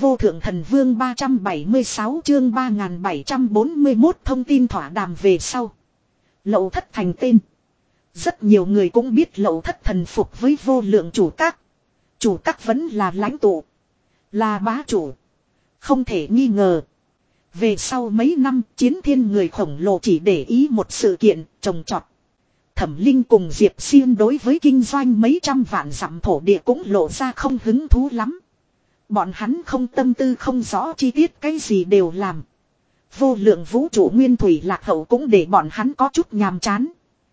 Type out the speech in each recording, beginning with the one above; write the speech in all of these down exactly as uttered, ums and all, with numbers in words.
vô thượng thần vương ba trăm bảy mươi sáu chương ba nghìn bảy trăm bốn mươi mốt thông tin thỏa đàm về sau. Lậu thất thành tên. Rất nhiều người cũng biết lậu thất thần phục với vô lượng chủ các. Chủ các vẫn là lãnh tụ. Là bá chủ. Không thể nghi ngờ. Về sau mấy năm chiến thiên người khổng lồ chỉ để ý một sự kiện trồng trọt. Thẩm Linh cùng Diệp Xuyên đối với kinh doanh mấy trăm vạn dặm thổ địa cũng lộ ra không hứng thú lắm. Bọn hắn không tâm tư không rõ chi tiết cái gì đều làm. Vô lượng vũ trụ nguyên thủy lạc hậu cũng để bọn hắn có chút nhàm chán.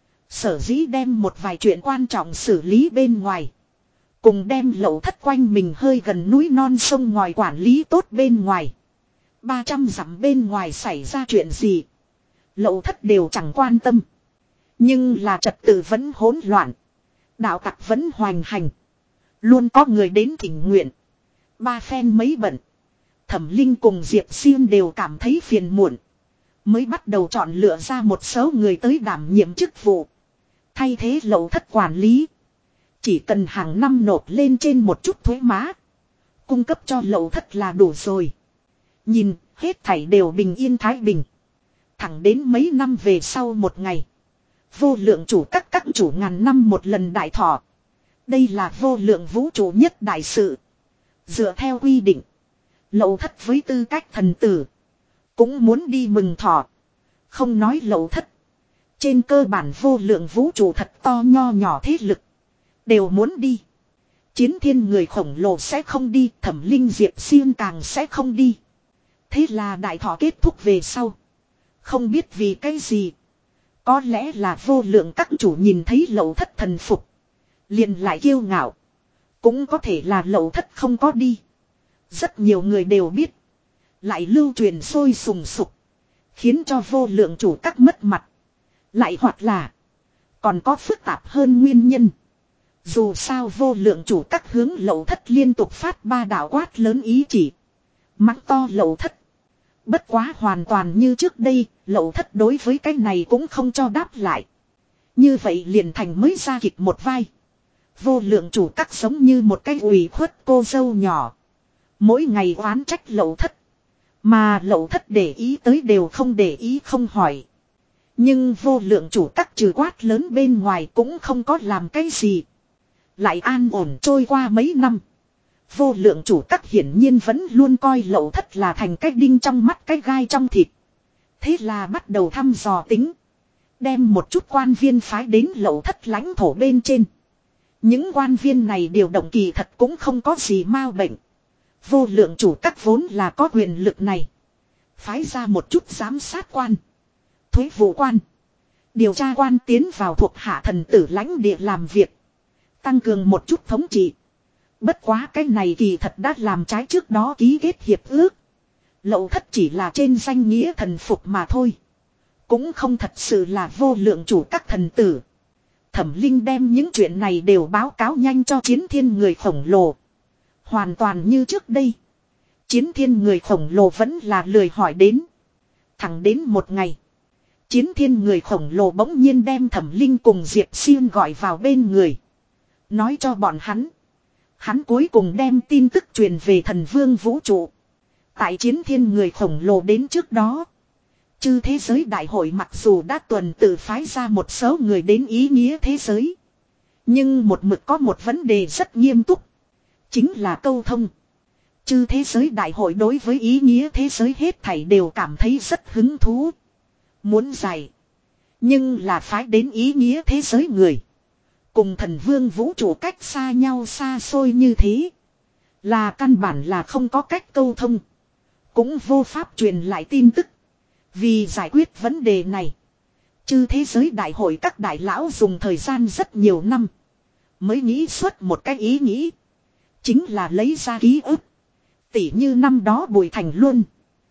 Sở dĩ đem một vài chuyện quan trọng xử lý bên ngoài. Cùng đem lậu thất quanh mình hơi gần núi non sông ngòi quản lý tốt bên ngoài. ba trăm dặm bên ngoài xảy ra chuyện gì. Lậu thất đều chẳng quan tâm. Nhưng là trật tự vẫn hỗn loạn. Đạo tặc vẫn hoành hành. Luôn có người đến thỉnh nguyện. Ba phen mấy bận. Thẩm Linh cùng Diệp Xuyên đều cảm thấy phiền muộn. Mới bắt đầu chọn lựa ra một số người tới đảm nhiệm chức vụ. Thay thế lậu thất quản lý. Chỉ cần hàng năm nộp lên trên một chút thuế má. Cung cấp cho lậu thất là đủ rồi. Nhìn, hết thảy đều bình yên thái bình. Thẳng đến mấy năm về sau một ngày. Vô lượng chủ các các chủ ngàn năm một lần đại thọ. Đây là vô lượng vũ trụ nhất đại sự. Dựa theo quy định. Lậu thất với tư cách thần tử. Cũng muốn đi mừng thọ. Không nói lậu thất. Trên cơ bản vô lượng vũ trụ thật to nho nhỏ thế lực. Đều muốn đi. Chiến thiên người khổng lồ sẽ không đi. Thẩm Linh Diệp Xuyên càng sẽ không đi. Thế là đại thọ kết thúc về sau. Không biết vì cái gì. Có lẽ là vô lượng các chủ nhìn thấy lậu thất thần phục. Liền lại kiêu ngạo. Cũng có thể là lậu thất không có đi. Rất nhiều người đều biết. Lại lưu truyền sôi sùng sục. Khiến cho vô lượng chủ các mất mặt. Lại hoặc là. Còn có phức tạp hơn nguyên nhân. Dù sao vô lượng chủ các hướng lậu thất liên tục phát ba đạo quát lớn ý chỉ. Mắng to lậu thất. Bất quá hoàn toàn như trước đây. Lậu thất đối với cái này cũng không cho đáp lại. Như vậy liền thành mới ra kịch một vai. Vô lượng chủ các giống như một cái ủy khuất cô dâu nhỏ. Mỗi ngày oán trách lậu thất. Mà lậu thất để ý tới đều không để ý không hỏi. Nhưng vô lượng chủ các trừ quát lớn bên ngoài cũng không có làm cái gì. Lại an ổn trôi qua mấy năm. Vô lượng chủ các hiển nhiên vẫn luôn coi lậu thất là thành cái đinh trong mắt cái gai trong thịt. Thế là bắt đầu thăm dò tính. Đem một chút quan viên phái đến lậu thất lãnh thổ bên trên. Những quan viên này điều động kỳ thật cũng không có gì mau bệnh. Vô lượng chủ các vốn là có quyền lực này. Phái ra một chút giám sát quan. Thuế vụ quan. Điều tra quan tiến vào thuộc hạ thần tử lãnh địa làm việc. Tăng cường một chút thống trị. Bất quá cái này kỳ thật đã làm trái trước đó ký kết hiệp ước. Lậu thất chỉ là trên danh nghĩa thần phục mà thôi. Cũng không thật sự là vô lượng chủ các thần tử. Thẩm Linh đem những chuyện này đều báo cáo nhanh cho chiến thiên người khổng lồ. Hoàn toàn như trước đây. Chiến thiên người khổng lồ vẫn là lười hỏi đến. Thẳng đến một ngày. Chiến thiên người khổng lồ bỗng nhiên đem Thẩm Linh cùng Diệp Xuyên gọi vào bên người. Nói cho bọn hắn. Hắn cuối cùng đem tin tức truyền về thần vương vũ trụ. Tại chiến thiên người khổng lồ đến trước đó. Chư thế giới đại hội mặc dù đã tuần tự phái ra một số người đến ý nghĩa thế giới. Nhưng một mực có một vấn đề rất nghiêm túc. Chính là câu thông. Chư thế giới đại hội đối với ý nghĩa thế giới hết thảy đều cảm thấy rất hứng thú. Muốn giải. Nhưng là phái đến ý nghĩa thế giới người. Cùng thần vương vũ trụ cách xa nhau xa xôi như thế. Là căn bản là không có cách câu thông. Cũng vô pháp truyền lại tin tức. Vì giải quyết vấn đề này. Chư thế giới đại hội các đại lão dùng thời gian rất nhiều năm. Mới nghĩ xuất một cái ý nghĩ. Chính là lấy ra ký ức. Tỉ như năm đó Bùi Thành Luân.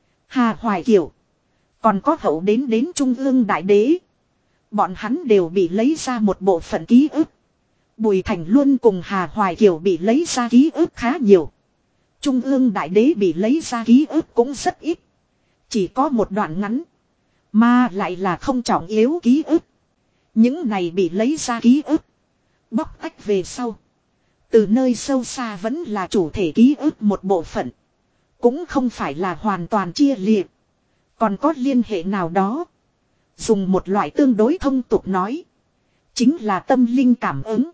Hà Hoài Kiều. Còn có hậu đến đến Trung ương Đại Đế. Bọn hắn đều bị lấy ra một bộ phận ký ức. Bùi Thành Luân cùng Hà Hoài Kiều bị lấy ra ký ức khá nhiều. Trung ương Đại Đế bị lấy ra ký ức cũng rất ít. Chỉ có một đoạn ngắn. Mà lại là không trọng yếu ký ức. Những này bị lấy ra ký ức. Bóc tách về sau. Từ nơi sâu xa vẫn là chủ thể ký ức một bộ phận. Cũng không phải là hoàn toàn chia liệt. Còn có liên hệ nào đó. Dùng một loại tương đối thông tục nói. Chính là tâm linh cảm ứng.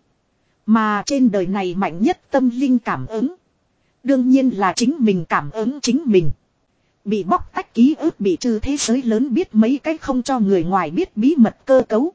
Mà trên đời này mạnh nhất tâm linh cảm ứng. Đương nhiên là chính mình cảm ứng chính mình. Bị bóc tách ký ức bị trừ thế giới lớn biết mấy cách không cho người ngoài biết bí mật cơ cấu.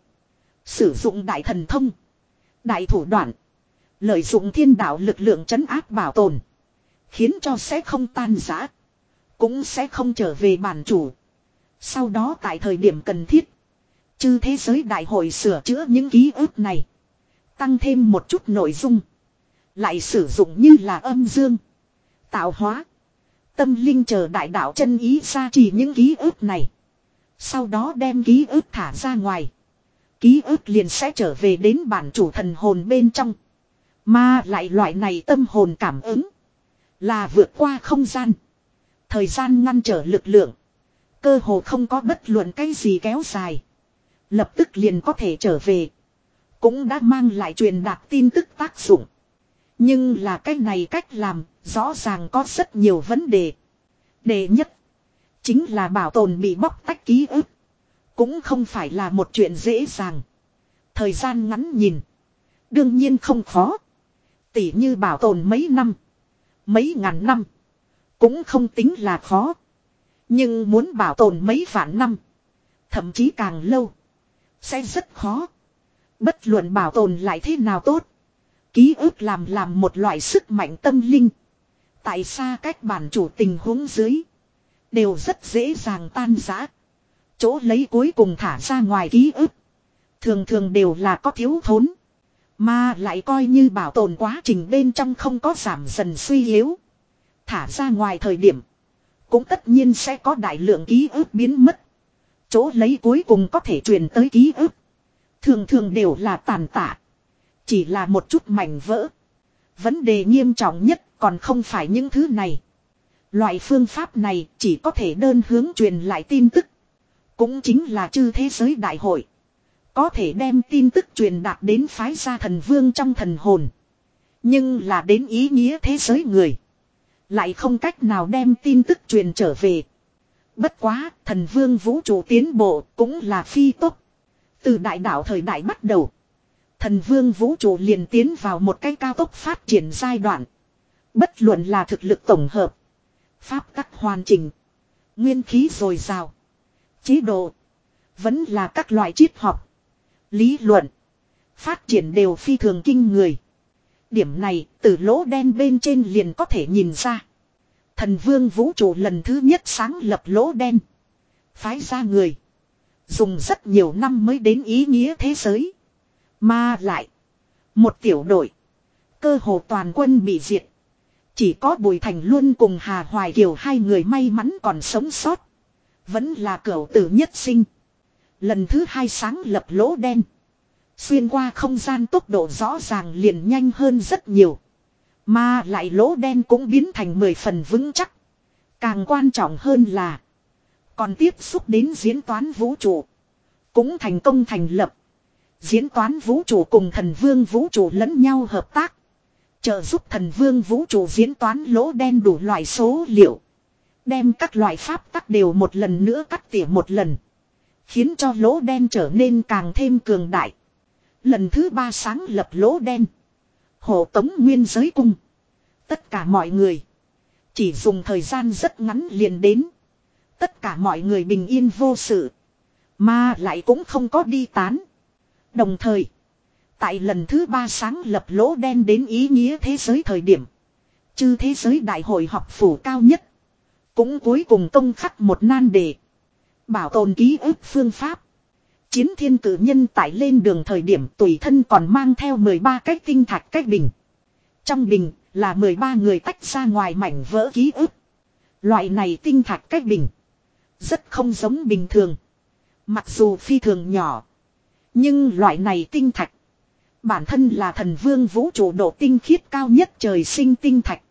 Sử dụng đại thần thông. Đại thủ đoạn. Lợi dụng thiên đạo lực lượng trấn áp bảo tồn. Khiến cho sẽ không tan rã. Cũng sẽ không trở về bản chủ. Sau đó tại thời điểm cần thiết. Chư thế giới đại hội sửa chữa những ký ức này. Tăng thêm một chút nội dung. Lại sử dụng như là âm dương. Tạo hóa. Tâm linh chờ đại đạo chân ý gia trì những ký ức này. Sau đó đem ký ức thả ra ngoài. Ký ức liền sẽ trở về đến bản chủ thần hồn bên trong. Mà lại loại này tâm hồn cảm ứng. Là vượt qua không gian. Thời gian ngăn trở lực lượng. Cơ hồ không có bất luận cái gì kéo dài. Lập tức liền có thể trở về. Cũng đã mang lại truyền đạt tin tức tác dụng. Nhưng là cái này cách làm, rõ ràng có rất nhiều vấn đề. Đệ nhất, chính là bảo tồn bị bóc tách ký ức. Cũng không phải là một chuyện dễ dàng. Thời gian ngắn nhìn. Đương nhiên không khó. Tỉ như bảo tồn mấy năm. Mấy ngàn năm. Cũng không tính là khó. Nhưng muốn bảo tồn mấy vạn năm. Thậm chí càng lâu. Sẽ rất khó. Bất luận bảo tồn lại thế nào tốt. Ký ức làm làm một loại sức mạnh tâm linh. Tại xa cách bản chủ tình huống dưới. Đều rất dễ dàng tan rã. Chỗ lấy cuối cùng thả ra ngoài ký ức. Thường thường đều là có thiếu thốn. Mà lại coi như bảo tồn quá trình bên trong không có giảm dần suy yếu. Thả ra ngoài thời điểm. Cũng tất nhiên sẽ có đại lượng ký ức biến mất. Chỗ lấy cuối cùng có thể truyền tới ký ức. Thường thường đều là tàn tạ. Chỉ là một chút mảnh vỡ. Vấn đề nghiêm trọng nhất còn không phải những thứ này. Loại phương pháp này chỉ có thể đơn hướng truyền lại tin tức. Cũng chính là chư thế giới đại hội. Có thể đem tin tức truyền đạt đến phái gia thần vương trong thần hồn. Nhưng là đến ý nghĩa thế giới người. Lại không cách nào đem tin tức truyền trở về. Bất quá, thần vương vũ trụ tiến bộ cũng là phi tốc. Từ đại đạo thời đại bắt đầu. Thần vương vũ trụ liền tiến vào một cái cao tốc phát triển giai đoạn. Bất luận là thực lực tổng hợp. Pháp tắc hoàn chỉnh. Nguyên khí dồi dào. Chế độ. Vẫn là các loại triết học. Lý luận. Phát triển đều phi thường kinh người. Điểm này từ lỗ đen bên trên liền có thể nhìn ra. Thần vương vũ trụ lần thứ nhất sáng lập lỗ đen. Phái ra người. Dùng rất nhiều năm mới đến ý nghĩa thế giới. Mà lại. Một tiểu đội. Cơ hồ toàn quân bị diệt. Chỉ có Bùi Thành Luân cùng Hà Hoài Kiều hai người may mắn còn sống sót. Vẫn là cửu tử nhất sinh. Lần thứ hai sáng lập lỗ đen. Xuyên qua không gian tốc độ rõ ràng liền nhanh hơn rất nhiều. Mà lại lỗ đen cũng biến thành mười phần vững chắc. Càng quan trọng hơn là. Còn tiếp xúc đến diễn toán vũ trụ. Cũng thành công thành lập. Diễn toán vũ trụ cùng thần vương vũ trụ lẫn nhau hợp tác. Trợ giúp thần vương vũ trụ diễn toán lỗ đen đủ loại số liệu. Đem các loại pháp tắc đều một lần nữa cắt tỉa một lần. Khiến cho lỗ đen trở nên càng thêm cường đại. Lần thứ ba sáng lập lỗ đen. Hộ tống nguyên giới cung. Tất cả mọi người. Chỉ dùng thời gian rất ngắn liền đến. Tất cả mọi người bình yên vô sự. Mà lại cũng không có đi tán. Đồng thời. Tại lần thứ ba sáng lập lỗ đen đến ý nghĩa thế giới thời điểm. Chư thế giới đại hội học phủ cao nhất. Cũng cuối cùng công khắc một nan đề. Bảo tồn ký ức phương pháp. Chiến thiên cử nhân tải lên đường thời điểm tùy thân còn mang theo mười ba cái tinh thạch cách bình. Trong bình là mười ba người tách ra ngoài mảnh vỡ ký ức. Loại này tinh thạch cách bình. Rất không giống bình thường. Mặc dù phi thường nhỏ. Nhưng loại này tinh thạch. Bản thân là thần vương vũ trụ độ tinh khiết cao nhất trời sinh tinh thạch.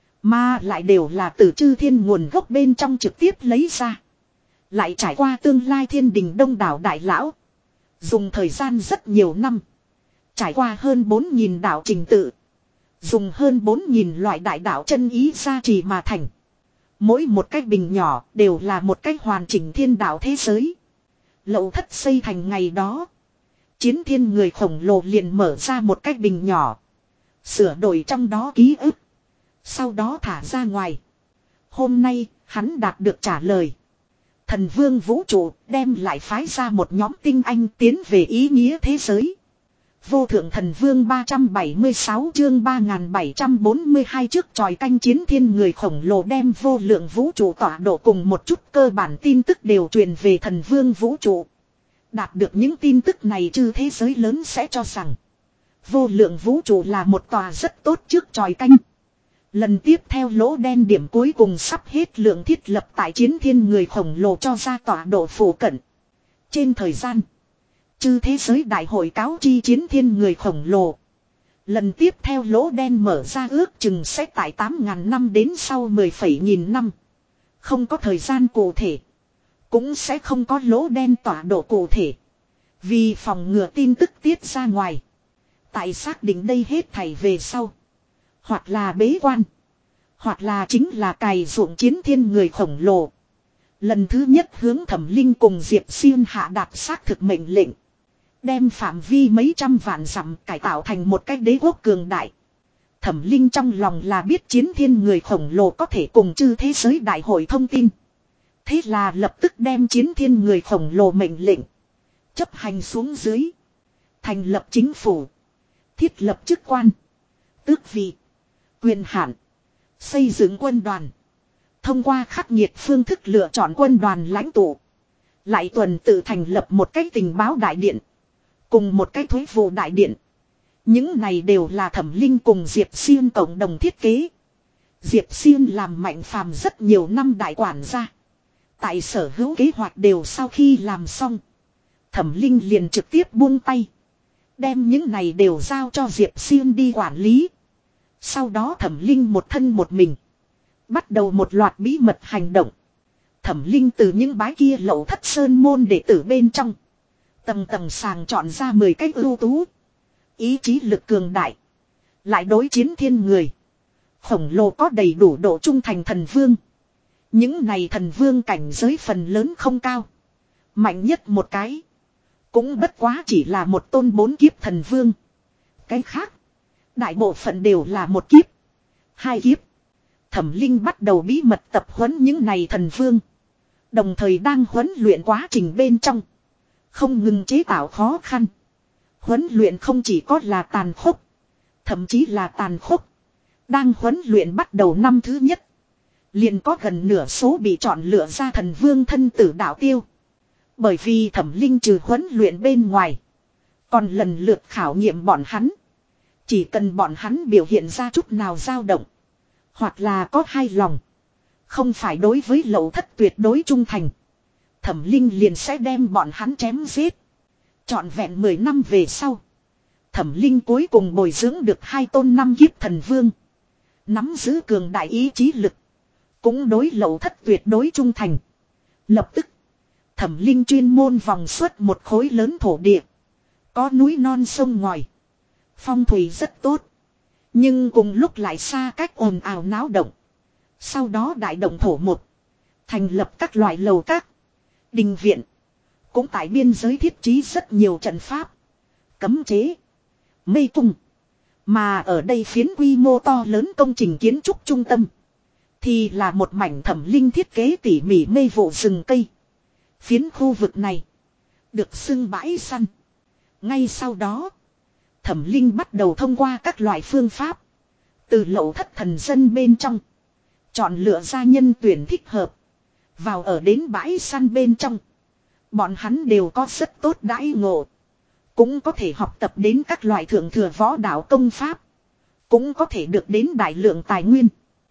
Mà lại đều là từ chư thiên nguồn gốc bên trong trực tiếp lấy ra. Lại trải qua tương lai thiên đình đông đảo đại lão. Dùng thời gian rất nhiều năm. Trải qua hơn bốn nghìn đạo trình tự. Dùng hơn bốn nghìn loại đại đạo chân ý gia trì mà thành. Mỗi một cái bình nhỏ đều là một cái hoàn chỉnh thiên đạo thế giới. Lậu thất xây thành ngày đó. Chiến thiên người khổng lồ liền mở ra một cái bình nhỏ. Sửa đổi trong đó ký ức. Sau đó thả ra ngoài. Hôm nay, hắn đạt được trả lời. Thần vương vũ trụ đem lại phái ra một nhóm tinh anh tiến về ý nghĩa thế giới. Vô thượng thần vương ba trăm bảy mươi sáu chương ba nghìn bảy trăm bốn mươi hai trước tròi canh chiến thiên người khổng lồ đem vô lượng vũ trụ tọa độ cùng một chút cơ bản tin tức đều truyền về thần vương vũ trụ. Đạt được những tin tức này chư thế giới lớn sẽ cho rằng vô lượng vũ trụ là một tòa rất tốt trước tròi canh. Lần tiếp theo lỗ đen điểm cuối cùng sắp hết lượng thiết lập tại chiến thiên người khổng lồ cho ra tọa độ phủ cận. Trên thời gian, chư thế giới đại hội cáo chi chiến thiên người khổng lồ. Lần tiếp theo lỗ đen mở ra ước chừng sẽ tại tám nghìn năm đến sau mười phẩy nghìn năm. Không có thời gian cụ thể. Cũng sẽ không có lỗ đen tọa độ cụ thể. Vì phòng ngừa tin tức tiết ra ngoài. Tại xác định đây hết thảy về sau. Hoặc là bế quan. Hoặc là chính là cày ruộng chiến thiên người khổng lồ. Lần thứ nhất hướng Thẩm Linh cùng Diệp Xuyên hạ đạt xác thực mệnh lệnh. Đem phạm vi mấy trăm vạn dặm cải tạo thành một cái đế quốc cường đại. Thẩm Linh trong lòng là biết chiến thiên người khổng lồ có thể cùng chư thế giới đại hội thông tin. Thế là lập tức đem chiến thiên người khổng lồ mệnh lệnh. Chấp hành xuống dưới. Thành lập chính phủ. Thiết lập chức quan. Tước vị. Quyền hạn. Xây dựng quân đoàn. Thông qua khắc nghiệt phương thức lựa chọn quân đoàn lãnh tụ. Lại tuần tự thành lập một cái tình báo đại điện. Cùng một cái thuế vụ đại điện. Những này đều là Thẩm Linh cùng Diệp Xuyên cộng đồng thiết kế. Diệp Xuyên làm Mạnh Phàm rất nhiều năm đại quản gia. Tại sở hữu kế hoạch đều sau khi làm xong. Thẩm Linh liền trực tiếp buông tay. Đem những này đều giao cho Diệp Xuyên đi quản lý. Sau đó Thẩm Linh một thân một mình. Bắt đầu một loạt bí mật hành động. Thẩm Linh từ những bái kia lậu thất sơn môn đệ tử bên trong. Tầng tầng sàng chọn ra mười cái ưu tú. Ý chí lực cường đại. Lại đối chiến thiên người. Khổng lồ có đầy đủ độ trung thành thần vương. Những này thần vương cảnh giới phần lớn không cao. Mạnh nhất một cái. Cũng bất quá chỉ là một tôn bốn kiếp thần vương. Cái khác. Đại bộ phận đều là một kiếp. Hai kiếp. Thẩm Linh bắt đầu bí mật tập huấn những này thần vương. Đồng thời đang huấn luyện quá trình bên trong. Không ngừng chế tạo khó khăn. Huấn luyện không chỉ có là tàn khốc. Thậm chí là tàn khốc. Đang huấn luyện bắt đầu năm thứ nhất. Liền có gần nửa số bị chọn lựa ra thần vương thân tử đạo tiêu. Bởi vì Thẩm Linh trừ huấn luyện bên ngoài. Còn lần lượt khảo nghiệm bọn hắn. Chỉ cần bọn hắn biểu hiện ra chút nào dao động. Hoặc là có hai lòng. Không phải đối với lậu thất tuyệt đối trung thành. Thẩm Linh liền sẽ đem bọn hắn chém giết. Trọn vẹn mười năm về sau. Thẩm Linh cuối cùng bồi dưỡng được hai tôn năm kiếp thần vương. Nắm giữ cường đại ý chí lực. Cũng đối lậu thất tuyệt đối trung thành. Lập tức. Thẩm Linh chuyên môn vòng suốt một khối lớn thổ địa. Có núi non sông ngòi. Phong thủy rất tốt. Nhưng cùng lúc lại xa cách ồn ào náo động. Sau đó đại động thổ một. Thành lập các loại lầu các. Đình viện. Cũng tại biên giới thiết trí rất nhiều trận pháp. Cấm chế. Mê cung. Mà ở đây phiến quy mô to lớn công trình kiến trúc trung tâm. Thì là một mảnh Thẩm Linh thiết kế tỉ mỉ mê vụ rừng cây. Phiến khu vực này. Được xưng bãi săn. Ngay sau đó. Thẩm Linh bắt đầu thông qua các loại phương pháp. Từ lậu thất thần dân bên trong. Chọn lựa ra nhân tuyển thích hợp. Vào ở đến bãi săn bên trong. Bọn hắn đều có rất tốt đãi ngộ. Cũng có thể học tập đến các loại thượng thừa võ đạo công pháp. Cũng có thể được đến đại lượng tài nguyên.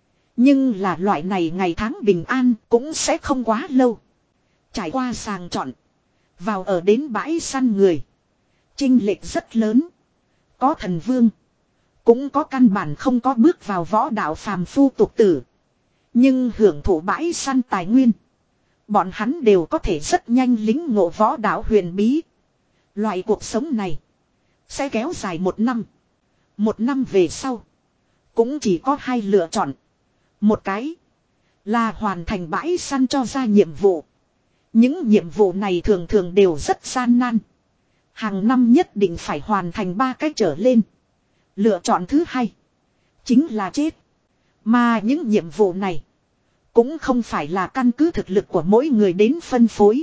Nhưng là loại này ngày tháng bình an cũng sẽ không quá lâu. Trải qua sàng chọn. Vào ở đến bãi săn người. Chênh lệch rất lớn. Có thần vương. Cũng có căn bản không có bước vào võ đạo phàm phu tục tử. Nhưng hưởng thụ bãi săn tài nguyên. Bọn hắn đều có thể rất nhanh lính ngộ võ đạo huyền bí. Loại cuộc sống này. Sẽ kéo dài một năm. Một năm về sau. Cũng chỉ có hai lựa chọn. Một cái. là hoàn thành bãi săn cho ra nhiệm vụ. Những nhiệm vụ này thường thường đều rất gian nan. Hàng năm nhất định phải hoàn thành ba cái trở lên. Lựa chọn thứ hai chính là chết. Mà những nhiệm vụ này cũng không phải là căn cứ thực lực của mỗi người đến phân phối.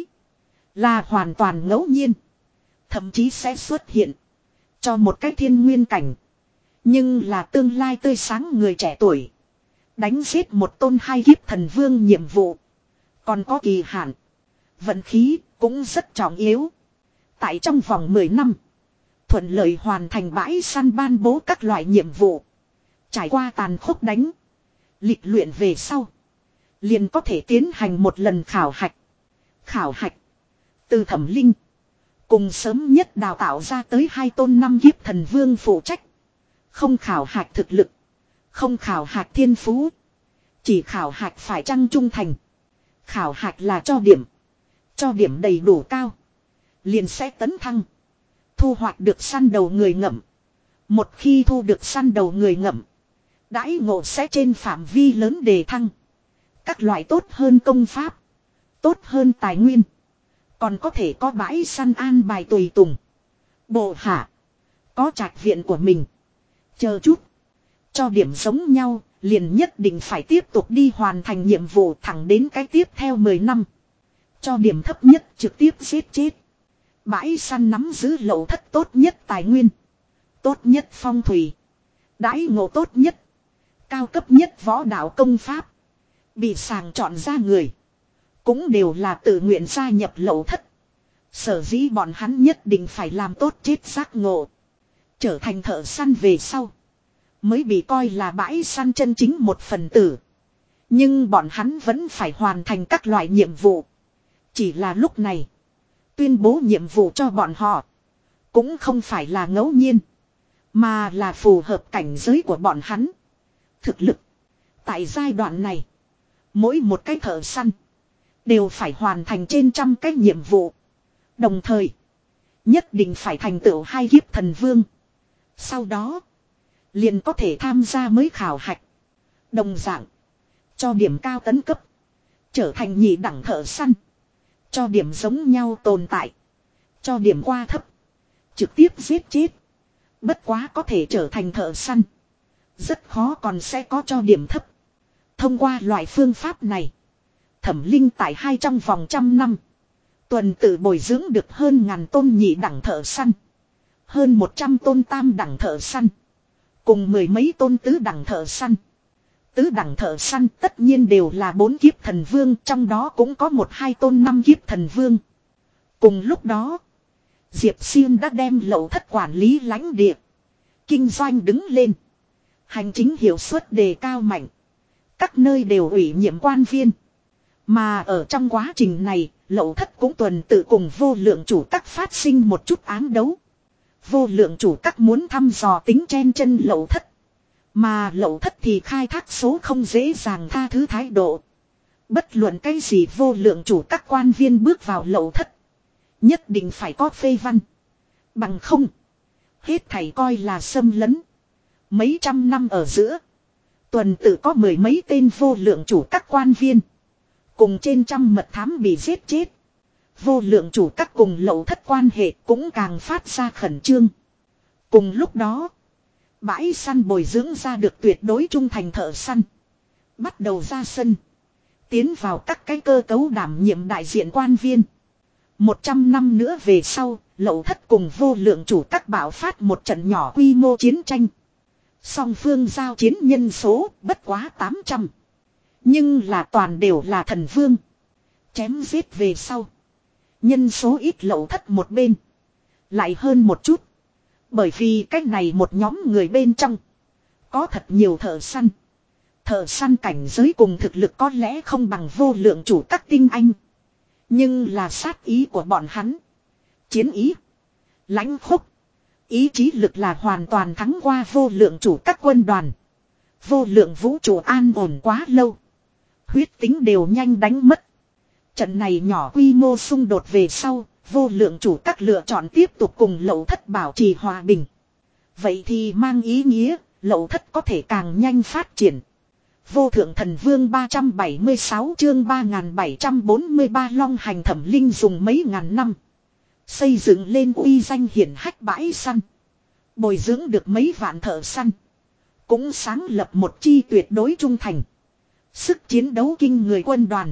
Là hoàn toàn ngẫu nhiên. Thậm chí sẽ xuất hiện cho một cái thiên nguyên cảnh. Nhưng là tương lai tươi sáng người trẻ tuổi. Đánh giết một tôn hai kiếp thần vương nhiệm vụ. Còn có kỳ hạn. Vận khí cũng rất trọng yếu. Tại trong vòng mười năm. Thuận lợi hoàn thành bãi săn ban bố các loại nhiệm vụ. Trải qua tàn khốc đánh. Lịch luyện về sau. Liền có thể tiến hành một lần khảo hạch. Khảo hạch. Từ Thẩm Linh. Cùng sớm nhất đào tạo ra tới hai tôn năm kiếp thần vương phụ trách. Không khảo hạch thực lực. Không khảo hạch thiên phú. Chỉ khảo hạch phải chăng trung thành. Khảo hạch là cho điểm. Cho điểm đầy đủ cao. Liền sẽ tấn thăng. Thu hoạch được săn đầu người ngậm. Một khi thu được săn đầu người ngậm. Đãi ngộ sẽ trên phạm vi lớn đề thăng. Các loại tốt hơn công pháp. Tốt hơn tài nguyên. Còn có thể có bãi săn an bài tùy tùng. Bộ hạ. Có trạch viện của mình. Chờ chút. Cho điểm giống nhau. Liền nhất định phải tiếp tục đi hoàn thành nhiệm vụ thẳng đến cái tiếp theo mười năm. Cho điểm thấp nhất trực tiếp giết chết. Bãi săn nắm giữ lậu thất tốt nhất tài nguyên. Tốt nhất phong thủy. Đãi ngộ tốt nhất. Cao cấp nhất võ đạo công pháp. Bị sàng chọn ra người. Cũng đều là tự nguyện gia nhập lậu thất. Sở dĩ bọn hắn nhất định phải làm tốt chết giác ngộ. Trở thành thợ săn về sau. Mới bị coi là bãi săn chân chính một phần tử. Nhưng bọn hắn vẫn phải hoàn thành các loại nhiệm vụ. Chỉ là lúc này. Tuyên bố nhiệm vụ cho bọn họ. Cũng không phải là ngẫu nhiên. Mà là phù hợp cảnh giới của bọn hắn. Thực lực. Tại giai đoạn này. Mỗi một cái thợ săn. Đều phải hoàn thành trên trăm cái nhiệm vụ. Đồng thời. Nhất định phải thành tựu hai kiếp thần vương. Sau đó. Liền có thể tham gia mới khảo hạch. Đồng dạng. Cho điểm cao tấn cấp. Trở thành nhị đẳng thợ săn. Cho điểm giống nhau tồn tại. Cho điểm qua thấp. Trực tiếp giết chết. Bất quá có thể trở thành thợ săn. Rất khó còn sẽ có cho điểm thấp. Thông qua loại phương pháp này. Thẩm Linh tại hai trong vòng trăm năm. Tuần tự bồi dưỡng được hơn ngàn tôn nhị đẳng thợ săn. Hơn một trăm tôn tam đẳng thợ săn. Cùng mười mấy tôn tứ đẳng thợ săn. Tứ đẳng thợ săn tất nhiên đều là bốn kiếp thần vương. Trong đó cũng có một hai tôn năm kiếp thần vương. Cùng lúc đó. Diệp Xuyên đã đem lậu thất quản lý lãnh địa. Kinh doanh đứng lên. Hành chính hiệu suất đề cao mạnh. Các nơi đều ủy nhiệm quan viên. Mà ở trong quá trình này, lậu thất cũng tuần tự cùng vô lượng chủ các phát sinh một chút ám đấu. Vô lượng chủ các muốn thăm dò tính chen chân lậu thất. Mà lậu thất thì khai thác số không dễ dàng tha thứ thái độ. Bất luận cái gì vô lượng chủ các quan viên bước vào lậu thất. Nhất định phải có phê văn. Bằng không. Hết thảy coi là xâm lấn. Mấy trăm năm ở giữa. Tuần tự có mười mấy tên vô lượng chủ các quan viên. Cùng trên trăm mật thám bị giết chết. Vô lượng chủ các cùng lậu thất quan hệ cũng càng phát ra khẩn trương. Cùng lúc đó. Bãi săn bồi dưỡng ra được tuyệt đối trung thành thợ săn. Bắt đầu ra sân. Tiến vào các cái cơ cấu đảm nhiệm đại diện quan viên. Một trăm năm nữa về sau, lậu thất cùng vô lượng chủ các bạo phát một trận nhỏ quy mô chiến tranh. Song phương giao chiến nhân số bất quá tám trăm. Nhưng là toàn đều là thần vương. Chém giết về sau. Nhân số ít lậu thất một bên. Lại hơn một chút. Bởi vì cách này một nhóm người bên trong. Có thật nhiều thợ săn. Thợ săn cảnh giới cùng thực lực có lẽ không bằng vô lượng chủ các tinh anh. Nhưng là sát ý của bọn hắn. Chiến ý. Lãnh khốc. Ý chí lực là hoàn toàn thắng qua vô lượng chủ các quân đoàn. Vô lượng vũ trụ an ổn quá lâu. Huyết tính đều nhanh đánh mất. Trận này nhỏ quy mô xung đột về sau. Vô lượng chủ các lựa chọn tiếp tục cùng lậu thất bảo trì hòa bình. Vậy thì mang ý nghĩa lậu thất có thể càng nhanh phát triển. Vô thượng thần vương ba trăm bảy mươi sáu chương ba nghìn bảy trăm bốn mươi ba long hành Thẩm Linh dùng mấy ngàn năm. Xây dựng lên uy danh hiển hách bãi săn. Bồi dưỡng được mấy vạn thợ săn. Cũng sáng lập một chi tuyệt đối trung thành. Sức chiến đấu kinh người quân đoàn.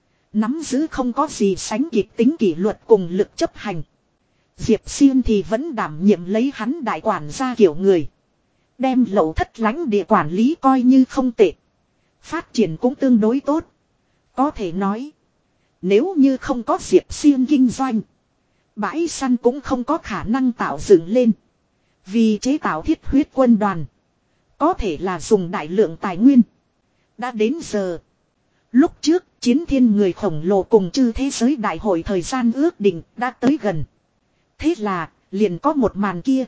Nắm giữ không có gì sánh kịp tính kỷ luật cùng lực chấp hành. Diệp Xuyên thì vẫn đảm nhiệm lấy hắn đại quản gia kiểu người. Đem lậu thất lãnh địa quản lý coi như không tệ. Phát triển cũng tương đối tốt. Có thể nói. Nếu như không có Diệp Xuyên kinh doanh. Bãi săn cũng không có khả năng tạo dựng lên. Vì chế tạo thiết huyết quân đoàn. Có thể là dùng đại lượng tài nguyên. Đã đến giờ. Lúc trước chiến thiên người khổng lồ cùng chư thế giới đại hội thời gian ước định đã tới gần. Thế là liền có một màn kia.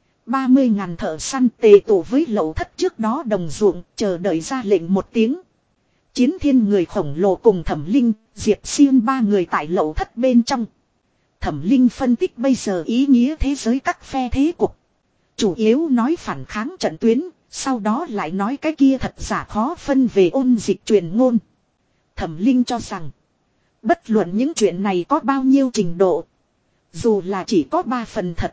ba mươi ngàn thợ săn tề tụ với lậu thất trước đó đồng ruộng chờ đợi ra lệnh một tiếng. Chiến thiên người khổng lồ cùng Thẩm Linh, Diệp Xuyên ba người tại lậu thất bên trong. Thẩm Linh phân tích bây giờ ý nghĩa thế giới các phe thế cục. Chủ yếu nói phản kháng trận tuyến, sau đó lại nói cái kia thật giả khó phân về ôn dịch truyền ngôn. Thẩm Linh cho rằng, bất luận những chuyện này có bao nhiêu trình độ, dù là chỉ có ba phần thật,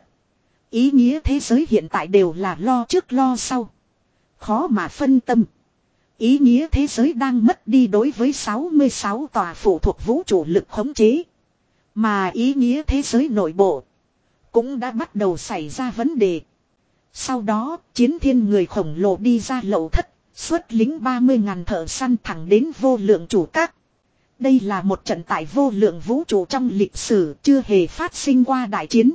ý nghĩa thế giới hiện tại đều là lo trước lo sau. Khó mà phân tâm. Ý nghĩa thế giới đang mất đi đối với sáu mươi sáu tòa phụ thuộc vũ trụ lực khống chế. Mà ý nghĩa thế giới nội bộ cũng đã bắt đầu xảy ra vấn đề. Sau đó, chiến thiên người khổng lồ đi ra lậu thất, xuất lính ba mươi ngàn thợ săn thẳng đến vô lượng chủ các. Đây là một trận tại vô lượng vũ trụ trong lịch sử chưa hề phát sinh qua đại chiến.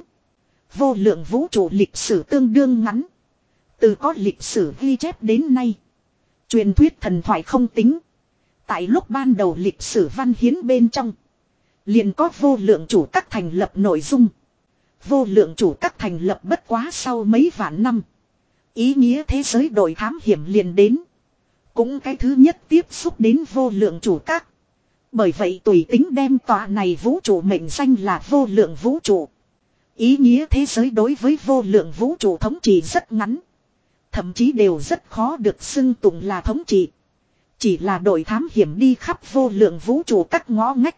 Vô lượng vũ trụ lịch sử tương đương ngắn. Từ có lịch sử ghi chép đến nay. Truyền thuyết thần thoại không tính. Tại lúc ban đầu lịch sử văn hiến bên trong. Liền có vô lượng chủ các thành lập nội dung. Vô lượng chủ các thành lập bất quá sau mấy vạn năm. Ý nghĩa thế giới đội thám hiểm liền đến. Cũng cái thứ nhất tiếp xúc đến vô lượng chủ các. Bởi vậy tùy tính đem tòa này vũ trụ mệnh danh là vô lượng vũ trụ. Ý nghĩa thế giới đối với vô lượng vũ trụ thống trị rất ngắn. Thậm chí đều rất khó được xưng tụng là thống trị. Chỉ là đội thám hiểm đi khắp vô lượng vũ trụ các ngõ ngách.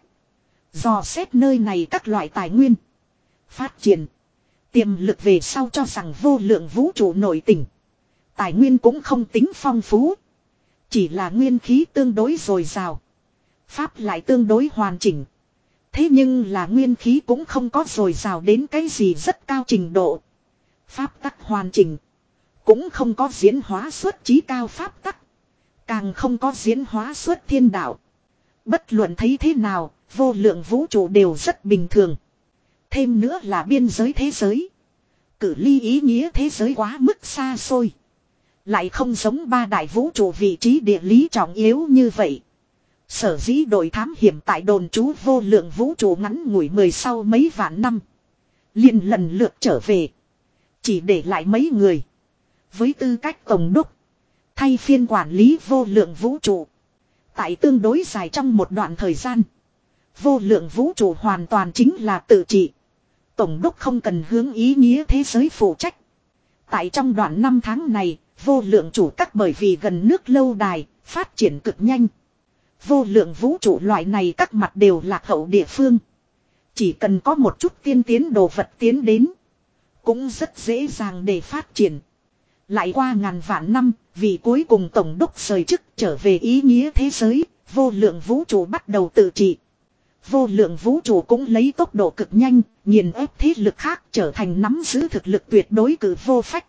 Dò xét nơi này các loại tài nguyên. Phát triển. Tiềm lực về sau cho rằng vô lượng vũ trụ nội tình. Tài nguyên cũng không tính phong phú. Chỉ là nguyên khí tương đối dồi dào. Pháp lại tương đối hoàn chỉnh. Thế nhưng là nguyên khí cũng không có dồi dào đến cái gì rất cao trình độ. Pháp tắc hoàn chỉnh. Cũng không có diễn hóa xuất trí cao pháp tắc. Càng không có diễn hóa xuất thiên đạo. Bất luận thấy thế nào, vô lượng vũ trụ đều rất bình thường. Thêm nữa là biên giới thế giới. Cử ly ý nghĩa thế giới quá mức xa xôi. Lại không giống ba đại vũ trụ vị trí địa lý trọng yếu như vậy. Sở dĩ đội thám hiểm tại đồn trú vô lượng vũ trụ ngắn ngủi mười sau mấy vạn năm. Liền lần lượt trở về. Chỉ để lại mấy người. Với tư cách tổng đốc. Thay phiên quản lý vô lượng vũ trụ. Tại tương đối dài trong một đoạn thời gian. Vô lượng vũ trụ hoàn toàn chính là tự trị. Tổng đốc không cần hướng ý nghĩa thế giới phụ trách. Tại trong đoạn năm tháng này, vô lượng chủ các bởi vì gần nước lâu đài, phát triển cực nhanh. Vô lượng vũ trụ loại này các mặt đều lạc hậu địa phương. Chỉ cần có một chút tiên tiến đồ vật tiến đến. Cũng rất dễ dàng để phát triển. Lại qua ngàn vạn năm, vì cuối cùng tổng đốc rời chức trở về ý nghĩa thế giới, vô lượng vũ trụ bắt đầu tự trị. Vô lượng vũ trụ cũng lấy tốc độ cực nhanh, nghiền ép thế lực khác trở thành nắm giữ thực lực tuyệt đối cử vô phách.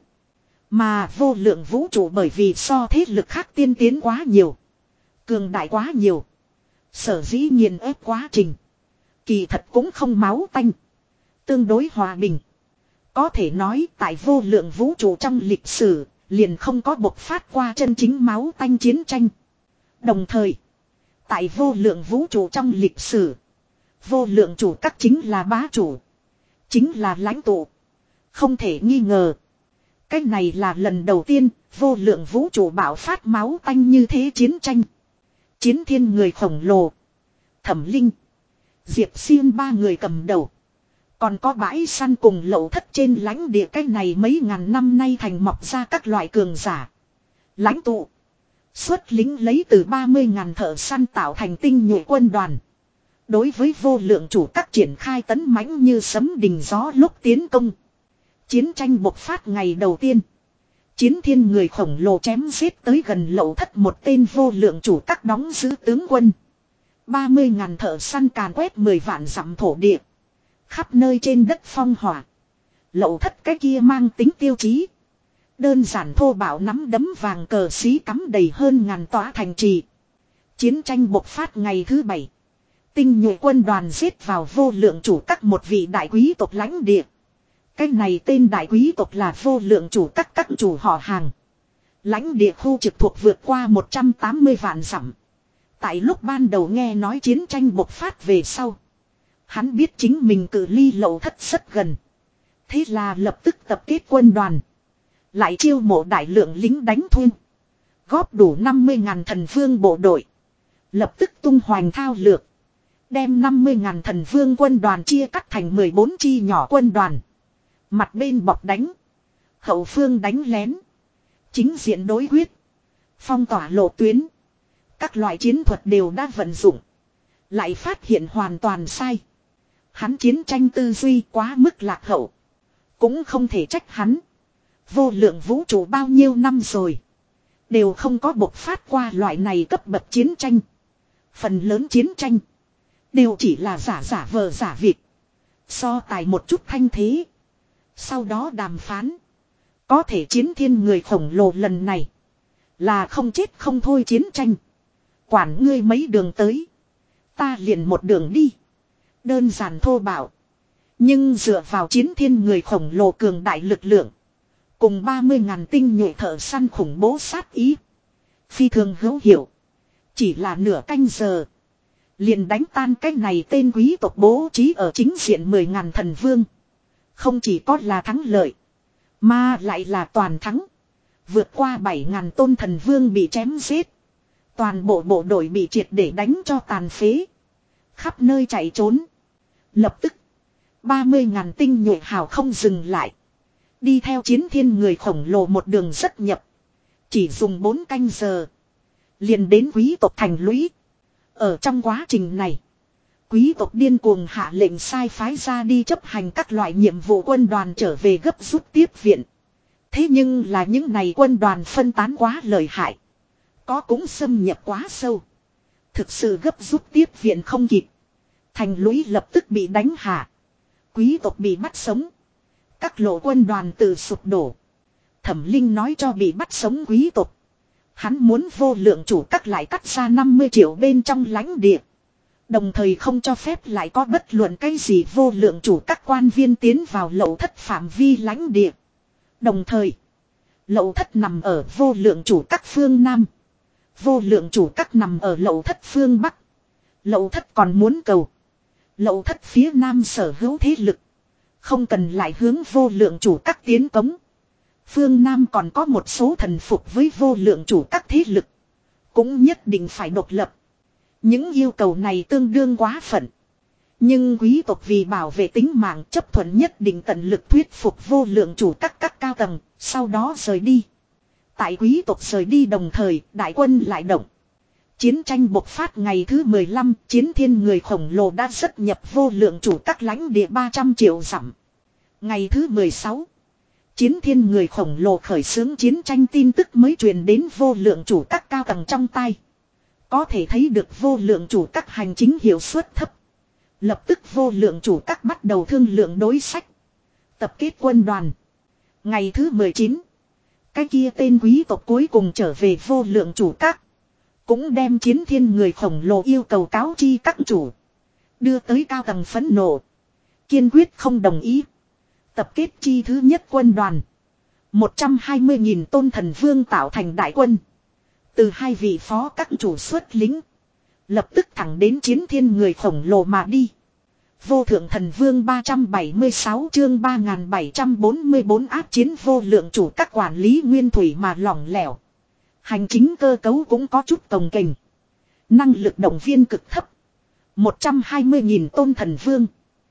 Mà vô lượng vũ trụ bởi vì so thế lực khác tiên tiến quá nhiều. Cường đại quá nhiều. Sở dĩ nghiền ép quá trình. Kỳ thật cũng không máu tanh. Tương đối hòa bình. Có thể nói tại vô lượng vũ trụ trong lịch sử, liền không có bộc phát qua chân chính máu tanh chiến tranh. Đồng thời, tại vô lượng vũ trụ trong lịch sử, vô lượng chủ các chính là bá chủ. Chính là lãnh tụ. Không thể nghi ngờ. Cái này là lần đầu tiên, vô lượng vũ trụ bạo phát máu tanh như thế chiến tranh. Chiến thiên người khổng lồ. Thẩm Linh. Diệp Xuyên ba người cầm đầu. Còn có bãi săn cùng lậu thất trên lãnh địa cái này mấy ngàn năm nay thành mọc ra các loại cường giả. Lãnh tụ. Xuất lính lấy từ ba mươi ngàn thợ săn tạo thành tinh nhuệ quân đoàn. Đối với vô lượng chủ các triển khai tấn mãnh như sấm đình gió lúc tiến công. Chiến tranh bộc phát ngày đầu tiên. Chiến thiên người khổng lồ chém giết tới gần Lậu Thất một tên vô lượng chủ các đóng giữ tướng quân. ba mươi ngàn thợ săn càn quét mười vạn dặm thổ địa. Khắp nơi trên đất phong hỏa. Lậu Thất cái kia mang tính tiêu chí. Đơn giản thô bạo nắm đấm vàng cờ xí cắm đầy hơn ngàn tòa thành trì. Chiến tranh bộc phát ngày thứ bảy. Tinh nhuệ quân đoàn giết vào vô lượng chủ các một vị đại quý tộc lãnh địa. Cái này tên đại quý tộc là vô lượng chủ các các chủ họ hàng. Lãnh địa khu trực thuộc vượt qua một trăm tám mươi vạn dặm. Tại lúc ban đầu nghe nói chiến tranh bộc phát về sau. Hắn biết chính mình cự ly Lậu Thất rất gần. Thế là lập tức tập kết quân đoàn. Lại chiêu mộ đại lượng lính đánh thuê. Góp đủ năm mươi ngàn thần vương bộ đội. Lập tức tung hoành thao lược. Đem năm mươi ngàn thần vương quân đoàn chia cắt thành mười bốn chi nhỏ quân đoàn. Mặt bên bọc đánh. Hậu phương đánh lén. Chính diện đối quyết. Phong tỏa lộ tuyến. Các loại chiến thuật đều đã vận dụng. Lại phát hiện hoàn toàn sai. Hắn chiến tranh tư duy quá mức lạc hậu. Cũng không thể trách hắn. Vô lượng vũ trụ bao nhiêu năm rồi. Đều không có bộc phát qua loại này cấp bậc chiến tranh. Phần lớn chiến tranh. Đều chỉ là giả giả vờ giả vịt. So tài một chút thanh thế. Sau đó đàm phán. Có thể chiến thiên người khổng lồ lần này. Là không chết không thôi chiến tranh. Quản ngươi mấy đường tới. Ta liền một đường đi. Đơn giản thô bạo. Nhưng dựa vào chiến thiên người khổng lồ cường đại lực lượng. Cùng ba mươi ngàn tinh nhuệ thợ săn khủng bố sát ý. Phi thường hữu hiệu. Chỉ là nửa canh giờ. Liền đánh tan cái này tên quý tộc bố trí ở chính diện mười ngàn thần vương. Không chỉ có là thắng lợi. Mà lại là toàn thắng. Vượt qua bảy ngàn tôn thần vương bị chém giết. Toàn bộ bộ đội bị triệt để đánh cho tàn phế. Khắp nơi chạy trốn. Lập tức. ba mươi ngàn tinh nhuệ hào không dừng lại. Đi theo chiến thiên người khổng lồ một đường rất nhập. Chỉ dùng bốn canh giờ. Liền đến quý tộc thành lũy. Ở trong quá trình này. Quý tộc điên cuồng hạ lệnh sai phái ra đi chấp hành các loại nhiệm vụ quân đoàn trở về gấp rút tiếp viện. Thế nhưng là những này quân đoàn phân tán quá lợi hại. Có cũng xâm nhập quá sâu. Thực sự gấp rút tiếp viện không kịp. Thành lũy lập tức bị đánh hạ. Quý tộc bị bắt sống. Các lộ quân đoàn tự sụp đổ. Thẩm Linh nói cho bị bắt sống quý tộc. Hắn muốn vô lượng chủ các lại cắt ra năm mươi triệu bên trong lãnh địa. Đồng thời không cho phép lại có bất luận cái gì vô lượng chủ các quan viên tiến vào Lậu Thất phạm vi lãnh địa. Đồng thời, Lậu Thất nằm ở vô lượng chủ các phương Nam. Vô lượng chủ các nằm ở Lậu Thất phương Bắc. Lậu Thất còn muốn cầu. Lậu Thất phía Nam sở hữu thế lực. Không cần lại hướng vô lượng chủ các tiến cống. Phương Nam còn có một số thần phục với vô lượng chủ các thế lực. Cũng nhất định phải độc lập. Những yêu cầu này tương đương quá phận. Nhưng quý tộc vì bảo vệ tính mạng chấp thuận nhất định tận lực thuyết phục vô lượng chủ các các cao tầng, sau đó rời đi. Tại quý tộc rời đi đồng thời, đại quân lại động. Chiến tranh bộc phát ngày thứ mười lăm, chiến thiên người khổng lồ đã rất nhập vô lượng chủ các lãnh địa ba trăm triệu dặm. Ngày thứ mười sáu, chiến thiên người khổng lồ khởi xướng chiến tranh tin tức mới truyền đến vô lượng chủ các cao tầng trong tay. Có thể thấy được vô lượng chủ các hành chính hiệu suất thấp. Lập tức vô lượng chủ các bắt đầu thương lượng đối sách. Tập kết quân đoàn. Ngày thứ mười chín. Cái kia tên quý tộc cuối cùng trở về vô lượng chủ các. Cũng đem chiến thiên người khổng lồ yêu cầu cáo chi các chủ. Đưa tới cao tầng phẫn nộ. Kiên quyết không đồng ý. Tập kết chi thứ nhất quân đoàn. một trăm hai mươi nghìn tôn thần vương tạo thành đại quân. Từ hai vị phó các chủ xuất lính. Lập tức thẳng đến chiến thiên người khổng lồ mà đi. Vô thượng thần vương ba trăm bảy mươi sáu chương ba nghìn bảy trăm bốn mươi bốn áp chiến vô lượng chủ các quản lý nguyên thủy mà lỏng lẻo. Hành chính cơ cấu cũng có chút cồng kềnh. Năng lực động viên cực thấp. một trăm hai mươi nghìn tôn thần vương.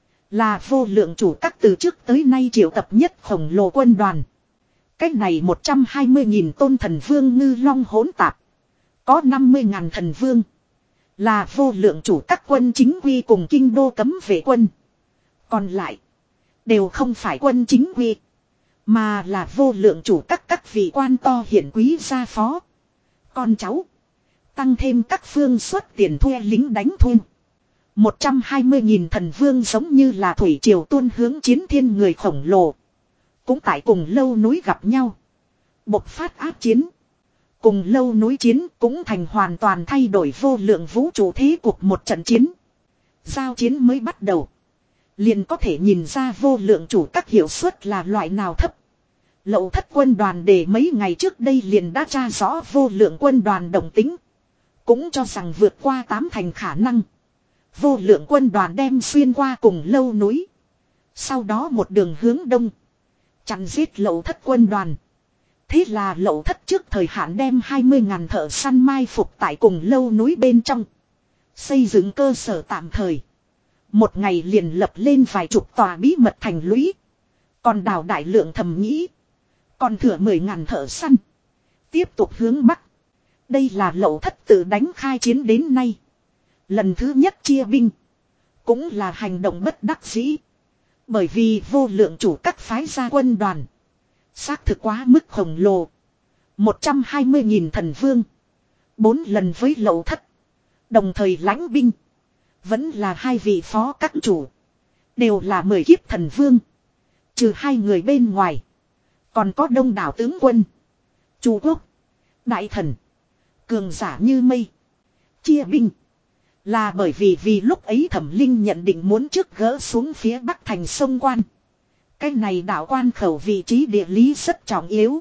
Là vô lượng chủ các từ trước tới nay triệu tập nhất khổng lồ quân đoàn. Cách này một trăm hai mươi nghìn tôn thần vương ngư long hỗn tạp. Có năm mươi ngàn thần vương. Là vô lượng chủ các quân chính quy cùng kinh đô cấm vệ quân. Còn lại. Đều không phải quân chính quy. Mà là vô lượng chủ các các vị quan to hiển quý gia phó. Con cháu. Tăng thêm các phương xuất tiền thuê lính đánh thuê. một trăm hai mươi nghìn thần vương giống như là thủy triều tuôn hướng chiến thiên người khổng lồ. Cũng tại cùng lâu núi gặp nhau. Bộc phát áp chiến. Cùng lâu núi chiến cũng thành hoàn toàn thay đổi vô lượng vũ trụ thế cuộc một trận chiến. Giao chiến mới bắt đầu. Liền có thể nhìn ra vô lượng chủ các hiệu suất là loại nào thấp. Lậu thất quân đoàn để mấy ngày trước đây liền đã tra rõ vô lượng quân đoàn đồng tính. Cũng cho rằng vượt qua tám thành khả năng. Vô lượng quân đoàn đem xuyên qua cùng lâu núi. Sau đó một đường hướng đông. Chặn giết lậu thất quân đoàn. Thế là lậu thất trước thời hạn đem hai mươi ngàn thợ săn mai phục tại cùng lâu núi bên trong. Xây dựng cơ sở tạm thời. Một ngày liền lập lên vài chục tòa bí mật thành lũy. Còn đào đại lượng thầm nghĩ. Còn thừa mười ngàn thợ săn. Tiếp tục hướng bắc. Đây là lậu thất tự đánh khai chiến đến nay. Lần thứ nhất chia binh. Cũng là hành động bất đắc dĩ. Bởi vì vô lượng chủ các phái gia quân đoàn. Xác thực quá mức khổng lồ. một trăm hai mươi nghìn thần vương. Bốn lần với lậu thất. Đồng thời lãnh binh. Vẫn là hai vị phó các chủ. Đều là mười kiếp thần vương. Trừ hai người bên ngoài. Còn có đông đảo tướng quân. Chu quốc. Đại thần. Cường giả như mây. Chia binh. Là bởi vì vì lúc ấy Thẩm Linh nhận định muốn trước gỡ xuống phía bắc thành sông Quan. Cái này đảo quan khẩu vị trí địa lý rất trọng yếu.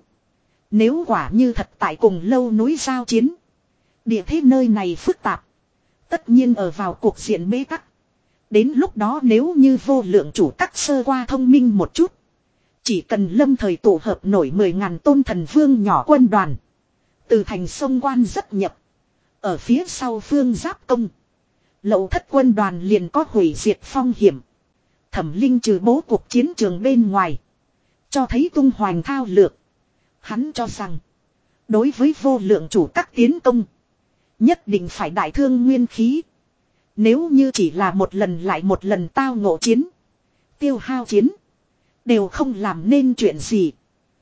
Nếu quả như thật tại cùng lâu núi giao chiến. Địa thế nơi này phức tạp. Tất nhiên ở vào cuộc diện bế tắc. Đến lúc đó nếu như vô lượng chủ các sơ qua thông minh một chút. Chỉ cần lâm thời tụ hợp nổi mười ngàn tôn thần vương nhỏ quân đoàn. Từ thành sông Quan rất nhập. Ở phía sau phương giáp công. Lậu thất quân đoàn liền có hủy diệt phong hiểm. Thẩm Linh trừ bố cuộc chiến trường bên ngoài. Cho thấy tung hoành thao lược. Hắn cho rằng. Đối với vô lượng chủ các tiến công. Nhất định phải đại thương nguyên khí. Nếu như chỉ là một lần lại một lần tao ngộ chiến. Tiêu hao chiến. Đều không làm nên chuyện gì.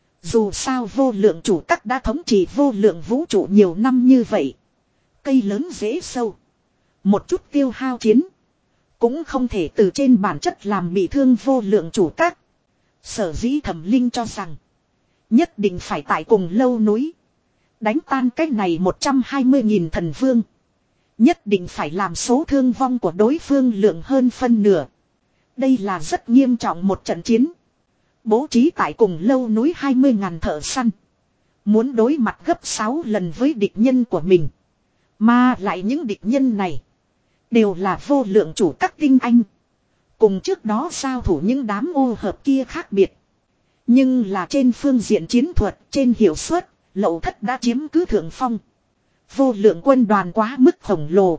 Dù sao vô lượng chủ các đã thống trị vô lượng vũ trụ nhiều năm như vậy. Cây lớn dễ sâu. Một chút tiêu hao chiến. Cũng không thể từ trên bản chất làm bị thương vô lượng chủ các. Sở dĩ Thẩm Linh cho rằng. Nhất định phải tại cùng lâu núi. Đánh tan cái này một trăm hai mươi nghìn thần vương. Nhất định phải làm số thương vong của đối phương lượng hơn phân nửa. Đây là rất nghiêm trọng một trận chiến. Bố trí tại cùng lâu núi hai mươi ngàn thợ săn. Muốn đối mặt gấp sáu lần với địch nhân của mình. Mà lại những địch nhân này. Đều là vô lượng chủ các tinh anh. Cùng trước đó giao thủ những đám ô hợp kia khác biệt. Nhưng là trên phương diện chiến thuật, trên hiệu suất, lậu thất đã chiếm cứ thượng phong. Vô lượng quân đoàn quá mức khổng lồ.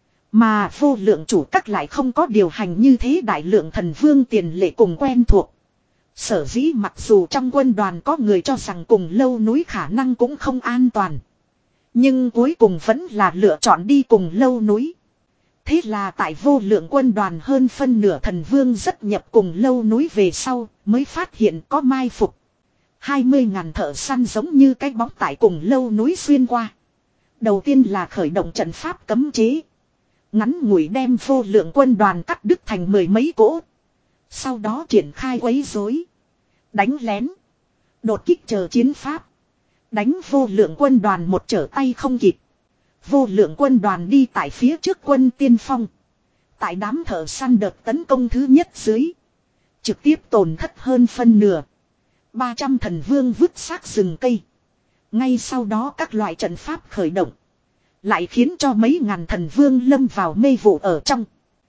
Mà vô lượng chủ các lại không có điều hành như thế đại lượng thần vương tiền lệ cùng quen thuộc. Sở dĩ mặc dù trong quân đoàn có người cho rằng cùng lâu núi khả năng cũng không an toàn. Nhưng cuối cùng vẫn là lựa chọn đi cùng lâu núi. Thế là tại vô lượng quân đoàn hơn phân nửa thần vương rất nhập cùng lâu núi về sau mới phát hiện có mai phục. hai mươi ngàn thợ săn giống như cái bóng tại cùng lâu núi xuyên qua. Đầu tiên là khởi động trận pháp cấm chế. Ngắn ngủi đem vô lượng quân đoàn cắt đứt thành mười mấy cỗ. Sau đó triển khai quấy rối. Đánh lén. Đột kích chờ chiến pháp. Đánh vô lượng quân đoàn một trở tay không kịp. Vô lượng quân đoàn đi tại phía trước quân tiên phong. Tại đám thợ săn đợt tấn công thứ nhất dưới. Trực tiếp tổn thất hơn phân nửa. ba trăm thần vương vứt xác rừng cây. Ngay sau đó các loại trận pháp khởi động. Lại khiến cho mấy ngàn thần vương lâm vào mê vụ ở trong.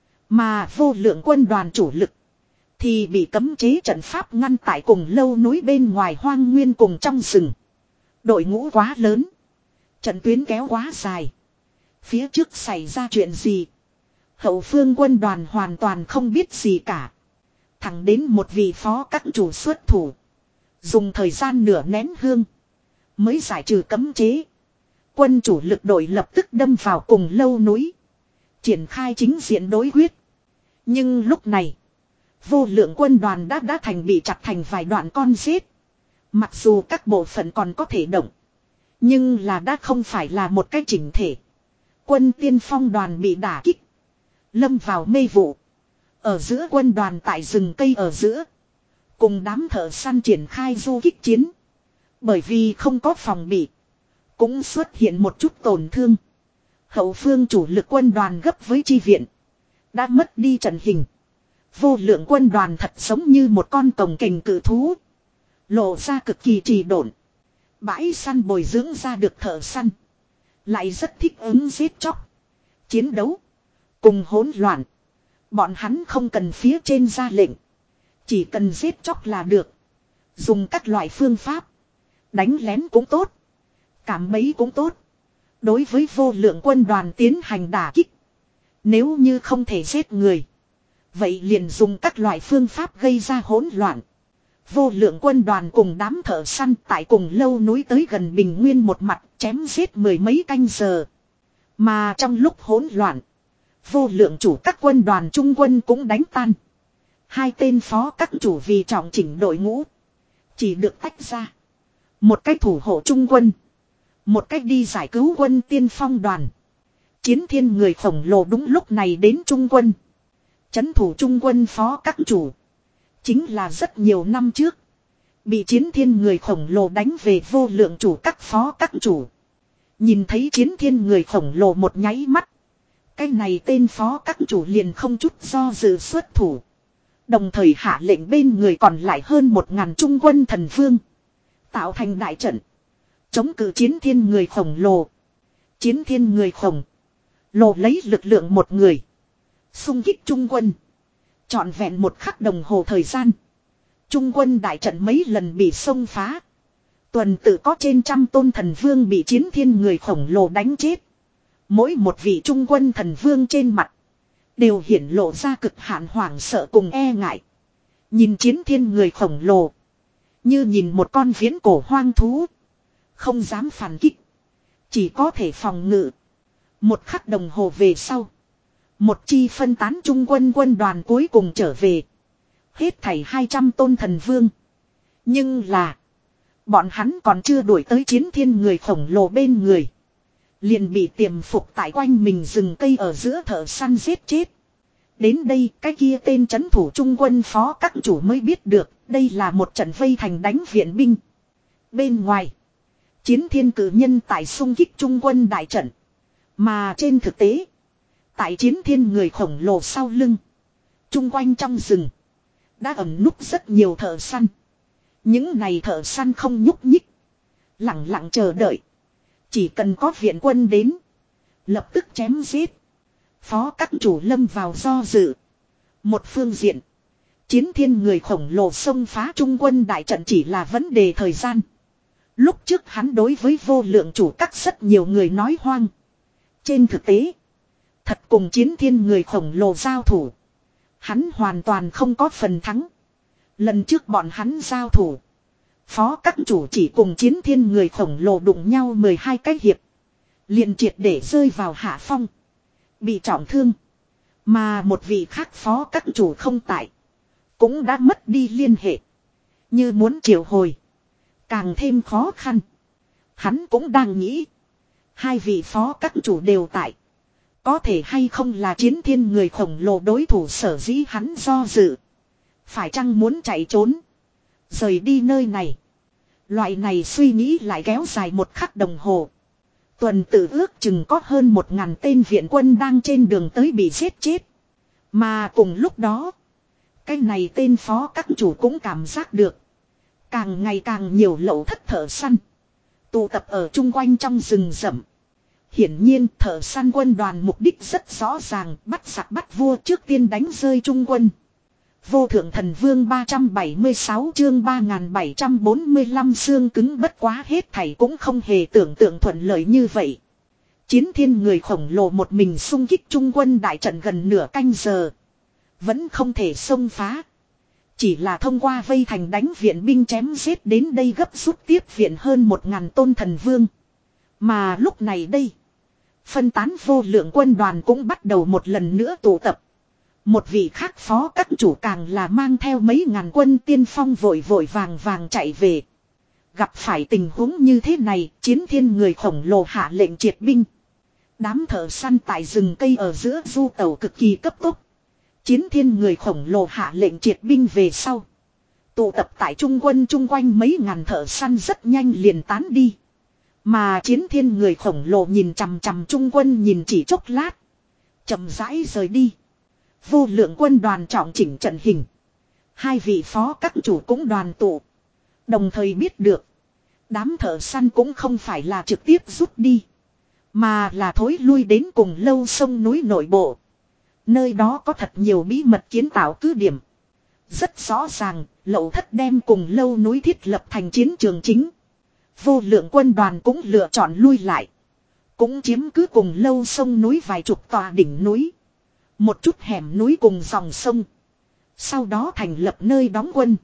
Mà vô lượng quân đoàn chủ lực. Thì bị cấm chế trận pháp ngăn tại cùng lâu núi bên ngoài hoang nguyên cùng trong rừng. Đội ngũ quá lớn. Trận tuyến kéo quá dài. Phía trước xảy ra chuyện gì. Hậu phương quân đoàn hoàn toàn không biết gì cả. Thẳng đến một vị phó các chủ xuất thủ. Dùng thời gian nửa nén hương. Mới giải trừ cấm chế. Quân chủ lực đội lập tức đâm vào cùng lâu núi. Triển khai chính diện đối quyết. Nhưng lúc này. Vô lượng quân đoàn đã đã thành bị chặt thành vài đoạn con rết. Mặc dù các bộ phận còn có thể động. Nhưng là đã không phải là một cái chỉnh thể. Quân tiên phong đoàn bị đả kích. Lâm vào mê vụ. Ở giữa quân đoàn tại rừng cây ở giữa. Cùng đám thợ săn triển khai du kích chiến. Bởi vì không có phòng bị. Cũng xuất hiện một chút tổn thương. Hậu phương chủ lực quân đoàn gấp với chi viện. Đã mất đi trận hình. Vô lượng quân đoàn thật giống như một con cồng kềnh cự thú. Lộ ra cực kỳ trì độn. Bãi săn bồi dưỡng ra được thợ săn. Lại rất thích ứng giết chóc. Chiến đấu. Cùng hỗn loạn. Bọn hắn không cần phía trên ra lệnh. Chỉ cần giết chóc là được. Dùng các loại phương pháp. Đánh lén cũng tốt. Cảm bấy cũng tốt. Đối với vô lượng quân đoàn tiến hành đả kích. Nếu như không thể giết người. Vậy liền dùng các loại phương pháp gây ra hỗn loạn. Vô lượng quân đoàn cùng đám thợ săn tại cùng lâu núi tới gần bình nguyên một mặt chém giết mười mấy canh giờ. Mà trong lúc hỗn loạn. Vô lượng chủ các quân đoàn trung quân cũng đánh tan. Hai tên phó các chủ vì trọng chỉnh đội ngũ. Chỉ được tách ra. Một cách thủ hộ trung quân. Một cách đi giải cứu quân tiên phong đoàn. Chiến thiên người khổng lồ đúng lúc này đến trung quân. Chấn thủ trung quân phó các chủ. Chính là rất nhiều năm trước. Bị chiến thiên người khổng lồ đánh về vô lượng chủ các phó các chủ. Nhìn thấy chiến thiên người khổng lồ một nháy mắt. Cái này tên phó các chủ liền không chút do dự xuất thủ. Đồng thời hạ lệnh bên người còn lại hơn một ngàn trung quân thần vương. Tạo thành đại trận. Chống cự chiến thiên người khổng lồ. Chiến thiên người khổng lồ lấy lực lượng một người. Xung kích trung quân. Trọn vẹn một khắc đồng hồ thời gian. Trung quân đại trận mấy lần bị xông phá. Tuần tự có trên trăm tôn thần vương bị chiến thiên người khổng lồ đánh chết. Mỗi một vị trung quân thần vương trên mặt. Đều hiển lộ ra cực hạn hoảng sợ cùng e ngại. Nhìn chiến thiên người khổng lồ. Như nhìn một con viễn cổ hoang thú. Không dám phản kích. Chỉ có thể phòng ngự. Một khắc đồng hồ về sau. Một chi phân tán trung quân quân đoàn cuối cùng trở về. Hết thảy hai trăm tôn thần vương. Nhưng là. Bọn hắn còn chưa đuổi tới chiến thiên người khổng lồ bên người. Liền bị tiềm phục tại quanh mình rừng cây ở giữa thợ săn giết chết. Đến đây cái kia tên trấn thủ trung quân phó các chủ mới biết được. Đây là một trận vây thành đánh viện binh. Bên ngoài. Chiến thiên cử nhân tại xung kích trung quân đại trận. Mà trên thực tế. Tại chiến thiên người khổng lồ sau lưng. Trung quanh trong rừng. Đã ẩn núp rất nhiều thợ săn. Những này thợ săn không nhúc nhích. Lặng lặng chờ đợi. Chỉ cần có viện quân đến. Lập tức chém giết. Phó các chủ lâm vào do dự. Một phương diện. Chiến thiên người khổng lồ xông phá trung quân đại trận chỉ là vấn đề thời gian. Lúc trước hắn đối với vô lượng chủ các rất nhiều người nói hoang. Trên thực tế. Thật cùng chiến thiên người khổng lồ giao thủ. Hắn hoàn toàn không có phần thắng. Lần trước bọn hắn giao thủ. Phó các chủ chỉ cùng chiến thiên người khổng lồ đụng nhau mười hai cái hiệp. Liền triệt để rơi vào hạ phong. Bị trọng thương. Mà một vị khác phó các chủ không tại. Cũng đã mất đi liên hệ. Như muốn triệu hồi. Càng thêm khó khăn. Hắn cũng đang nghĩ. Hai vị phó các chủ đều tại. Có thể hay không là chiến thiên người khổng lồ đối thủ sở dĩ hắn do dự. Phải chăng muốn chạy trốn. Rời đi nơi này. Loại này suy nghĩ lại kéo dài một khắc đồng hồ. Tuần tự ước chừng có hơn một ngàn tên viện quân đang trên đường tới bị giết chết. Mà cùng lúc đó. Cái này tên phó các chủ cũng cảm giác được. Càng ngày càng nhiều lậu thất thợ săn. Tụ tập ở chung quanh trong rừng rậm. Hiển nhiên thợ săn quân đoàn mục đích rất rõ ràng. Bắt giặc bắt vua trước tiên đánh rơi trung quân. Vô thượng thần vương ba trăm bảy mươi sáu chương ba nghìn bảy trăm bốn mươi lăm xương cứng bất quá hết thảy cũng không hề tưởng tượng thuận lợi như vậy. Chiến thiên người khổng lồ một mình xung kích trung quân đại trận gần nửa canh giờ. Vẫn không thể xông phá. Chỉ là thông qua vây thành đánh viện binh chém giết đến đây gấp rút tiếp viện hơn một ngàn tôn thần vương. Mà lúc này đây, phân tán vô lượng quân đoàn cũng bắt đầu một lần nữa tụ tập. Một vị khác phó các chủ càng là mang theo mấy ngàn quân tiên phong vội vội vàng vàng chạy về. Gặp phải tình huống như thế này, Chiến Thiên người khổng lồ hạ lệnh triệt binh. Đám thợ săn tại rừng cây ở giữa du tàu cực kỳ cấp tốc. Chiến Thiên người khổng lồ hạ lệnh triệt binh về sau. Tụ tập tại trung quân chung quanh mấy ngàn thợ săn rất nhanh liền tán đi. Mà Chiến Thiên người khổng lồ nhìn chằm chằm trung quân nhìn chỉ chốc lát. Chậm rãi rời đi. Vô lượng quân đoàn trọng chỉnh trận hình. Hai vị phó các chủ cũng đoàn tụ. Đồng thời biết được. Đám thợ săn cũng không phải là trực tiếp rút đi. Mà là thối lui đến cùng lâu sông núi nội bộ. Nơi đó có thật nhiều bí mật kiến tạo cứ điểm. Rất rõ ràng, Lậu Thất đem cùng lâu núi thiết lập thành chiến trường chính. Vô lượng quân đoàn cũng lựa chọn lui lại. Cũng chiếm cứ cùng lâu sông núi vài chục tòa đỉnh núi. Một chút hẻm núi cùng dòng sông. Sau đó thành lập nơi đóng quân.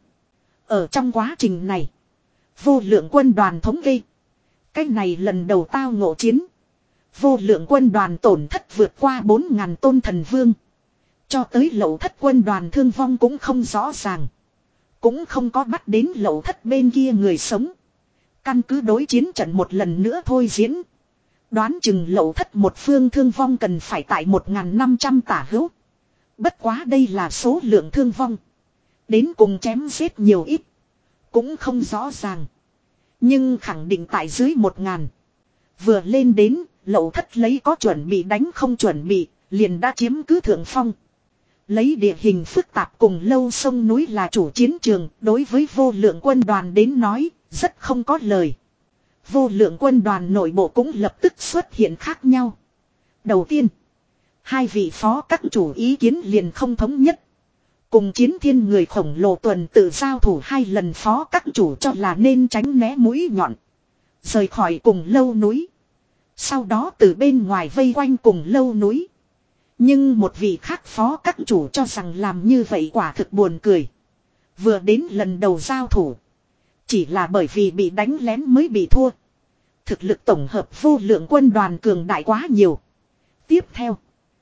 Ở trong quá trình này, vô lượng quân đoàn thống kê. Cái này lần đầu tao ngộ chiến. Vô lượng quân đoàn tổn thất vượt qua bốn ngàn tôn thần vương. Cho tới Lậu Thất quân đoàn thương vong cũng không rõ ràng. Cũng không có bắt đến Lậu Thất bên kia người sống. Căn cứ đối chiến trận một lần nữa thôi diễn. Đoán chừng Lậu Thất một phương thương vong cần phải tại một nghìn năm trăm tả hữu. Bất quá đây là số lượng thương vong. Đến cùng chém giết nhiều ít. Cũng không rõ ràng. Nhưng khẳng định tại dưới một ngàn. Vừa lên đến, Lậu Thất lấy có chuẩn bị đánh không chuẩn bị, liền đã chiếm cứ thượng phong. Lấy địa hình phức tạp cùng lâu sông núi là chủ chiến trường, đối với vô lượng quân đoàn đến nói, rất không có lời. Vô lượng quân đoàn nội bộ cũng lập tức xuất hiện khác nhau. Đầu tiên, hai vị phó các chủ ý kiến liền không thống nhất. Cùng Chiến Thiên người khổng lồ tuần tự giao thủ hai lần phó các chủ cho là nên tránh né mũi nhọn. Rời khỏi cùng lâu núi. Sau đó từ bên ngoài vây quanh cùng lâu núi. Nhưng một vị khác phó các chủ cho rằng làm như vậy quả thực buồn cười. Vừa đến lần đầu giao thủ. Chỉ là bởi vì bị đánh lén mới bị thua. Thực lực tổng hợp vô lượng quân đoàn cường đại quá nhiều. Tiếp theo.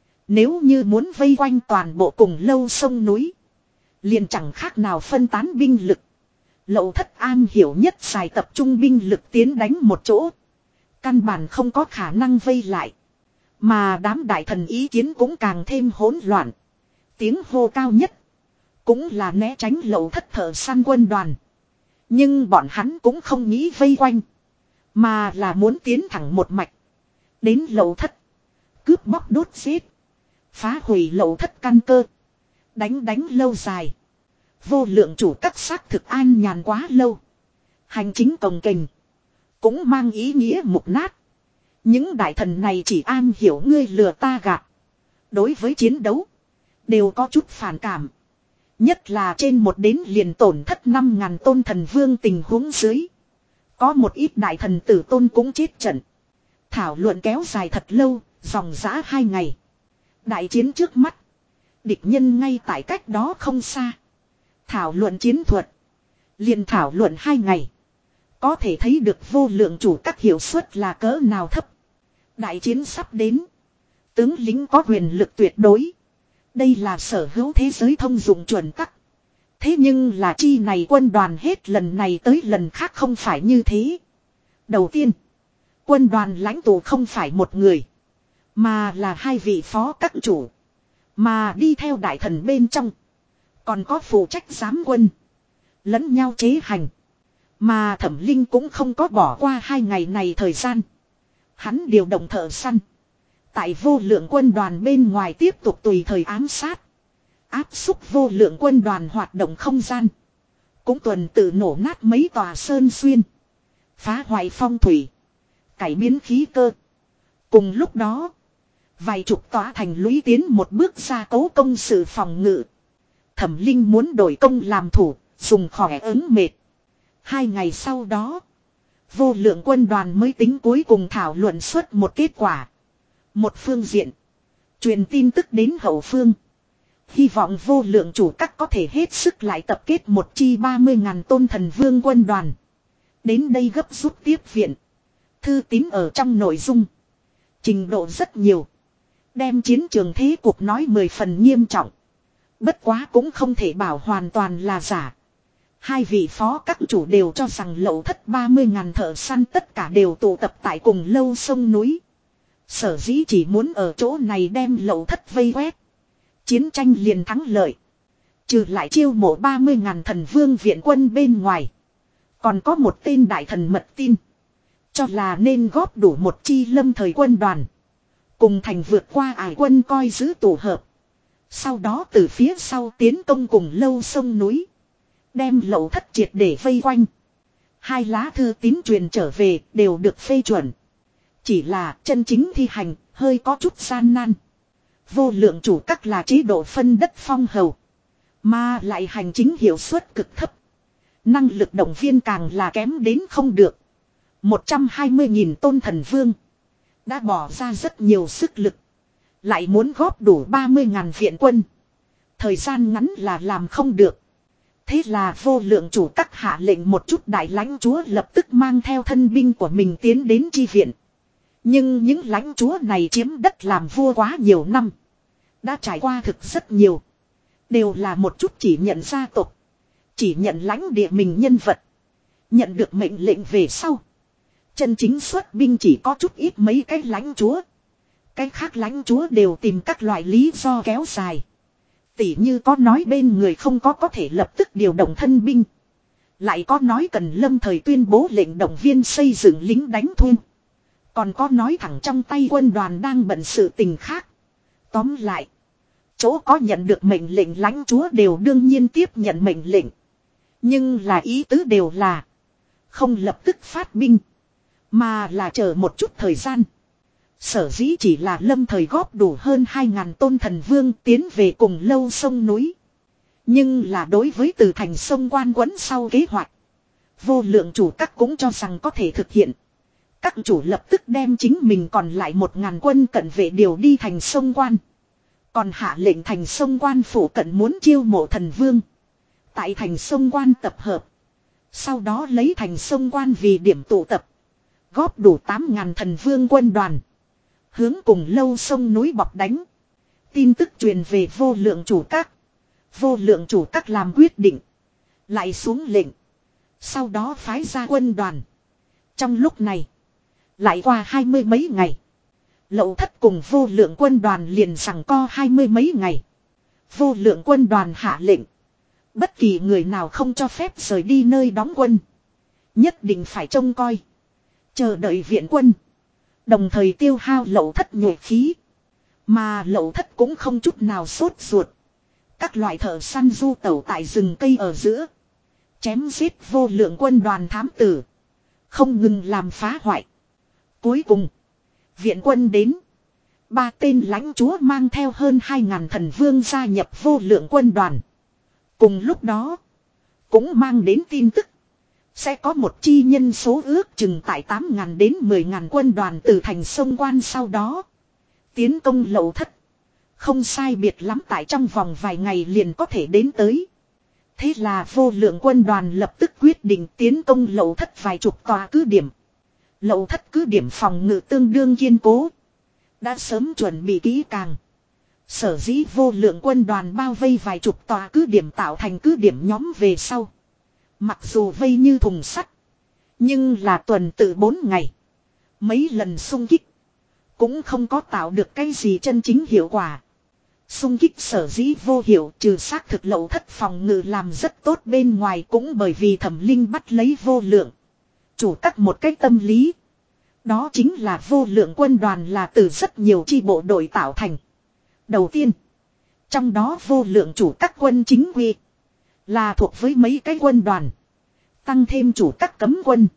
Nếu như muốn vây quanh toàn bộ cùng lâu sông núi. Liền chẳng khác nào phân tán binh lực. Lậu Thất an hiểu nhất xài tập trung binh lực tiến đánh một chỗ. Căn bản không có khả năng vây lại. Mà đám đại thần ý kiến cũng càng thêm hỗn loạn. Tiếng hô cao nhất. Cũng là né tránh Lậu Thất thợ săn quân đoàn. Nhưng bọn hắn cũng không nghĩ vây quanh. Mà là muốn tiến thẳng một mạch. Đến Lậu Thất. Cướp bóc đốt giết. Phá hủy Lậu Thất căn cơ. Đánh đánh lâu dài. Vô lượng chủ các xác thực an nhàn quá lâu. Hành chính cồng kềnh. Cũng mang ý nghĩa mục nát. Những đại thần này chỉ an hiểu ngươi lừa ta gạt. Đối với chiến đấu. Đều có chút phản cảm. Nhất là trên một đến liền tổn thất năm ngàn tôn thần vương tình huống dưới. Có một ít đại thần tử tôn cũng chết trận. Thảo luận kéo dài thật lâu. Dòng dã hai ngày. Đại chiến trước mắt. Địch nhân ngay tại cách đó không xa. Thảo luận chiến thuật. Liền thảo luận hai ngày. Có thể thấy được vô lượng chủ các hiệu suất là cỡ nào thấp. Đại chiến sắp đến. Tướng lính có quyền lực tuyệt đối. Đây là sở hữu thế giới thông dụng chuẩn tắc. Thế nhưng là chi này quân đoàn hết lần này tới lần khác không phải như thế. Đầu tiên. Quân đoàn lãnh tụ không phải một người. Mà là hai vị phó các chủ. Mà đi theo đại thần bên trong. Còn có phụ trách giám quân. Lẫn nhau chế hành. Mà Thẩm Linh cũng không có bỏ qua hai ngày này thời gian. Hắn điều động thợ săn. Tại vô lượng quân đoàn bên ngoài tiếp tục tùy thời ám sát. Áp xúc vô lượng quân đoàn hoạt động không gian. Cũng tuần tự nổ nát mấy tòa sơn xuyên. Phá hoại phong thủy. Cải biến khí cơ. Cùng lúc đó. Vài chục tòa thành lũy tiến một bước ra cấu công sự phòng ngự. Thẩm Linh muốn đổi công làm thủ. Dùng khỏe ứng mệt. Hai ngày sau đó. Vô lượng quân đoàn mới tính cuối cùng thảo luận xuất một kết quả. Một phương diện. Truyền tin tức đến hậu phương. Hy vọng vô lượng chủ các có thể hết sức lại tập kết một chi ba mươi ngàn tôn thần vương quân đoàn. Đến đây gấp rút tiếp viện. thư tín ở trong nội dung. Trình độ rất nhiều. Đem chiến trường thế cuộc nói mười phần nghiêm trọng. Bất quá cũng không thể bảo hoàn toàn là giả. Hai vị phó các chủ đều cho rằng Lậu Thất ba mươi ngàn thợ săn tất cả đều tụ tập tại cùng lâu sông núi. Sở dĩ chỉ muốn ở chỗ này đem Lậu Thất vây quét. Chiến tranh liền thắng lợi. Trừ lại chiêu mộ ba mươi ngàn thần vương viện quân bên ngoài. Còn có một tên đại thần mật tin. Cho là nên góp đủ một chi lâm thời quân đoàn. Cùng thành vượt qua ải quân coi giữ tổ hợp. Sau đó từ phía sau tiến công cùng lâu sông núi. Đem Lậu Thất triệt để vây quanh. Hai lá thư tín truyền trở về đều được phê chuẩn. Chỉ là chân chính thi hành hơi có chút gian nan. Vô lượng chủ các là chế độ phân đất phong hầu. Mà lại hành chính hiệu suất cực thấp. Năng lực động viên càng là kém đến không được. một trăm hai mươi nghìn tôn thần vương. Đã bỏ ra rất nhiều sức lực. Lại muốn góp đủ ba mươi ngàn viện quân. Thời gian ngắn là làm không được. Thế là vô lượng chủ các hạ lệnh một chút đại lãnh chúa lập tức mang theo thân binh của mình tiến đến chi viện. Nhưng những lãnh chúa này chiếm đất làm vua quá nhiều năm. Đã trải qua thực rất nhiều. Đều là một chút chỉ nhận gia tộc. Chỉ nhận lãnh địa mình nhân vật. Nhận được mệnh lệnh về sau. Chân chính xuất binh chỉ có chút ít mấy cái lãnh chúa. Cái khác lãnh chúa đều tìm các loại lý do kéo dài. Tỉ như có nói bên người không có có thể lập tức điều động thân binh. Lại có nói cần lâm thời tuyên bố lệnh động viên xây dựng lính đánh thuê. Còn có nói thẳng trong tay quân đoàn đang bận sự tình khác. Tóm lại. Chỗ có nhận được mệnh lệnh lãnh chúa đều đương nhiên tiếp nhận mệnh lệnh. Nhưng là ý tứ đều là. Không lập tức phát binh. Mà là chờ một chút thời gian. Sở dĩ chỉ là lâm thời góp đủ hơn hai ngàn tôn thần vương tiến về cùng lâu sông núi. Nhưng là đối với từ thành sông Quan quấn sau kế hoạch. Vô lượng chủ các cũng cho rằng có thể thực hiện. Các chủ lập tức đem chính mình còn lại một ngàn quân cận vệ điều đi thành sông Quan. Còn hạ lệnh thành sông Quan phủ cận muốn chiêu mộ thần vương. Tại thành sông Quan tập hợp. Sau đó lấy thành sông Quan vì điểm tụ tập. Góp đủ tám ngàn thần vương quân đoàn. Hướng cùng lâu sông núi bọc đánh. Tin tức truyền về vô lượng chủ các. Vô lượng chủ các làm quyết định. Lại xuống lệnh. Sau đó phái ra quân đoàn. Trong lúc này. Lại qua hai mươi mấy ngày. Lậu Thất cùng vô lượng quân đoàn liền rằng co hai mươi mấy ngày. Vô lượng quân đoàn hạ lệnh. Bất kỳ người nào không cho phép rời đi nơi đóng quân. Nhất định phải trông coi. Chờ đợi viện quân. Đồng thời tiêu hao Lậu Thất nhuệ khí. Mà Lậu Thất cũng không chút nào sốt ruột. Các loại thợ săn du tẩu tại rừng cây ở giữa. Chém giết vô lượng quân đoàn thám tử. Không ngừng làm phá hoại. Cuối cùng. Viện quân đến. Ba tên lãnh chúa mang theo hơn hai ngàn thần vương gia nhập vô lượng quân đoàn. Cùng lúc đó. Cũng mang đến tin tức. Sẽ có một chi nhân số ước chừng tại tám ngàn đến mười ngàn quân đoàn từ thành sông Quan sau đó. Tiến công Lậu Thất. Không sai biệt lắm tại trong vòng vài ngày liền có thể đến tới. Thế là vô lượng quân đoàn lập tức quyết định tiến công Lậu Thất vài chục tòa cứ điểm. Lậu Thất cứ điểm phòng ngự tương đương kiên cố. Đã sớm chuẩn bị kỹ càng. Sở dĩ vô lượng quân đoàn bao vây vài chục tòa cứ điểm tạo thành cứ điểm nhóm về sau. Mặc dù vây như thùng sắt. Nhưng là tuần tự bốn ngày. Mấy lần xung kích. Cũng không có tạo được cái gì chân chính hiệu quả. Xung kích sở dĩ vô hiệu trừ xác thực Lậu Thất phòng ngự làm rất tốt bên ngoài cũng bởi vì Thẩm Linh bắt lấy vô lượng. Chủ các một cách tâm lý. Đó chính là vô lượng quân đoàn là từ rất nhiều chi bộ đội tạo thành. Đầu tiên. Trong đó vô lượng chủ các quân chính quy. Là thuộc với mấy cái quân đoàn. Tăng thêm chủ các cấm quân.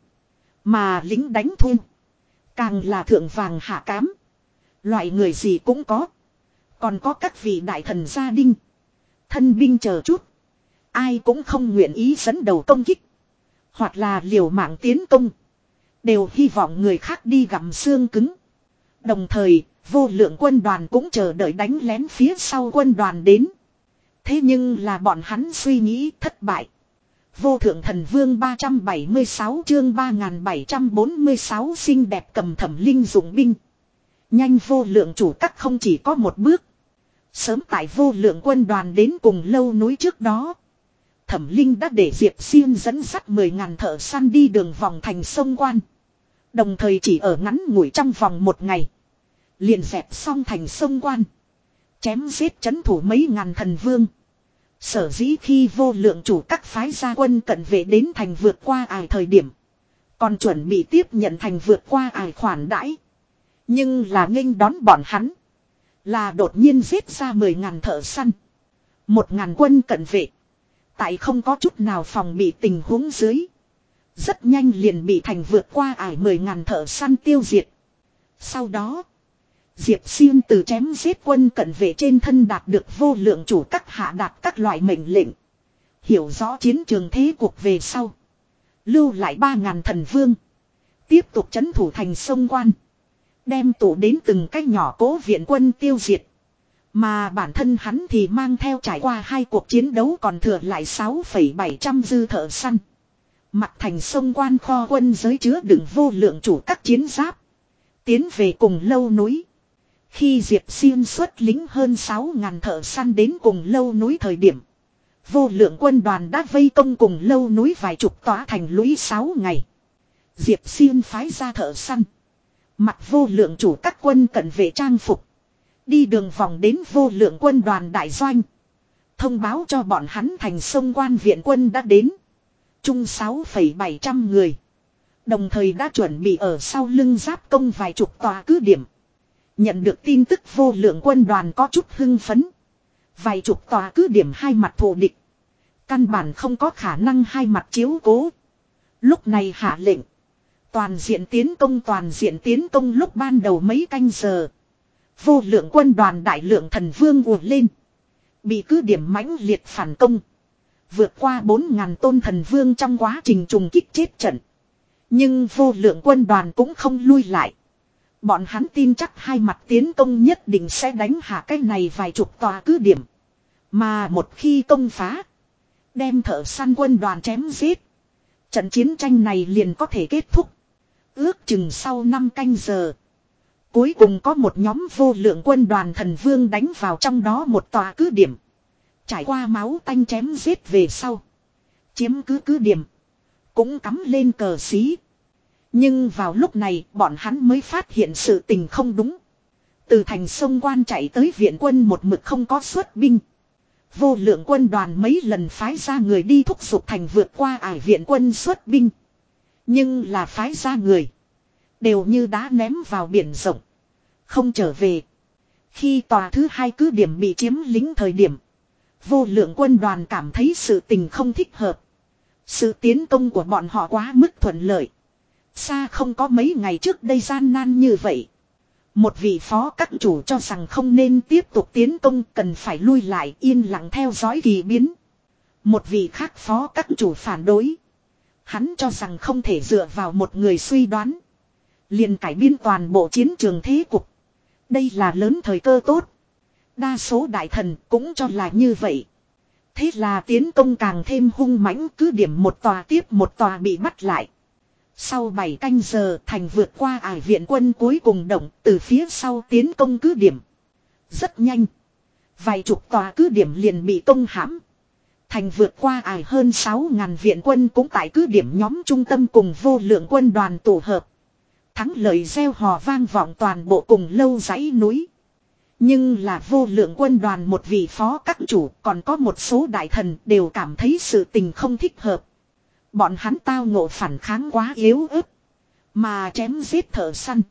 Mà lính đánh thuê. Càng là thượng vàng hạ cám. Loại người gì cũng có. Còn có các vị đại thần gia đình. Thân binh chờ chút. Ai cũng không nguyện ý dẫn đầu công kích. Hoặc là liều mạng tiến công. Đều hy vọng người khác đi gặm xương cứng. Đồng thời, vô lượng quân đoàn cũng chờ đợi đánh lén phía sau quân đoàn đến. Thế nhưng là bọn hắn suy nghĩ thất bại. Vô thượng thần vương ba trăm bảy mươi sáu chương ba nghìn bảy trăm bốn mươi sáu xinh đẹp cầm thẩm linh dụng binh. Nhanh vô lượng chủ các không chỉ có một bước. Sớm tại vô lượng quân đoàn đến cùng lâu núi trước đó. Thẩm linh đã để Diệp Xiên dẫn dắt mười ngàn thợ săn đi đường vòng thành sông quan. Đồng thời chỉ ở ngắn ngủi trong vòng một ngày. Liền dẹp xong thành sông quan. Chém giết chấn thủ mấy ngàn thần vương. Sở dĩ khi vô lượng chủ các phái gia quân cận vệ đến thành vượt qua ải thời điểm. Còn chuẩn bị tiếp nhận thành vượt qua ải khoản đãi. Nhưng là nghênh đón bọn hắn. Là đột nhiên giết ra mười ngàn thợ săn. Một ngàn quân cận vệ. Tại không có chút nào phòng bị tình huống dưới. Rất nhanh liền bị thành vượt qua ải mười ngàn thợ săn tiêu diệt. Sau đó. Diệp Xiên từ chém giết quân cận vệ trên thân đạt được vô lượng chủ các hạ đạt các loại mệnh lệnh. Hiểu rõ chiến trường thế cuộc về sau. Lưu lại ba ngàn thần vương. Tiếp tục chấn thủ thành sông quan. Đem tụ đến từng cách nhỏ cố viện quân tiêu diệt. Mà bản thân hắn thì mang theo trải qua hai cuộc chiến đấu còn thừa lại sáu phẩy bảy trăm dư thợ săn. Mặt thành sông quan kho quân giới chứa đựng vô lượng chủ các chiến giáp. Tiến về cùng lâu núi. Khi Diệp Xiên xuất lính hơn sáu ngàn thợ săn đến cùng lâu núi thời điểm. Vô lượng quân đoàn đã vây công cùng lâu núi vài chục tòa thành lũy sáu ngày. Diệp Xiên phái ra thợ săn. Mặc vô lượng chủ các quân cận vệ trang phục. Đi đường vòng đến vô lượng quân đoàn đại doanh. Thông báo cho bọn hắn thành sông quan viện quân đã đến. Chung sáu phẩy bảy trăm người. Đồng thời đã chuẩn bị ở sau lưng giáp công vài chục tòa cứ điểm. Nhận được tin tức vô lượng quân đoàn có chút hưng phấn. Vài chục tòa cứ điểm hai mặt thù địch. Căn bản không có khả năng hai mặt chiếu cố. Lúc này hạ lệnh. Toàn diện tiến công toàn diện tiến công lúc ban đầu mấy canh giờ. Vô lượng quân đoàn đại lượng thần vương ùa lên. Bị cứ điểm mãnh liệt phản công. Vượt qua bốn ngàn tôn thần vương trong quá trình trùng kích chết trận. Nhưng vô lượng quân đoàn cũng không lui lại. Bọn hắn tin chắc hai mặt tiến công nhất định sẽ đánh hạ cái này vài chục tòa cứ điểm. Mà một khi công phá. Đem thợ săn quân đoàn chém giết. Trận chiến tranh này liền có thể kết thúc. Ước chừng sau năm canh giờ. Cuối cùng có một nhóm vô lượng quân đoàn thần vương đánh vào trong đó một tòa cứ điểm. Trải qua máu tanh chém giết về sau. Chiếm cứ cứ điểm. Cũng cắm lên cờ xí. Nhưng vào lúc này bọn hắn mới phát hiện sự tình không đúng. Từ thành sông quan chạy tới viện quân một mực không có xuất binh. Vô lượng quân đoàn mấy lần phái ra người đi thúc giục thành vượt qua ải viện quân xuất binh. Nhưng là phái ra người. Đều như đá ném vào biển rộng. Không trở về. Khi tòa thứ hai cứ điểm bị chiếm lính thời điểm. Vô lượng quân đoàn cảm thấy sự tình không thích hợp. Sự tiến công của bọn họ quá mức thuận lợi. Xa không có mấy ngày trước đây gian nan như vậy. Một vị phó các chủ cho rằng không nên tiếp tục tiến công, cần phải lui lại yên lặng theo dõi kỳ biến. Một vị khác phó các chủ phản đối. Hắn cho rằng không thể dựa vào một người suy đoán. Liền cải biến toàn bộ chiến trường thế cục. Đây là lớn thời cơ tốt. Đa số đại thần cũng cho là như vậy. Thế là tiến công càng thêm hung mãnh, cứ điểm một tòa tiếp một tòa bị bắt lại. Sau bảy canh giờ thành vượt qua ải viện quân cuối cùng động từ phía sau tiến công cứ điểm. Rất nhanh. Vài chục tòa cứ điểm liền bị công hãm. Thành vượt qua ải hơn sáu ngàn viện quân cũng tại cứ điểm nhóm trung tâm cùng vô lượng quân đoàn tụ hợp. Thắng lợi reo hò vang vọng toàn bộ cùng lâu dãy núi. Nhưng là vô lượng quân đoàn một vị phó các chủ còn có một số đại thần đều cảm thấy sự tình không thích hợp. Bọn hắn tao ngộ phản kháng quá yếu ớt. Mà chém giết thợ săn.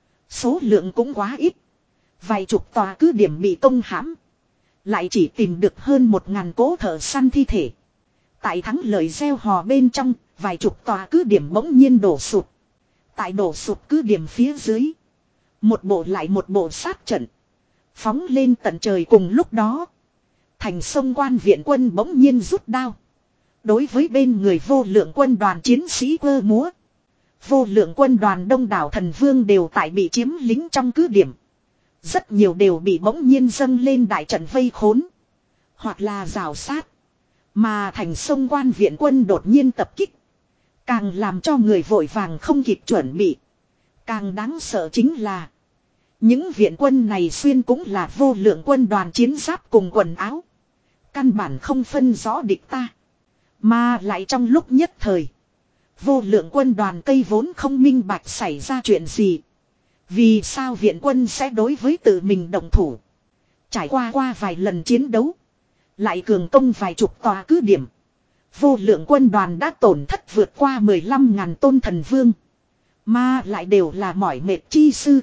Số lượng cũng quá ít. Vài chục tòa cứ điểm bị công hãm. Lại chỉ tìm được hơn một ngàn cố thợ săn thi thể. Tại thắng lợi gieo hò bên trong, vài chục tòa cứ điểm bỗng nhiên đổ sụp. Tại đổ sụp cứ điểm phía dưới. Một bộ lại một bộ sát trận. Phóng lên tận trời cùng lúc đó. Thành sông quan viện quân bỗng nhiên rút đao. Đối với bên người vô lượng quân đoàn chiến sĩ quơ múa. Vô lượng quân đoàn đông đảo thần vương đều tại bị chiếm lính trong cứ điểm. Rất nhiều đều bị bỗng nhiên dâng lên đại trận vây khốn. Hoặc là rào sát. Mà thành sông quan viện quân đột nhiên tập kích. Càng làm cho người vội vàng không kịp chuẩn bị. Càng đáng sợ chính là. Những viện quân này xuyên cũng là vô lượng quân đoàn chiến giáp cùng quần áo. Căn bản không phân rõ địch ta. Mà lại trong lúc nhất thời. Vô lượng quân đoàn cây vốn không minh bạch xảy ra chuyện gì. Vì sao viện quân sẽ đối với tự mình động thủ. Trải qua qua vài lần chiến đấu. Lại cường công vài chục tòa cứ điểm. Vô lượng quân đoàn đã tổn thất vượt qua mười lăm ngàn tôn thần vương. Mà lại đều là mỏi mệt chi sư.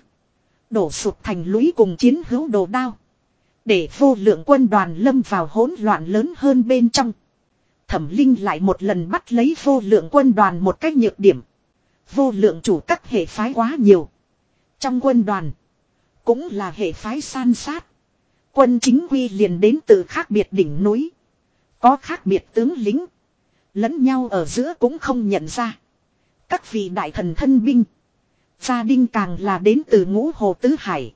Đổ sụp thành lũy cùng chiến hữu đồ đao. Để vô lượng quân đoàn lâm vào hỗn loạn lớn hơn bên trong. Thẩm Linh lại một lần bắt lấy vô lượng quân đoàn một cách nhược điểm. Vô lượng chủ các hệ phái quá nhiều. Trong quân đoàn. Cũng là hệ phái san sát. Quân chính quy liền đến từ khác biệt đỉnh núi. Có khác biệt tướng lính. Lẫn nhau ở giữa cũng không nhận ra. Các vị đại thần thân binh. Gia đình càng là đến từ ngũ hồ tứ hải.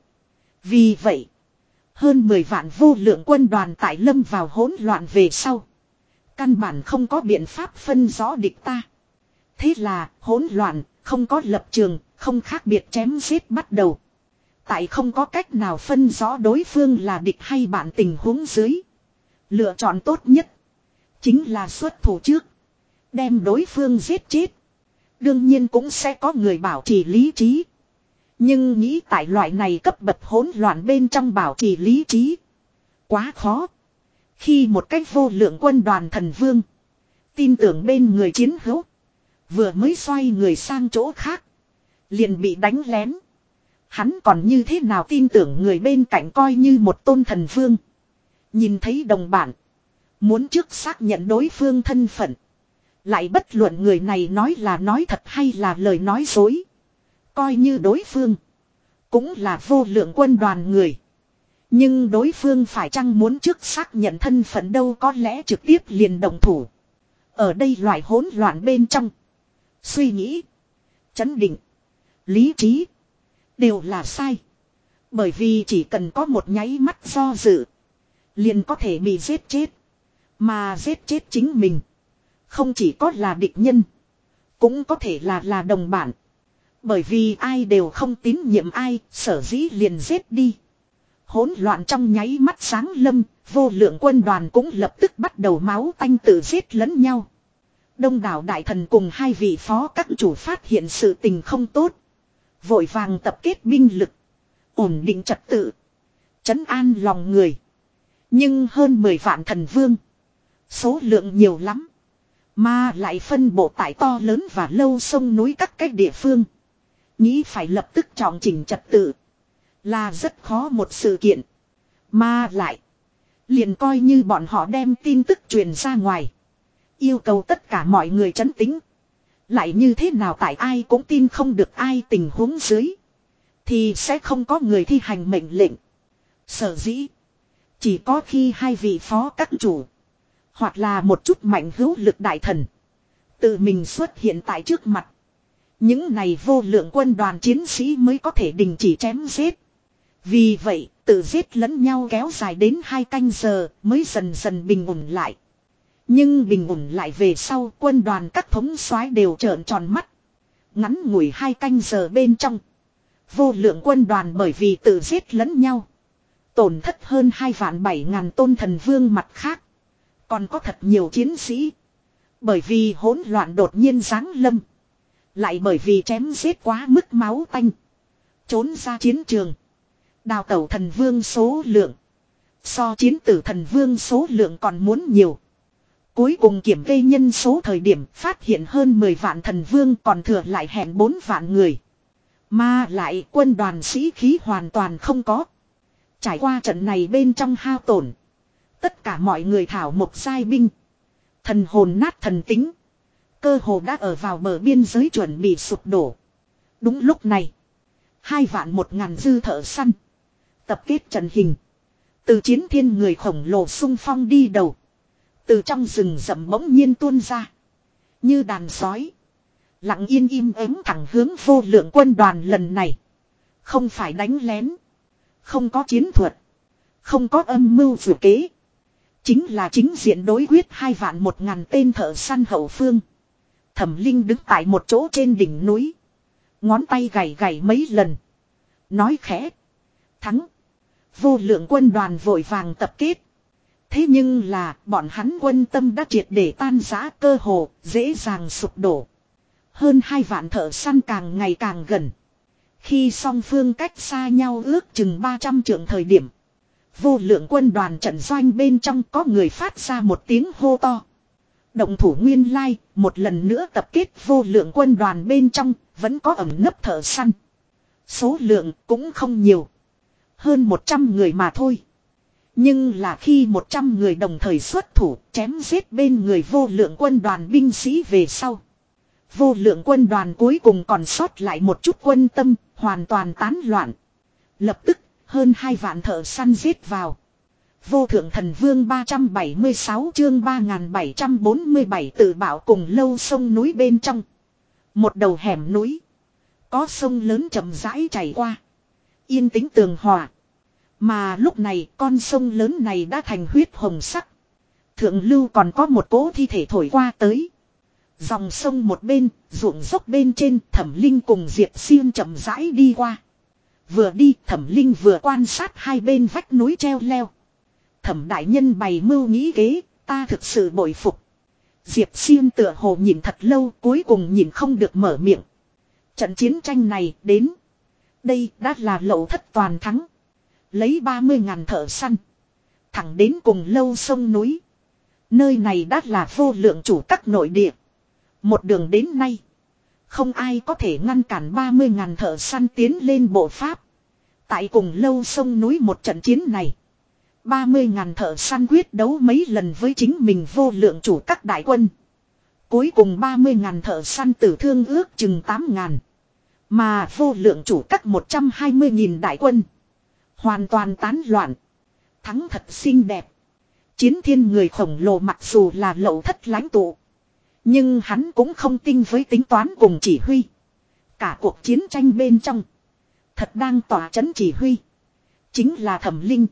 Vì vậy. Hơn mười vạn vô lượng quân đoàn tại lâm vào hỗn loạn về sau. Căn bản không có biện pháp phân rõ địch ta. Thế là hỗn loạn, không có lập trường, không khác biệt chém giết bắt đầu. Tại không có cách nào phân rõ đối phương là địch hay bạn tình huống dưới. Lựa chọn tốt nhất. Chính là xuất thủ trước. Đem đối phương giết chết. Đương nhiên cũng sẽ có người bảo trì lý trí. Nhưng nghĩ tại loại này cấp bậc hỗn loạn bên trong bảo trì lý trí. Quá khó. Khi một cách vô lượng quân đoàn thần vương. Tin tưởng bên người chiến hữu. Vừa mới xoay người sang chỗ khác. Liền bị đánh lén. Hắn còn như thế nào tin tưởng người bên cạnh coi như một tôn thần vương. Nhìn thấy đồng bản. Muốn trước xác nhận đối phương thân phận. Lại bất luận người này nói là nói thật hay là lời nói dối. Coi như đối phương. Cũng là vô lượng quân đoàn người. Nhưng đối phương phải chăng muốn trước xác nhận thân phận đâu có lẽ trực tiếp liền đồng thủ. Ở đây loại hỗn loạn bên trong. Suy nghĩ. Chấn định. Lý trí. Đều là sai. Bởi vì chỉ cần có một nháy mắt do dự. Liền có thể bị giết chết. Mà giết chết chính mình. Không chỉ có là địch nhân. Cũng có thể là là đồng bạn. Bởi vì ai đều không tín nhiệm ai. Sở dĩ liền giết đi. Hỗn loạn trong nháy mắt sáng lâm. Vô lượng quân đoàn cũng lập tức bắt đầu máu tanh tự giết lẫn nhau. Đông đảo đại thần cùng hai vị phó các chủ phát hiện sự tình không tốt. Vội vàng tập kết binh lực. Ổn định trật tự. Trấn an lòng người. Nhưng hơn mười vạn thần vương. Số lượng nhiều lắm. Mà lại phân bộ tại to lớn và lâu sông núi các cách địa phương. Nghĩ phải lập tức trọng chỉnh trật tự. Là rất khó một sự kiện. Mà lại. Liền coi như bọn họ đem tin tức truyền ra ngoài. Yêu cầu tất cả mọi người trấn tĩnh. Lại như thế nào tại ai cũng tin không được ai tình huống dưới. Thì sẽ không có người thi hành mệnh lệnh. Sở dĩ. Chỉ có khi hai vị phó các chủ. Hoặc là một chút mạnh hữu lực đại thần. Tự mình xuất hiện tại trước mặt. Những này vô lượng quân đoàn chiến sĩ mới có thể đình chỉ chém giết. Vì vậy tự giết lẫn nhau kéo dài đến hai canh giờ mới dần dần bình ổn lại. Nhưng bình ổn lại về sau quân đoàn các thống soái đều trợn tròn mắt. Ngắn ngủi hai canh giờ bên trong. Vô lượng quân đoàn bởi vì tự giết lẫn nhau. Tổn thất hơn hai vạn bảy ngàn tôn thần vương mặt khác. Còn có thật nhiều chiến sĩ. Bởi vì hỗn loạn đột nhiên giáng lâm. Lại bởi vì chém giết quá mức máu tanh. Trốn ra chiến trường. Đào tẩu thần vương số lượng. So chiến tử thần vương số lượng còn muốn nhiều. Cuối cùng kiểm kê nhân số thời điểm phát hiện hơn mười vạn thần vương còn thừa lại hẹn bốn vạn người. Mà lại quân đoàn sĩ khí hoàn toàn không có. Trải qua trận này bên trong hao tổn. Tất cả mọi người thảo một giai binh. Thần hồn nát thần tính. Cơ hồ đã ở vào bờ biên giới chuẩn bị sụp đổ. Đúng lúc này. Hai vạn một ngàn dư thợ săn. Tập kết trận hình. Từ chiến thiên người khổng lồ sung phong đi đầu. Từ trong rừng rậm bỗng nhiên tuôn ra. Như đàn sói. Lặng yên im ắng thẳng hướng vô lượng quân đoàn lần này. Không phải đánh lén. Không có chiến thuật. Không có âm mưu dự kế. Chính là chính diện đối quyết hai vạn một ngàn tên thợ săn hậu phương. Thẩm Linh đứng tại một chỗ trên đỉnh núi. Ngón tay gảy gảy mấy lần. Nói khẽ. Thắng. Vô lượng quân đoàn vội vàng tập kết. Thế nhưng là bọn hắn quân tâm đã triệt để tan rã, cơ hồ dễ dàng sụp đổ. Hơn hai vạn thợ săn càng ngày càng gần. Khi song phương cách xa nhau ước chừng ba trăm trượng thời điểm. Vô lượng quân đoàn trận doanh bên trong có người phát ra một tiếng hô to. Động thủ nguyên lai, một lần nữa tập kết vô lượng quân đoàn bên trong, vẫn có ẩn nấp thợ săn. Số lượng cũng không nhiều. Hơn một trăm người mà thôi. Nhưng là khi một trăm người đồng thời xuất thủ, chém giết bên người vô lượng quân đoàn binh sĩ về sau. Vô lượng quân đoàn cuối cùng còn sót lại một chút quân tâm, hoàn toàn tán loạn. Lập tức, hơn hai vạn thợ săn giết vào. Vô thượng thần vương ba trăm bảy mươi sáu chương ba nghìn bảy trăm bốn mươi bảy tự bảo cùng lâu sông núi bên trong. Một đầu hẻm núi. Có sông lớn chậm rãi chảy qua. Yên tĩnh tường hòa. Mà lúc này con sông lớn này đã thành huyết hồng sắc. Thượng lưu còn có một cỗ thi thể thổi qua tới. Dòng sông một bên, ruộng dốc bên trên, Thẩm Linh cùng Diệp Xiên chậm rãi đi qua. Vừa đi, Thẩm Linh vừa quan sát hai bên vách núi treo leo. Thẩm đại nhân bày mưu nghĩ kế, ta thực sự bội phục. Diệp Xiên tựa hồ nhìn thật lâu, cuối cùng nhìn không được mở miệng. Trận chiến tranh này đến. Đây đã là Lậu Thất toàn thắng. Lấy ba mươi ngàn thợ săn. Thẳng đến cùng lâu sông núi. Nơi này đã là vô lượng chủ các nội địa. Một đường đến nay. Không ai có thể ngăn cản ba mươi ngàn thợ săn tiến lên bộ pháp. Tại cùng lâu sông núi một trận chiến này. ba mươi ngàn thợ săn quyết đấu mấy lần với chính mình vô lượng chủ các đại quân. Cuối cùng ba mươi ngàn thợ săn tử thương ước chừng tám ngàn. Mà vô lượng chủ các một trăm hai mươi nghìn đại quân. Hoàn toàn tán loạn. Thắng thật xinh đẹp. Chiến thiên người khổng lồ mặc dù là Lậu Thất lãnh tụ. Nhưng hắn cũng không tinh với tính toán cùng chỉ huy. Cả cuộc chiến tranh bên trong. Thật đang tỏa chấn chỉ huy. Chính là Thẩm Linh.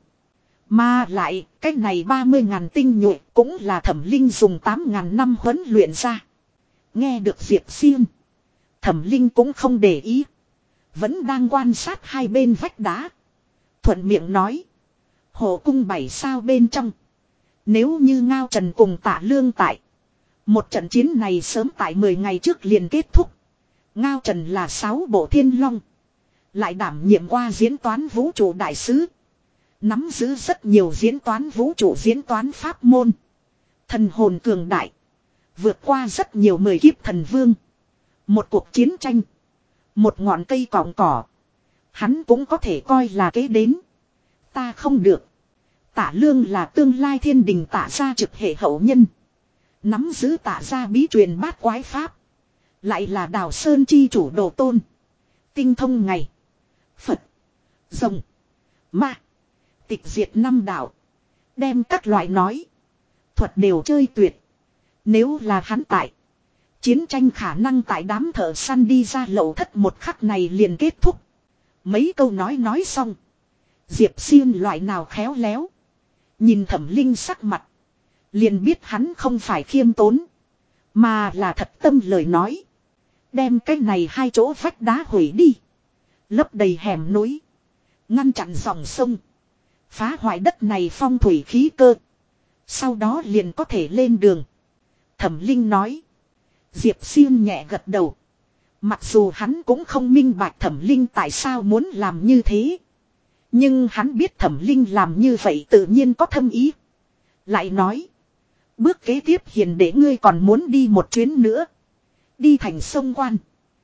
Mà lại, cách này ba mươi ngàn tinh nhuệ cũng là Thẩm Linh dùng tám ngàn năm huấn luyện ra. Nghe được Diệp Xiên. Thẩm Linh cũng không để ý. Vẫn đang quan sát hai bên vách đá. Thuận miệng nói. Hồ cung bảy sao bên trong. Nếu như Ngao Trần cùng Tạ Lương tại. Một trận chiến này sớm tại mười ngày trước liền kết thúc. Ngao Trần là sáu bộ thiên long. Lại đảm nhiệm qua diễn toán vũ trụ đại sứ. Nắm giữ rất nhiều diễn toán vũ trụ diễn toán pháp môn. Thần hồn cường đại. Vượt qua rất nhiều mười kiếp thần vương. Một cuộc chiến tranh. Một ngọn cây cọng cỏ. Hắn cũng có thể coi là kế đến. Ta không được. Tạ Lương là tương lai thiên đình Tạ gia trực hệ hậu nhân. Nắm giữ Tạ gia bí truyền bát quái pháp. Lại là Đào Sơn chi chủ đồ tôn. Tinh thông ngày. Phật. Rồng. Ma. Tịch diệt năm đạo. Đem các loại nói. Thuật đều chơi tuyệt. Nếu là hắn tại. Chiến tranh khả năng tại đám thợ săn đi ra Lậu Thất một khắc này liền kết thúc. Mấy câu nói nói xong. Diệp Xiên loại nào khéo léo. Nhìn Thẩm Linh sắc mặt. Liền biết hắn không phải khiêm tốn. Mà là thật tâm lời nói. Đem cái này hai chỗ vách đá hủy đi. Lấp đầy hẻm núi. Ngăn chặn dòng sông. Phá hoại đất này phong thủy khí cơ. Sau đó liền có thể lên đường. Thẩm Linh nói. Diệp Xiên nhẹ gật đầu. Mặc dù hắn cũng không minh bạch Thẩm Linh tại sao muốn làm như thế. Nhưng hắn biết Thẩm Linh làm như vậy tự nhiên có thâm ý. Lại nói. Bước kế tiếp hiền để ngươi còn muốn đi một chuyến nữa. Đi thành sông Quan.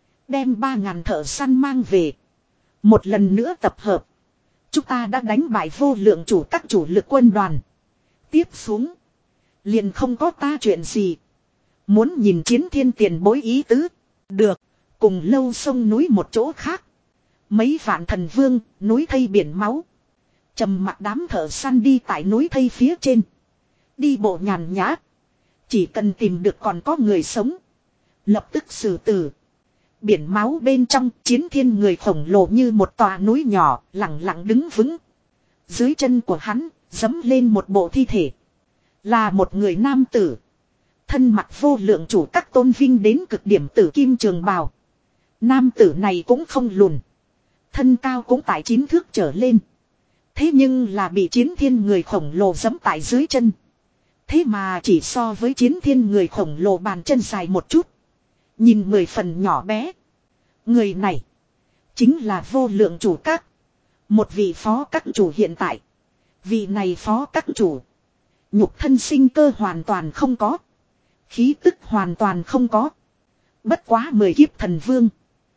Đem ba ngàn thợ săn mang về. Một lần nữa tập hợp. Chúng ta đã đánh bại vô lượng chủ các chủ lực quân đoàn. Tiếp xuống. Liền không có ta chuyện gì. Muốn nhìn chiến thiên tiền bối ý tứ. Được. Cùng lâu sông núi một chỗ khác. Mấy vạn thần vương, núi thây biển máu. Trầm mặc đám thợ săn đi tại núi thây phía trên. Đi bộ nhàn nhã. Chỉ cần tìm được còn có người sống. Lập tức xử tử. Biển máu bên trong chiến thiên người khổng lồ như một tòa núi nhỏ lặng lặng đứng vững. Dưới chân của hắn dẫm lên một bộ thi thể. Là một người nam tử. Thân mặc vô lượng chủ các tôn vinh đến cực điểm tử kim trường bào. Nam tử này cũng không lùn. Thân cao cũng tại chín thước trở lên. Thế nhưng là bị chiến thiên người khổng lồ giẫm tại dưới chân. Thế mà chỉ so với chiến thiên người khổng lồ bàn chân dài một chút. Nhìn mười phần nhỏ bé. Người này chính là vô lượng chủ các. Một vị phó các chủ hiện tại. Vị này phó các chủ. Nhục thân sinh cơ hoàn toàn không có. Khí tức hoàn toàn không có. Bất quá mười kiếp thần vương.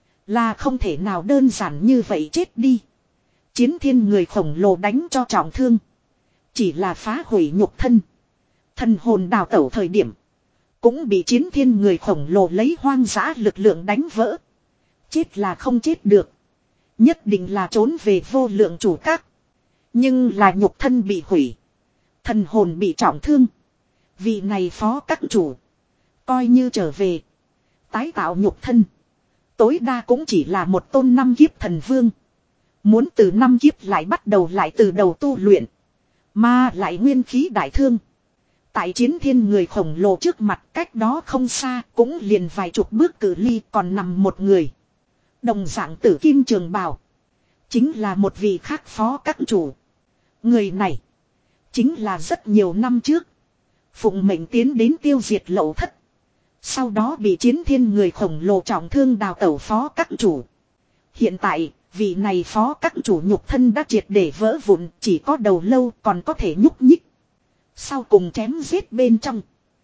Là không thể nào đơn giản như vậy chết đi. Chiến thiên người khổng lồ đánh cho trọng thương. Chỉ là phá hủy nhục thân. Thần hồn đào tẩu thời điểm. Cũng bị chiến thiên người khổng lồ lấy hoang dã lực lượng đánh vỡ. Chết là không chết được. Nhất định là trốn về vô lượng chủ các. Nhưng là nhục thân bị hủy. Thần hồn bị trọng thương. Vị này phó các chủ. Coi như trở về. Tái tạo nhục thân. Tối đa cũng chỉ là một tôn năm kiếp thần vương. Muốn từ năm kiếp lại bắt đầu lại từ đầu tu luyện. Mà lại nguyên khí đại thương. Tại chiến thiên người khổng lồ trước mặt cách đó không xa cũng liền vài chục bước cự ly còn nằm một người. Đồng dạng tử kim trường bào. Chính là một vị khác phó các chủ. Người này. Chính là rất nhiều năm trước. Phụng mệnh tiến đến tiêu diệt lậu thất. Sau đó bị chiến thiên người khổng lồ trọng thương đào tẩu phó các chủ. Hiện tại, vị này phó các chủ nhục thân đã triệt để vỡ vụn, chỉ có đầu lâu còn có thể nhúc nhích. Sau cùng chém giết bên trong.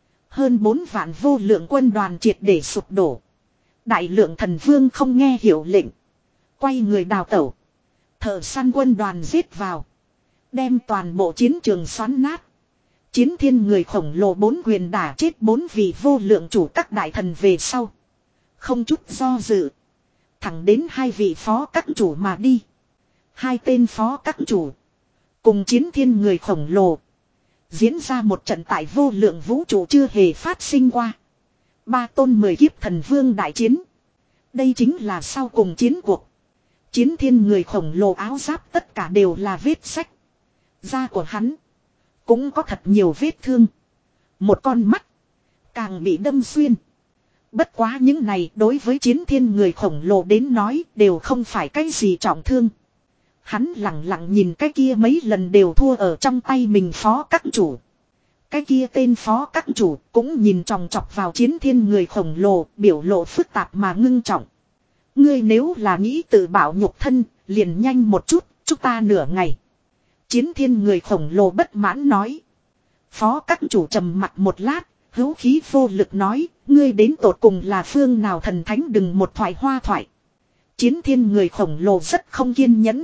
Hơn bốn vạn vô lượng quân đoàn triệt để sụp đổ. Đại lượng thần vương không nghe hiểu lệnh. Quay người đào tẩu. Thợ săn quân đoàn giết vào. Đem toàn bộ chiến trường xoắn nát. Chiến thiên người khổng lồ bốn quyền đả chết bốn vị vô lượng chủ các đại thần về sau. Không chút do dự. Thẳng đến hai vị phó các chủ mà đi. Hai tên phó các chủ. Cùng chiến thiên người khổng lồ. Diễn ra một trận tại vô lượng vũ trụ chưa hề phát sinh qua. Ba tôn mười kiếp thần vương đại chiến. Đây chính là sau cùng chiến cuộc. Chiến thiên người khổng lồ áo giáp tất cả đều là vết sách. Da của hắn. Cũng có thật nhiều vết thương. Một con mắt. Càng bị đâm xuyên. Bất quá những này đối với chiến thiên người khổng lồ đến nói đều không phải cái gì trọng thương. Hắn lặng lặng nhìn cái kia mấy lần đều thua ở trong tay mình phó các chủ. Cái kia tên phó các chủ cũng nhìn tròng trọc vào chiến thiên người khổng lồ, biểu lộ phức tạp mà ngưng trọng. Ngươi nếu là nghĩ tự bảo nhục thân, liền nhanh một chút, chúng ta nửa ngày. Chiến thiên người khổng lồ bất mãn nói. Phó các chủ trầm mặt một lát, hữu khí vô lực nói, ngươi đến tột cùng là phương nào thần thánh đừng một thoại hoa thoại. Chiến thiên người khổng lồ rất không kiên nhẫn.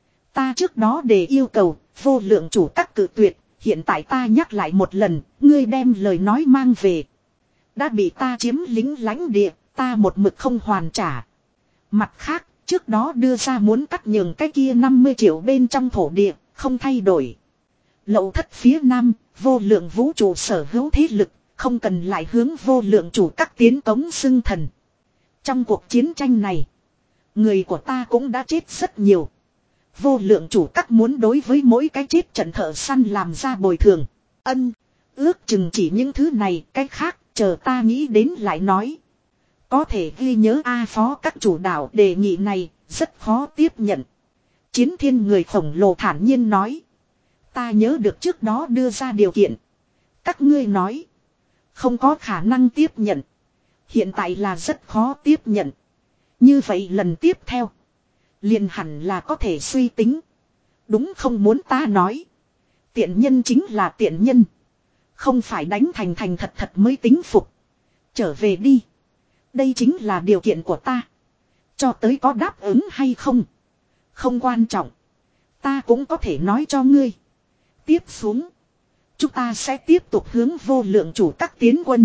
Ta trước đó để yêu cầu, vô lượng chủ các cự tuyệt, hiện tại ta nhắc lại một lần, ngươi đem lời nói mang về. Đã bị ta chiếm lính lãnh địa, ta một mực không hoàn trả. Mặt khác, trước đó đưa ra muốn cắt nhường cái kia năm mươi triệu bên trong thổ địa, không thay đổi. Lậu thất phía nam, vô lượng vũ trụ sở hữu thế lực, không cần lại hướng vô lượng chủ các tiến cống xưng thần. Trong cuộc chiến tranh này, người của ta cũng đã chết rất nhiều. Vô lượng chủ các muốn đối với mỗi cái chết trận thợ săn làm ra bồi thường. Ân, ước chừng chỉ những thứ này, cái khác, chờ ta nghĩ đến lại nói. Có thể ghi nhớ A phó các chủ đạo đề nghị này, rất khó tiếp nhận. Chiến thiên người khổng lồ thản nhiên nói. Ta nhớ được trước đó đưa ra điều kiện. Các ngươi nói. Không có khả năng tiếp nhận. Hiện tại là rất khó tiếp nhận. Như vậy lần tiếp theo. Liền hẳn là có thể suy tính. Đúng không muốn ta nói. Tiện nhân chính là tiện nhân. Không phải đánh thành thành thật thật mới tính phục. Trở về đi. Đây chính là điều kiện của ta. Cho tới có đáp ứng hay không. Không quan trọng. Ta cũng có thể nói cho ngươi. Tiếp xuống. Chúng ta sẽ tiếp tục hướng vô lượng chủ các tiến quân.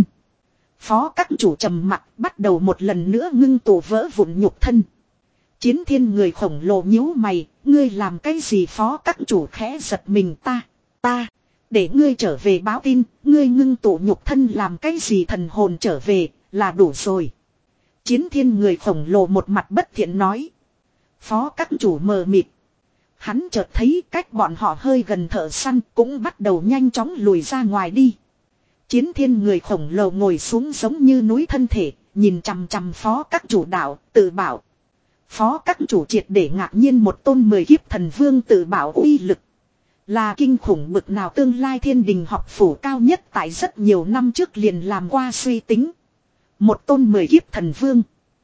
Phó các chủ trầm mặt bắt đầu một lần nữa ngưng tụ vỡ vụn nhục thân. Chiến thiên người khổng lồ nhíu mày. Ngươi làm cái gì phó các chủ khẽ giật mình ta. Ta. Để ngươi trở về báo tin. Ngươi ngưng tụ nhục thân làm cái gì thần hồn trở về. Là đủ rồi. Chiến thiên người khổng lồ một mặt bất thiện nói. Phó các chủ mờ mịt. Hắn chợt thấy cách bọn họ hơi gần thợ săn cũng bắt đầu nhanh chóng lùi ra ngoài đi. Chiến thiên người khổng lồ ngồi xuống giống như núi thân thể, nhìn chằm chằm phó các chủ đạo, tự bảo. Phó các chủ triệt để ngạc nhiên một tôn mười kiếp thần vương tự bảo uy lực. Là kinh khủng bực nào tương lai thiên đình học phủ cao nhất tại rất nhiều năm trước liền làm qua suy tính. Một tôn mười kiếp thần vương.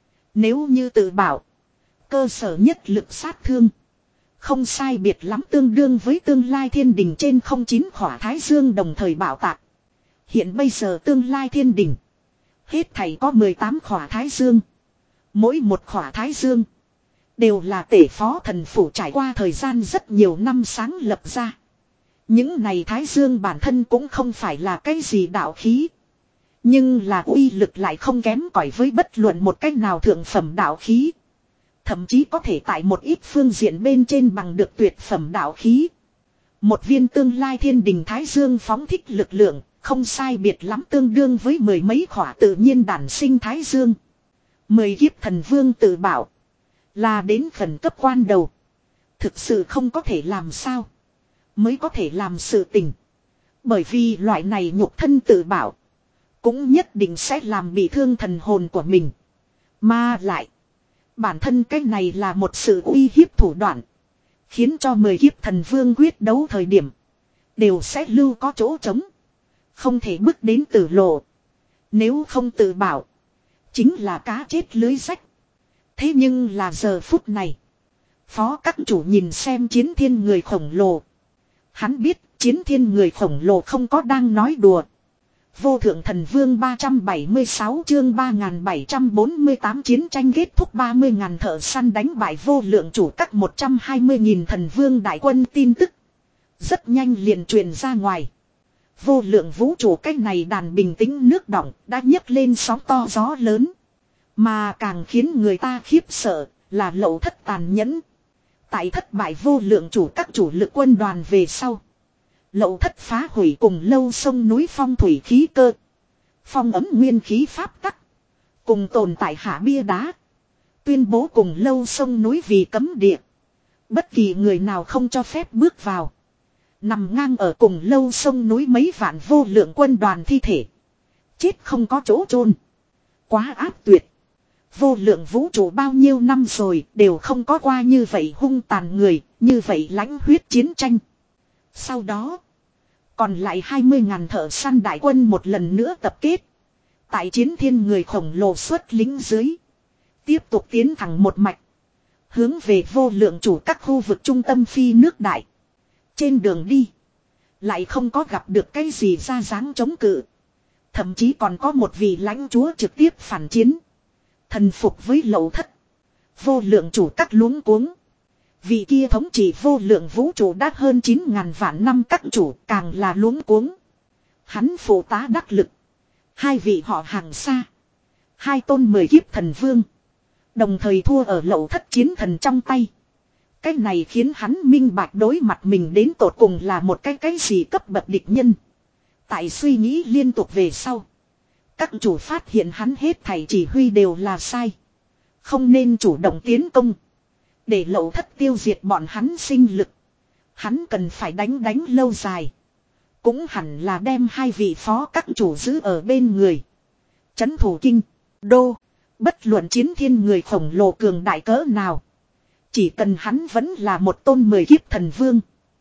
Nếu như tự bảo, cơ sở nhất lực sát thương. Không sai biệt lắm tương đương với tương lai thiên đình trên không chín khỏa thái dương đồng thời bảo tạc. Hiện bây giờ tương lai thiên đình. Hết thảy có mười tám khỏa thái dương. Mỗi một khỏa thái dương. Đều là tể phó thần phủ trải qua thời gian rất nhiều năm sáng lập ra. Những này thái dương bản thân cũng không phải là cái gì đạo khí. Nhưng là uy lực lại không kém cỏi với bất luận một cách nào thượng phẩm đạo khí. Thậm chí có thể tại một ít phương diện bên trên bằng được tuyệt phẩm đạo khí. Một viên tương lai thiên đình thái dương phóng thích lực lượng, không sai biệt lắm tương đương với mười mấy khỏa tự nhiên đản sinh thái dương. Mười kiếp thần vương tự bảo. Là đến khẩn cấp quan đầu. Thực sự không có thể làm sao. Mới có thể làm sự tình. Bởi vì loại này nhục thân tự bảo. Cũng nhất định sẽ làm bị thương thần hồn của mình. Mà lại. Bản thân cái này là một sự uy hiếp thủ đoạn. Khiến cho mười kiếp thần vương quyết đấu thời điểm. Đều sẽ lưu có chỗ trống. Không thể bước đến tử lộ. Nếu không tự bảo. Chính là cá chết lưới rách. Thế nhưng là giờ phút này. Phó các chủ nhìn xem chiến thiên người khổng lồ. Hắn biết chiến thiên người khổng lồ không có đang nói đùa. Vô thượng thần vương ba trăm bảy mươi sáu chương ba nghìn bảy trăm bốn mươi tám chiến tranh kết thúc ba mươi ngàn thợ săn đánh bại vô lượng chủ các một trăm hai mươi nghìn thần vương đại quân tin tức. Rất nhanh liền truyền ra ngoài. Vô lượng vũ trụ cách này đàn bình tĩnh nước đọng đã nhấc lên sóng to gió lớn. Mà càng khiến người ta khiếp sợ là Lậu Thất tàn nhẫn. Tại thất bại vô lượng chủ các chủ lực quân đoàn về sau. Lậu Thất phá hủy cùng lâu sông núi phong thủy khí cơ. Phong ấm nguyên khí pháp tắc. Cùng tồn tại hạ bia đá. Tuyên bố cùng lâu sông núi vì cấm địa. Bất kỳ người nào không cho phép bước vào. Nằm ngang ở cùng lâu sông núi mấy vạn vô lượng quân đoàn thi thể. Chết không có chỗ chôn. Quá áp tuyệt. Vô lượng vũ trụ bao nhiêu năm rồi đều không có qua như vậy hung tàn người, như vậy lãnh huyết chiến tranh. Sau đó, còn lại hai mươi ngàn thợ săn đại quân một lần nữa tập kết. Tại chiến thiên người khổng lồ xuất lính dưới. Tiếp tục tiến thẳng một mạch. Hướng về vô lượng chủ các khu vực trung tâm phi nước đại. Trên đường đi, lại không có gặp được cái gì ra dáng chống cự. Thậm chí còn có một vị lãnh chúa trực tiếp phản chiến. Thần phục với Lậu Thất. Vô lượng chủ các luống cuống. Vị kia thống trị vô lượng vũ trụ đã hơn chín ngàn vạn năm các chủ càng là luống cuống. Hắn phụ tá đắc lực. Hai vị họ hàng xa. Hai tôn mười kiếp thần vương. Đồng thời thua ở Lậu Thất chiến thần trong tay. Cái này khiến hắn minh bạch đối mặt mình đến tột cùng là một cái cái gì cấp bậc địch nhân. Tại suy nghĩ liên tục về sau. Các chủ phát hiện hắn hết thảy chỉ huy đều là sai. Không nên chủ động tiến công. Để Lậu Thất tiêu diệt bọn hắn sinh lực. Hắn cần phải đánh đánh lâu dài. Cũng hẳn là đem hai vị phó các chủ giữ ở bên người. Chấn thủ kinh, đô. Bất luận chiến thiên người khổng lồ cường đại cỡ nào. Chỉ cần hắn vẫn là một tôn mười kiếp thần vương.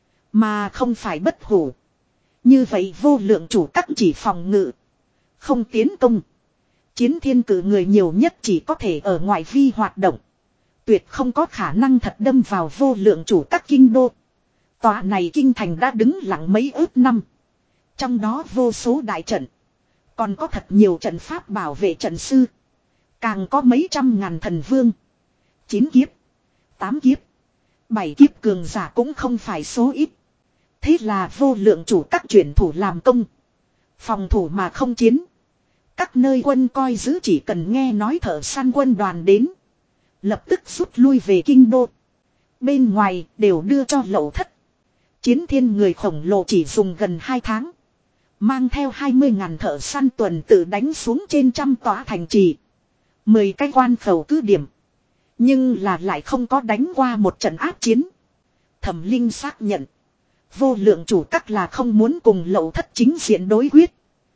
Mà không phải bất hủ. Như vậy vô lượng chủ các chỉ phòng ngự. Không tiến công. Chiến thiên cử người nhiều nhất chỉ có thể ở ngoại vi hoạt động. Tuyệt không có khả năng thật đâm vào vô lượng chủ các kinh đô. Tòa này kinh thành đã đứng lặng mấy ước năm. Trong đó vô số đại trận. Còn có thật nhiều trận pháp bảo vệ trận sư. Càng có mấy trăm ngàn thần vương. Chín kiếp. Tám kiếp. Bảy kiếp cường giả cũng không phải số ít. Thế là vô lượng chủ các chuyển thủ làm công. Phòng thủ mà không chiến. Các nơi quân coi giữ chỉ cần nghe nói thợ săn quân đoàn đến. Lập tức rút lui về kinh đô. Bên ngoài đều đưa cho Lậu Thất. Chiến thiên người khổng lồ chỉ dùng gần hai tháng. Mang theo hai mươi ngàn thợ săn tuần tự đánh xuống trên trăm tòa thành trì. Mười cái quan khẩu cứ điểm. Nhưng là lại không có đánh qua một trận áp chiến. Thẩm Linh xác nhận. Vô lượng chủ các là không muốn cùng lậu thất chính diện đối quyết.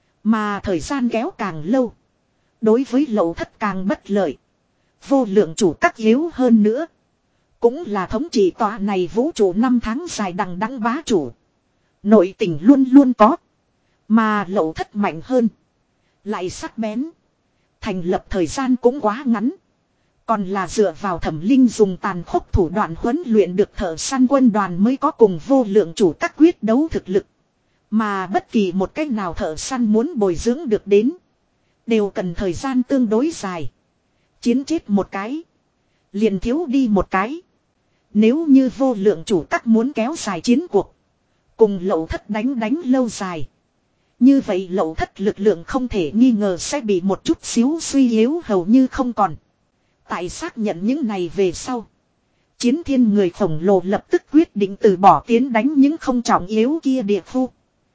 Mà thời gian kéo càng lâu. Đối với lậu thất càng bất lợi. Vô lượng chủ các yếu hơn nữa. Cũng là thống trị tòa này vũ trụ năm tháng dài đằng đẵng bá chủ. Nội tình luôn luôn có. Mà lậu thất mạnh hơn. Lại sắc bén. Thành lập thời gian cũng quá ngắn. Còn là dựa vào Thẩm Linh dùng tàn khốc thủ đoạn huấn luyện được thợ săn quân đoàn mới có cùng vô lượng chủ các quyết đấu thực lực. Mà bất kỳ một cách nào thợ săn muốn bồi dưỡng được đến. Đều cần thời gian tương đối dài. Chiến chết một cái. Liền thiếu đi một cái. Nếu như vô lượng chủ các muốn kéo dài chiến cuộc. Cùng lậu thất đánh đánh lâu dài. Như vậy lậu thất lực lượng không thể nghi ngờ sẽ bị một chút xíu suy yếu hầu như không còn. Tại xác nhận những này về sau. Chiến thiên người khổng lồ lập tức quyết định từ bỏ tiến đánh những không trọng yếu kia địa khu.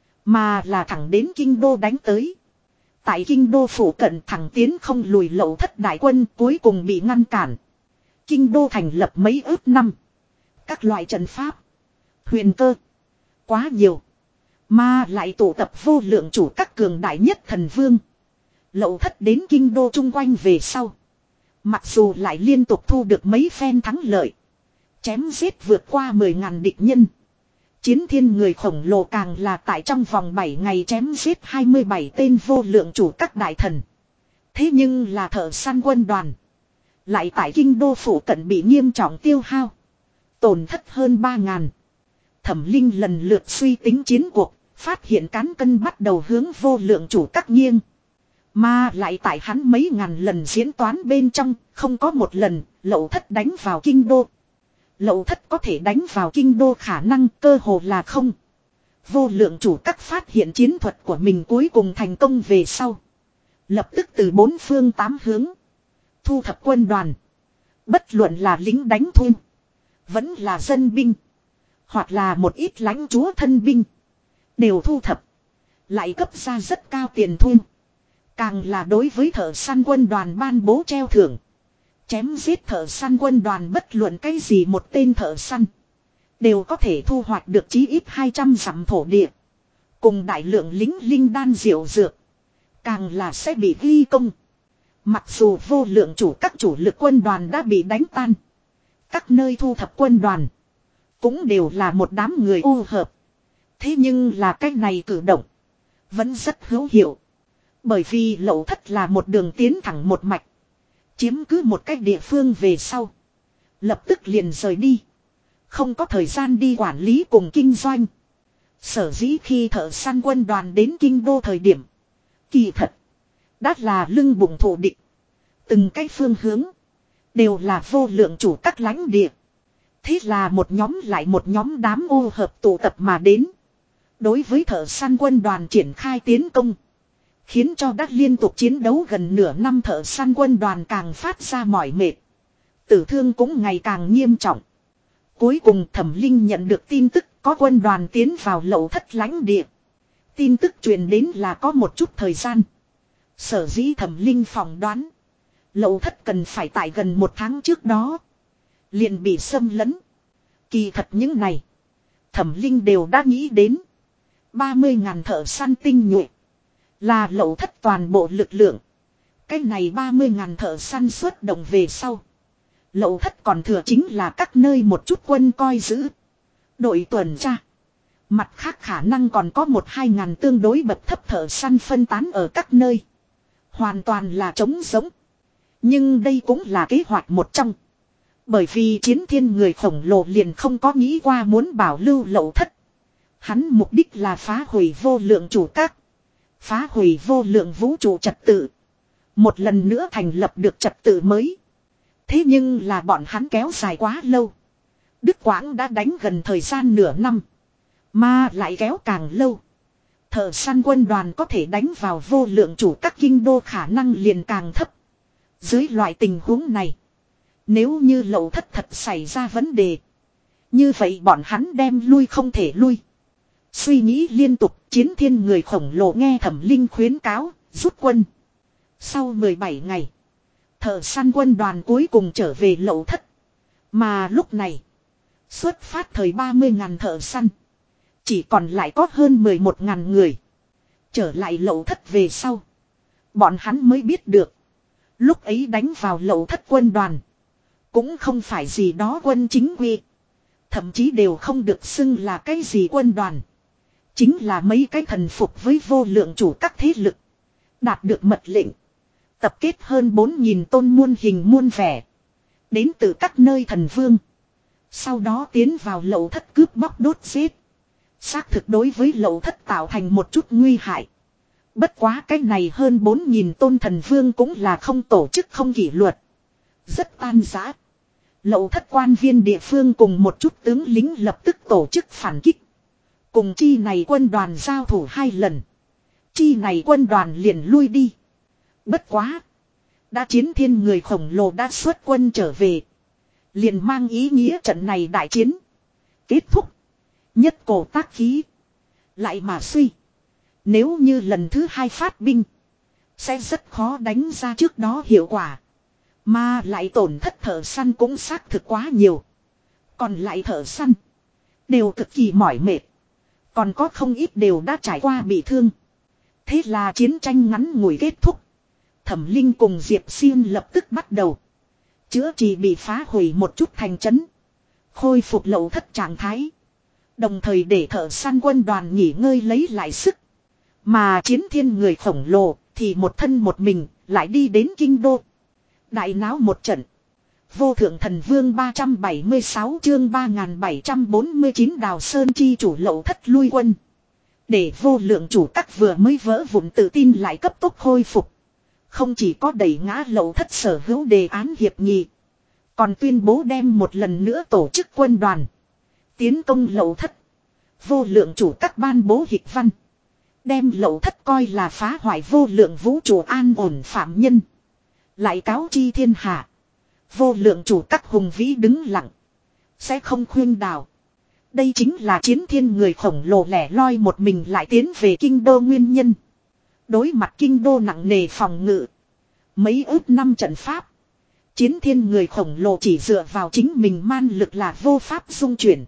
Mà là thẳng đến kinh đô đánh tới. Tại kinh đô phủ cận thẳng tiến không lùi lậu thất đại quân cuối cùng bị ngăn cản. Kinh đô thành lập mấy ước năm. Các loại trận pháp. Huyền cơ. Quá nhiều. Mà lại tụ tập vô lượng chủ các cường đại nhất thần vương. Lậu thất đến kinh đô chung quanh về sau. Mặc dù lại liên tục thu được mấy phen thắng lợi. Chém giết vượt qua mười ngàn địch nhân. Chiến thiên người khổng lồ càng là tại trong vòng bảy ngày chém giết hai mươi bảy tên vô lượng chủ các đại thần. Thế nhưng là thợ săn quân đoàn. Lại tại kinh đô phủ cận bị nghiêm trọng tiêu hao. Tổn thất hơn ba ngàn. Thẩm Linh lần lượt suy tính chiến cuộc. Phát hiện cán cân bắt đầu hướng vô lượng chủ các nghiêng. Mà lại tại hắn mấy ngàn lần diễn toán bên trong. Không có một lần lậu thất đánh vào kinh đô. Lậu thất có thể đánh vào kinh đô khả năng cơ hồ là không. Vô lượng chủ các phát hiện chiến thuật của mình cuối cùng thành công về sau. Lập tức từ bốn phương tám hướng. Thu thập quân đoàn. Bất luận là lính đánh thuê. Vẫn là dân binh. Hoặc là một ít lãnh chúa thân binh. Đều thu thập. Lại cấp ra rất cao tiền thuê. Càng là đối với thợ săn quân đoàn ban bố treo thưởng. Chém giết thợ săn quân đoàn bất luận cái gì một tên thợ săn. Đều có thể thu hoạch được chí ít hai trăm dặm thổ địa. Cùng đại lượng lính linh đan diệu dược. Càng là sẽ bị ghi công. Mặc dù vô lượng chủ các chủ lực quân đoàn đã bị đánh tan. Các nơi thu thập quân đoàn. Cũng đều là một đám người ô hợp. Thế nhưng là cách này cử động. Vẫn rất hữu hiệu. Bởi vì lậu thất là một đường tiến thẳng một mạch. Chiếm cứ một cách địa phương về sau. Lập tức liền rời đi. Không có thời gian đi quản lý cùng kinh doanh. Sở dĩ khi thợ săn quân đoàn đến kinh đô thời điểm. Kỳ thật. Đã là lưng bụng thổ địch. Từng cái phương hướng. Đều là vô lượng chủ các lãnh địa. Thế là một nhóm lại một nhóm đám ô hợp tụ tập mà đến. Đối với thợ săn quân đoàn triển khai tiến công. Khiến cho đã liên tục chiến đấu gần nửa năm thợ săn quân đoàn càng phát ra mỏi mệt. Tử thương cũng ngày càng nghiêm trọng. Cuối cùng Thẩm Linh nhận được tin tức có quân đoàn tiến vào lậu thất lãnh địa. Tin tức truyền đến là có một chút thời gian. Sở dĩ Thẩm Linh phỏng đoán. Lậu thất cần phải tại gần một tháng trước đó. Liền bị xâm lấn. Kỳ thật những này. Thẩm Linh đều đã nghĩ đến. ba mươi ngàn thợ săn tinh nhuệ. Là lậu thất toàn bộ lực lượng. Cái này ba mươi ngàn thợ săn xuất động về sau. Lậu thất còn thừa chính là các nơi một chút quân coi giữ. Đội tuần tra. Mặt khác khả năng còn có một hai ngàn tương đối bậc thấp thợ săn phân tán ở các nơi. Hoàn toàn là trống giống. Nhưng đây cũng là kế hoạch một trong. Bởi vì chiến thiên người khổng lồ liền không có nghĩ qua muốn bảo lưu lậu thất. Hắn mục đích là phá hủy vô lượng chủ các. Phá hủy vô lượng vũ trụ trật tự. Một lần nữa thành lập được trật tự mới. Thế nhưng là bọn hắn kéo dài quá lâu. Đức Quãng đã đánh gần thời gian nửa năm. Mà lại kéo càng lâu. Thợ săn quân đoàn có thể đánh vào vô lượng chủ các kinh đô khả năng liền càng thấp. Dưới loại tình huống này. Nếu như lậu thất thật xảy ra vấn đề. Như vậy bọn hắn đem lui không thể lui. Suy nghĩ liên tục chiến thiên người khổng lồ nghe Thẩm Linh khuyến cáo, rút quân. Sau mười bảy ngày. Thợ săn quân đoàn cuối cùng trở về lậu thất. Mà lúc này. Xuất phát thời ba mươi ngàn thợ săn. Chỉ còn lại có hơn mười một ngàn người. Trở lại lậu thất về sau. Bọn hắn mới biết được. Lúc ấy đánh vào lậu thất quân đoàn. Cũng không phải gì đó quân chính quy. Thậm chí đều không được xưng là cái gì quân đoàn. Chính là mấy cái thần phục với vô lượng chủ các thế lực. Đạt được mật lệnh. Tập kết hơn bốn nghìn tôn muôn hình muôn vẻ. Đến từ các nơi thần vương. Sau đó tiến vào lậu thất cướp bóc đốt giết. Xác thực đối với lậu thất tạo thành một chút nguy hại. Bất quá cái này hơn bốn nghìn tôn thần vương cũng là không tổ chức không kỷ luật. Rất tan rã. Lậu thất quan viên địa phương cùng một chút tướng lính lập tức tổ chức phản kích. Cùng chi này quân đoàn giao thủ hai lần. Chi này quân đoàn liền lui đi. Bất quá. Đã chiến thiên người khổng lồ đã xuất quân trở về. Liền mang ý nghĩa trận này đại chiến. Kết thúc. Nhất cổ tác khí. Lại mà suy. Nếu như lần thứ hai phát binh. Sẽ rất khó đánh ra trước đó hiệu quả. Mà lại tổn thất thợ săn cũng xác thực quá nhiều. Còn lại thợ săn. Đều cực kỳ mỏi mệt. Còn có không ít đều đã trải qua bị thương. Thế là chiến tranh ngắn ngủi kết thúc. Thẩm Linh cùng Diệp Xuyên lập tức bắt đầu. Chữa trị bị phá hủy một chút thành trấn. Khôi phục lậu thất trạng thái. Đồng thời để thợ săn quân đoàn nghỉ ngơi lấy lại sức. Mà chiến thiên người khổng lồ thì một thân một mình lại đi đến kinh đô. Đại náo một trận. Vô thượng thần vương ba trăm bảy mươi sáu chương ba nghìn bảy trăm bốn mươi chín Đào Sơn chi chủ lậu thất lui quân. Để vô lượng chủ các vừa mới vỡ vụn tự tin lại cấp tốc khôi phục. Không chỉ có đẩy ngã lậu thất sở hữu đề án hiệp nghị. Còn tuyên bố đem một lần nữa tổ chức quân đoàn. Tiến công lậu thất. Vô lượng chủ các ban bố hịch văn. Đem lậu thất coi là phá hoại vô lượng vũ trụ an ổn phạm nhân. Lại cáo chi thiên hạ. Vô lượng chủ các hùng vĩ đứng lặng. Sẽ không khuyên đào. Đây chính là chiến thiên người khổng lồ lẻ loi một mình lại tiến về kinh đô nguyên nhân. Đối mặt kinh đô nặng nề phòng ngự. Mấy ước năm trận pháp. Chiến thiên người khổng lồ chỉ dựa vào chính mình man lực là vô pháp dung chuyển.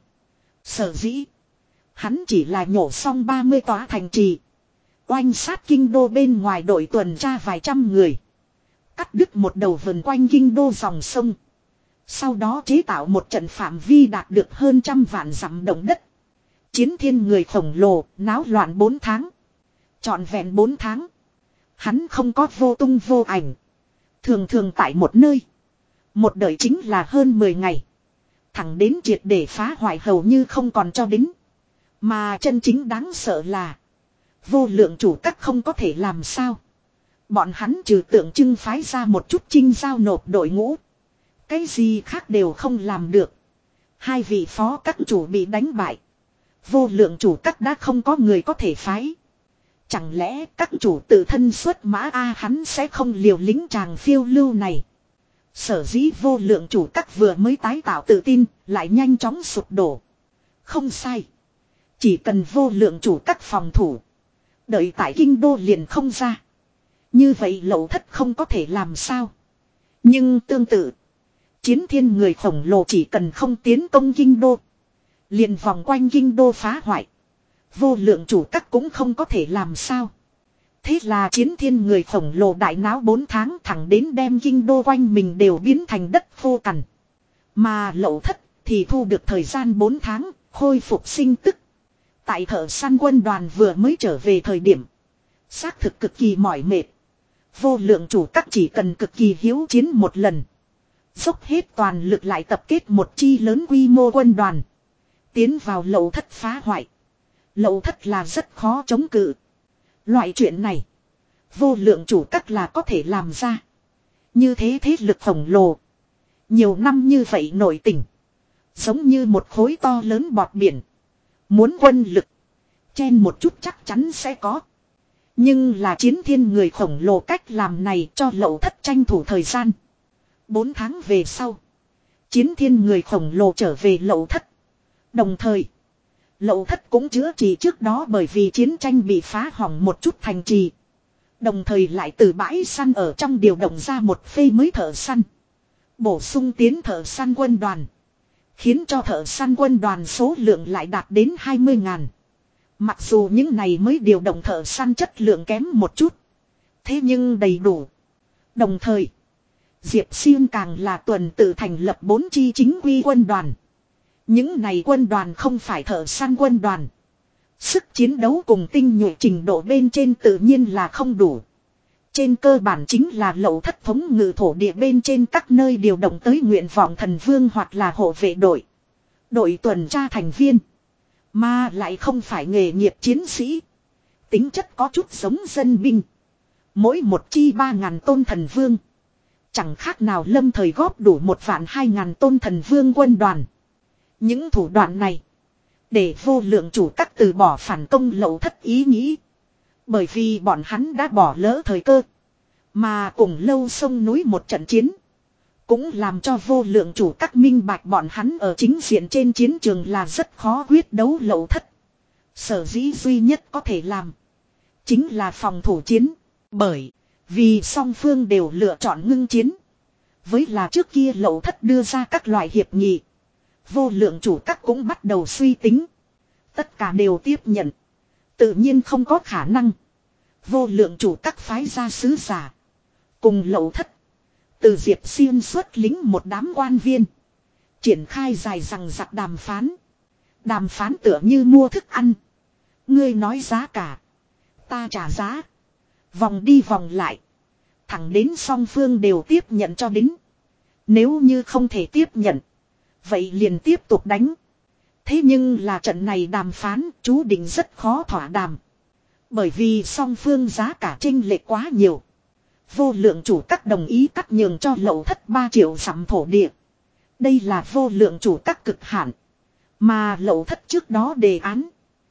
Sở dĩ. Hắn chỉ là nhổ xong ba mươi tòa thành trì. Oanh sát kinh đô bên ngoài đội tuần tra vài trăm người. Cắt đứt một đầu vần quanh kinh đô dòng sông. Sau đó chế tạo một trận phạm vi đạt được hơn trăm vạn dặm động đất. Chiến thiên người khổng lồ náo loạn bốn tháng. Trọn vẹn bốn tháng. Hắn không có vô tung vô ảnh. Thường thường tại một nơi. Một đời chính là hơn mười ngày. Thẳng đến triệt để phá hoại hầu như không còn cho đến. Mà chân chính đáng sợ là. Vô lượng chủ các không có thể làm sao. Bọn hắn trừ tượng trưng phái ra một chút chinh giao nộp đội ngũ. Cái gì khác đều không làm được. Hai vị phó các chủ bị đánh bại. Vô lượng chủ các đã không có người có thể phái. Chẳng lẽ các chủ tự thân xuất mã A hắn sẽ không liều lính chàng phiêu lưu này. Sở dĩ vô lượng chủ các vừa mới tái tạo tự tin lại nhanh chóng sụp đổ. Không sai. Chỉ cần vô lượng chủ các phòng thủ. Đợi tại kinh đô liền không ra. Như vậy lậu thất không có thể làm sao. Nhưng tương tự. Chiến thiên người khổng lồ chỉ cần không tiến công kinh đô. Liền vòng quanh kinh đô phá hoại. Vô lượng chủ các cũng không có thể làm sao. Thế là chiến thiên người khổng lồ đại náo bốn tháng thẳng đến đem kinh đô quanh mình đều biến thành đất khô cằn. Mà lậu thất thì thu được thời gian bốn tháng khôi phục sinh tức. Tại thợ săn quân đoàn vừa mới trở về thời điểm. Xác thực cực kỳ mỏi mệt. Vô lượng chủ các chỉ cần cực kỳ hiếu chiến một lần. Dốc hết toàn lực lại tập kết một chi lớn quy mô quân đoàn. Tiến vào lậu thất phá hoại. Lậu thất là rất khó chống cự. Loại chuyện này. Vô lượng chủ các là có thể làm ra. Như thế thế lực khổng lồ. Nhiều năm như vậy nổi tình. Giống như một khối to lớn bọt biển. Muốn quân lực. Chen một chút chắc chắn sẽ có. Nhưng là chiến thiên người khổng lồ cách làm này cho lậu thất tranh thủ thời gian. Bốn tháng về sau. Chiến thiên người khổng lồ trở về lậu thất. Đồng thời. Lậu thất cũng chữa trị trước đó bởi vì chiến tranh bị phá hỏng một chút thành trì. Đồng thời lại từ bãi săn ở trong điều động ra một phê mới thợ săn. Bổ sung tiến thợ săn quân đoàn. Khiến cho thợ săn quân đoàn số lượng lại đạt đến hai mươi ngàn. Mặc dù những này mới điều động thợ săn chất lượng kém một chút. Thế nhưng đầy đủ. Đồng thời, Diệp Xuyên càng là tuần tự thành lập bốn chi chính quy quân đoàn. Những này quân đoàn không phải thợ săn quân đoàn. Sức chiến đấu cùng tinh nhuệ trình độ bên trên tự nhiên là không đủ. Trên cơ bản chính là lậu thất thống ngự thổ địa bên trên các nơi điều động tới nguyện vọng thần vương hoặc là hộ vệ đội. Đội tuần tra thành viên. Mà lại không phải nghề nghiệp chiến sĩ. Tính chất có chút giống dân binh. Mỗi một chi ba ngàn tôn thần vương. Chẳng khác nào lâm thời góp đủ một vạn hai ngàn tôn thần vương quân đoàn. Những thủ đoạn này. Để vô lượng chủ các từ bỏ phản công lậu thất ý nghĩ. Bởi vì bọn hắn đã bỏ lỡ thời cơ. Mà cùng lâu sông núi một trận chiến. Cũng làm cho vô lượng chủ các minh bạch bọn hắn ở chính diện trên chiến trường là rất khó quyết đấu lậu thất. Sở dĩ duy nhất có thể làm. Chính là phòng thủ chiến. Bởi vì song phương đều lựa chọn ngưng chiến. Với là trước kia lậu thất đưa ra các loại hiệp nghị. Vô lượng chủ các cũng bắt đầu suy tính. Tất cả đều tiếp nhận. Tự nhiên không có khả năng. Vô lượng chủ các phái ra sứ giả. Cùng lậu thất. Từ Diệp Xuyên xuất lính một đám quan viên. Triển khai dài rằng giặc đàm phán. Đàm phán tựa như mua thức ăn. Ngươi nói giá cả. Ta trả giá. Vòng đi vòng lại. Thẳng đến song phương đều tiếp nhận cho đến. Nếu như không thể tiếp nhận. Vậy liền tiếp tục đánh. Thế nhưng là trận này đàm phán chú định rất khó thỏa đàm. Bởi vì song phương giá cả chênh lệch quá nhiều. Vô lượng chủ các đồng ý cắt nhường cho lậu thất ba triệu dặm thổ địa. Đây là vô lượng chủ các cực hạn. Mà lậu thất trước đó đề án.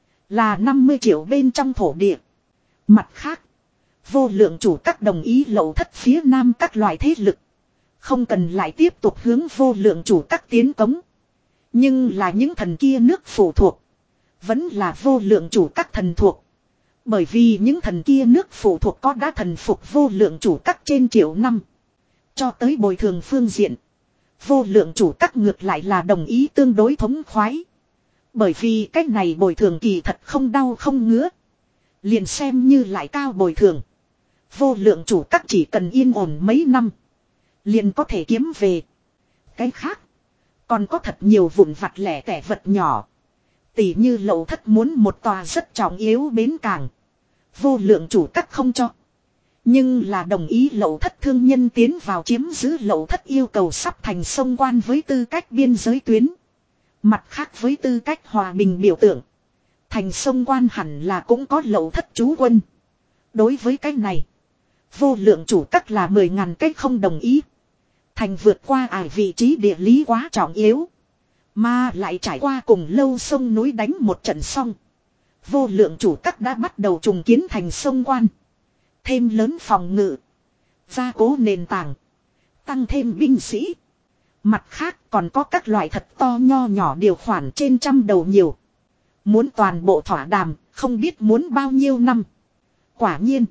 Là năm mươi triệu bên trong thổ địa. Mặt khác. Vô lượng chủ các đồng ý lậu thất phía nam các loại thế lực. Không cần lại tiếp tục hướng vô lượng chủ các tiến cống. Nhưng là những thần kia nước phụ thuộc. Vẫn là vô lượng chủ các thần thuộc. Bởi vì những thần kia nước phụ thuộc có đã thần phục vô lượng chủ các trên triệu năm. Cho tới bồi thường phương diện. Vô lượng chủ các ngược lại là đồng ý tương đối thống khoái. Bởi vì cách này bồi thường kỳ thật không đau không ngứa. Liền xem như lại cao bồi thường. Vô lượng chủ các chỉ cần yên ổn mấy năm. Liền có thể kiếm về. Cái khác. Còn có thật nhiều vụn vặt lẻ tẻ vật nhỏ. Tỷ như lậu thất muốn một tòa rất trọng yếu bến cảng. Vô lượng chủ các không cho. Nhưng là đồng ý lậu thất thương nhân tiến vào chiếm giữ lậu thất yêu cầu sắp thành sông quan với tư cách biên giới tuyến. Mặt khác với tư cách hòa bình biểu tượng. Thành sông quan hẳn là cũng có lậu thất trú quân. Đối với cái này. Vô lượng chủ các là mười ngàn cách không đồng ý. Thành vượt qua ải vị trí địa lý quá trọng yếu. Mà lại trải qua cùng lâu sông núi đánh một trận xong. Vô lượng chủ các đã bắt đầu trùng kiến thành sông quan. Thêm lớn phòng ngự. Gia cố nền tảng. Tăng thêm binh sĩ. Mặt khác còn có các loại thật to nho nhỏ điều khoản trên trăm đầu nhiều. Muốn toàn bộ thỏa đàm, không biết muốn bao nhiêu năm. Quả nhiên.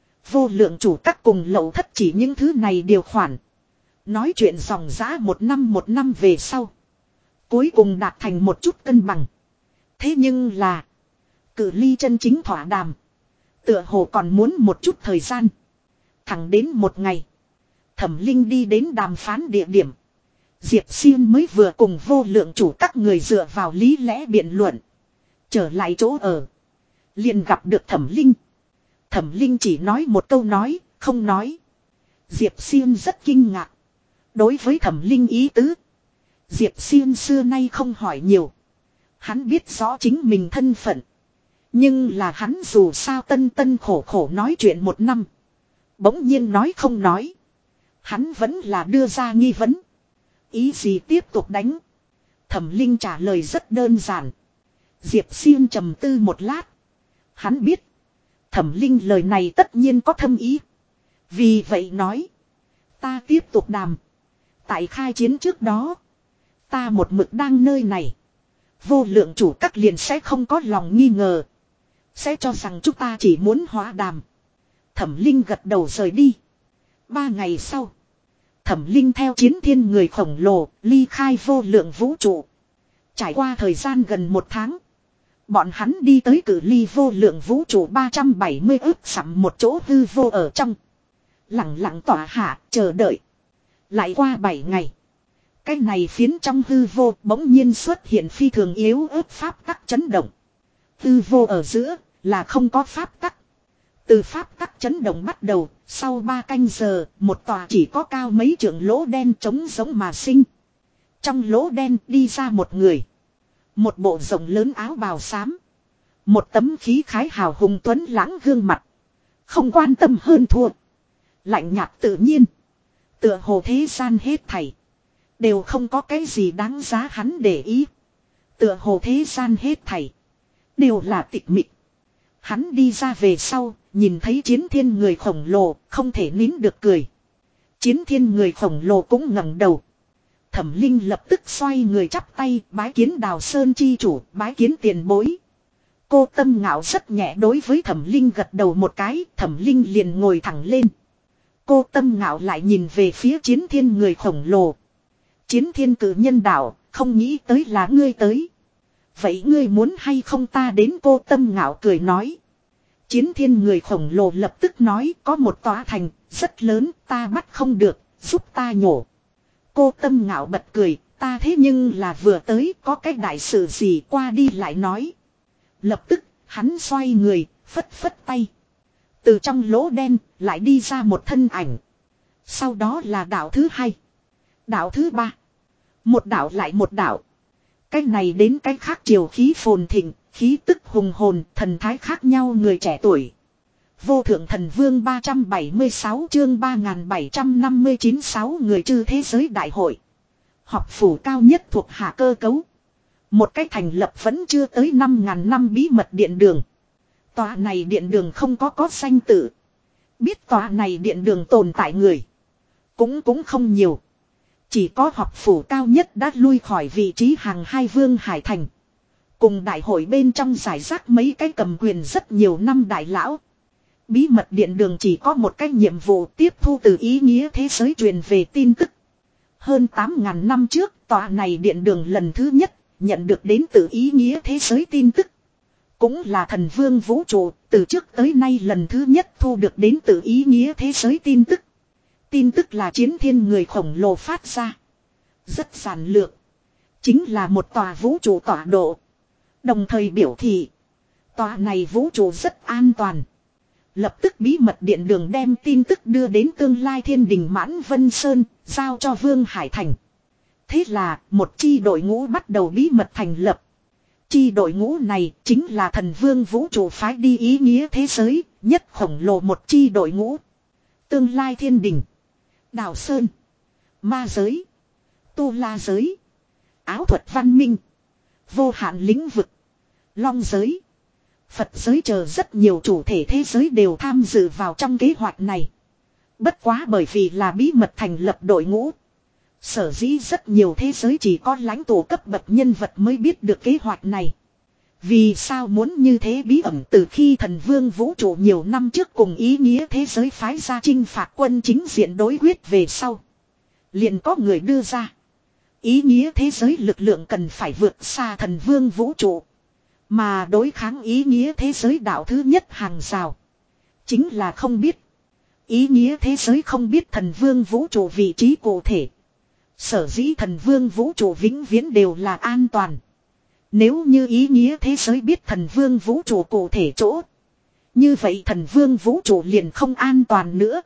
Vô lượng chủ các cùng lậu thất chỉ những thứ này điều khoản. Nói chuyện dòng giã một năm một năm về sau. Cuối cùng đạt thành một chút cân bằng. Thế nhưng là. Cự ly chân chính thỏa đàm. Tựa hồ còn muốn một chút thời gian. Thẳng đến một ngày. Thẩm Linh đi đến đàm phán địa điểm. Diệp Xuyên mới vừa cùng vô lượng chủ các người dựa vào lý lẽ biện luận. Trở lại chỗ ở. Liền gặp được Thẩm Linh. Thẩm Linh chỉ nói một câu nói, không nói. Diệp Xuyên rất kinh ngạc. Đối với Thẩm Linh ý tứ. Diệp Xuyên xưa nay không hỏi nhiều. Hắn biết rõ chính mình thân phận. Nhưng là hắn dù sao tân tân khổ khổ nói chuyện một năm. Bỗng nhiên nói không nói. Hắn vẫn là đưa ra nghi vấn. Ý gì tiếp tục đánh. Thẩm Linh trả lời rất đơn giản. Diệp Xuyên trầm tư một lát. Hắn biết. Thẩm Linh lời này tất nhiên có thâm ý. Vì vậy nói. Ta tiếp tục đàm. Tại khai chiến trước đó. Ta một mực đang nơi này. Vô lượng chủ các liền sẽ không có lòng nghi ngờ. Sẽ cho rằng chúng ta chỉ muốn hóa đàm. Thẩm Linh gật đầu rời đi. Ba ngày sau. Thẩm Linh theo chiến thiên người khổng lồ, ly khai vô lượng vũ trụ. Trải qua thời gian gần một tháng. Bọn hắn đi tới cự ly vô lượng vũ trụ ba trăm bảy mươi ức sắm một chỗ hư vô ở trong. Lặng lặng tỏa hạ, chờ đợi. Lại qua bảy ngày. Cái này phiến trong hư vô bỗng nhiên xuất hiện phi thường yếu ớt pháp tắc chấn động. Hư vô ở giữa là không có pháp tắc. Từ pháp tắc chấn động bắt đầu, sau ba canh giờ, một tòa chỉ có cao mấy trượng lỗ đen trống giống mà sinh. Trong lỗ đen đi ra một người. Một bộ rộng lớn áo bào xám. Một tấm khí khái hào hùng tuấn lãng gương mặt. Không quan tâm hơn thua. Lạnh nhạt tự nhiên. Tựa hồ thế gian hết thảy. Đều không có cái gì đáng giá hắn để ý. Tựa hồ thế gian hết thảy. Đều là tịch mịch. Hắn đi ra về sau, nhìn thấy chiến thiên người khổng lồ, không thể nín được cười. Chiến thiên người khổng lồ cũng ngẩng đầu. Thẩm Linh lập tức xoay người chắp tay, bái kiến Đào Sơn chi chủ, bái kiến tiền bối. Cô Tâm Ngạo rất nhẹ đối với Thẩm Linh gật đầu một cái, Thẩm Linh liền ngồi thẳng lên. Cô Tâm Ngạo lại nhìn về phía chiến thiên người khổng lồ. Chiến thiên cử nhân đạo, không nghĩ tới là ngươi tới. Vậy ngươi muốn hay không ta đến? Cô Tâm Ngạo cười nói. Chiến thiên người khổng lồ lập tức nói có một tòa thành, rất lớn, ta bắt không được, giúp ta nhổ. Cô Tâm Ngạo bật cười, ta thế nhưng là vừa tới, có cái đại sự gì qua đi lại nói. Lập tức, hắn xoay người, phất phất tay. Từ trong lỗ đen, lại đi ra một thân ảnh. Sau đó là đạo thứ hai. Đạo thứ ba. Một đạo lại một đạo. Cái này đến cái khác triều khí phồn thịnh, khí tức hùng hồn, thần thái khác nhau người trẻ tuổi. Vô thượng thần vương ba trăm bảy mươi sáu chương ba nghìn bảy trăm năm mươi chín sáu người chư thế giới đại hội. Học phủ cao nhất thuộc hạ cơ cấu. Một cái thành lập vẫn chưa tới năm ngàn năm bí mật điện đường. Tòa này điện đường không có có danh tự. Biết tòa này điện đường tồn tại người. Cũng cũng không nhiều. Chỉ có học phủ cao nhất đã lui khỏi vị trí hàng hai Vương Hải Thành. Cùng đại hội bên trong giải rác mấy cái cầm quyền rất nhiều năm đại lão. Bí mật điện đường chỉ có một cái nhiệm vụ tiếp thu từ ý nghĩa thế giới truyền về tin tức. Hơn tám ngàn năm trước, tòa này điện đường lần thứ nhất nhận được đến từ ý nghĩa thế giới tin tức. Cũng là thần vương vũ trụ, từ trước tới nay lần thứ nhất thu được đến từ ý nghĩa thế giới tin tức. Tin tức là chiến thiên người khổng lồ phát ra. Rất giản lược. Chính là một tòa vũ trụ tọa độ. Đồng thời biểu thị. Tòa này vũ trụ rất an toàn. Lập tức bí mật điện đường đem tin tức đưa đến tương lai thiên đình Mãn Vân Sơn. Giao cho Vương Hải Thành. Thế là một chi đội ngũ bắt đầu bí mật thành lập. Chi đội ngũ này chính là thần vương vũ trụ phái đi ý nghĩa thế giới. Nhất khổng lồ một chi đội ngũ. Tương lai thiên đình. Đào Sơn. Ma giới. Tu La giới. Áo thuật văn minh. Vô hạn lĩnh vực. Long giới. Phật giới chờ rất nhiều chủ thể thế giới đều tham dự vào trong kế hoạch này. Bất quá bởi vì là bí mật thành lập đội ngũ. Sở dĩ rất nhiều thế giới chỉ có lãnh tụ cấp bậc nhân vật mới biết được kế hoạch này. Vì sao muốn như thế bí ẩn? Từ khi thần vương vũ trụ nhiều năm trước cùng ý nghĩa thế giới phái ra chinh phạt quân chính diện đối quyết về sau. Liền có người đưa ra. Ý nghĩa thế giới lực lượng cần phải vượt xa thần vương vũ trụ. Mà đối kháng ý nghĩa thế giới đạo thứ nhất hàng rào. Chính là không biết. Ý nghĩa thế giới không biết thần vương vũ trụ vị trí cụ thể. Sở dĩ thần vương vũ trụ vĩnh viễn đều là an toàn. Nếu như ý nghĩa thế giới biết thần vương vũ trụ cụ thể chỗ. Như vậy thần vương vũ trụ liền không an toàn nữa.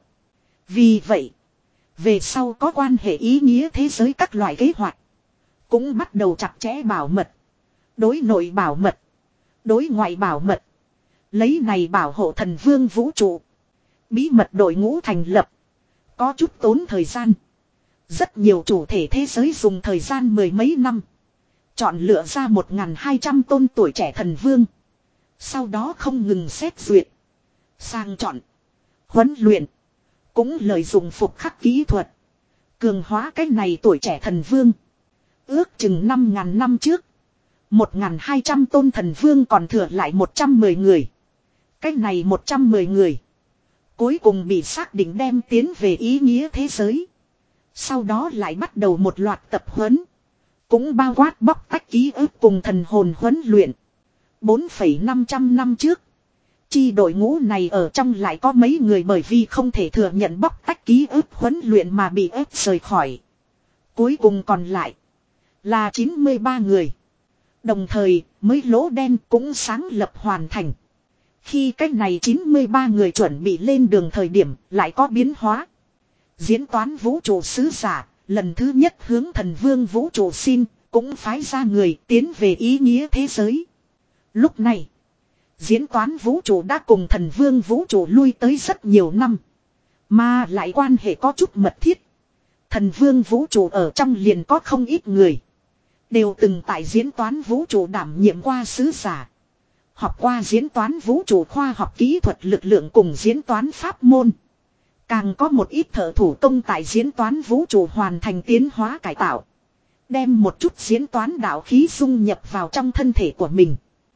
Vì vậy. Về sau có quan hệ ý nghĩa thế giới các loại kế hoạch. Cũng bắt đầu chặt chẽ bảo mật. Đối nội bảo mật. Đối ngoại bảo mật. Lấy này bảo hộ thần vương vũ trụ. Bí mật đội ngũ thành lập. Có chút tốn thời gian. Rất nhiều chủ thể thế giới dùng thời gian mười mấy năm. Chọn lựa ra một nghìn hai trăm tôn tuổi trẻ thần vương. Sau đó không ngừng xét duyệt. Sang chọn. Huấn luyện. Cũng lợi dụng phục khắc kỹ thuật. Cường hóa cái này tuổi trẻ thần vương. Ước chừng năm nghìn năm trước. một nghìn hai trăm tôn thần vương còn thừa lại một trăm mười người. Cái này một trăm mười người. Cuối cùng bị xác định đem tiến về ý nghĩa thế giới. Sau đó lại bắt đầu một loạt tập huấn. Cũng bao quát bóc tách ký ức cùng thần hồn huấn luyện. bốn phẩy năm trăm năm trước. Chi đội ngũ này ở trong lại có mấy người bởi vì không thể thừa nhận bóc tách ký ức huấn luyện mà bị ép rời khỏi. Cuối cùng còn lại là chín mươi ba người. Đồng thời mới lỗ đen cũng sáng lập hoàn thành. Khi cách này chín mươi ba người chuẩn bị lên đường thời điểm lại có biến hóa. Diễn toán vũ trụ sứ giả lần thứ nhất hướng thần vương vũ trụ xin cũng phái ra người tiến về ý nghĩa thế giới. Lúc này diễn toán vũ trụ đã cùng thần vương vũ trụ lui tới rất nhiều năm. Mà lại quan hệ có chút mật thiết. Thần vương vũ trụ ở trong liền có không ít người. Đều từng tại diễn toán vũ trụ đảm nhiệm qua sứ giả. Học qua diễn toán vũ trụ khoa học kỹ thuật lực lượng cùng diễn toán pháp môn. Càng có một ít thợ thủ công tại diễn toán vũ trụ hoàn thành tiến hóa cải tạo. Đem một chút diễn toán đạo khí dung nhập vào trong thân thể của mình.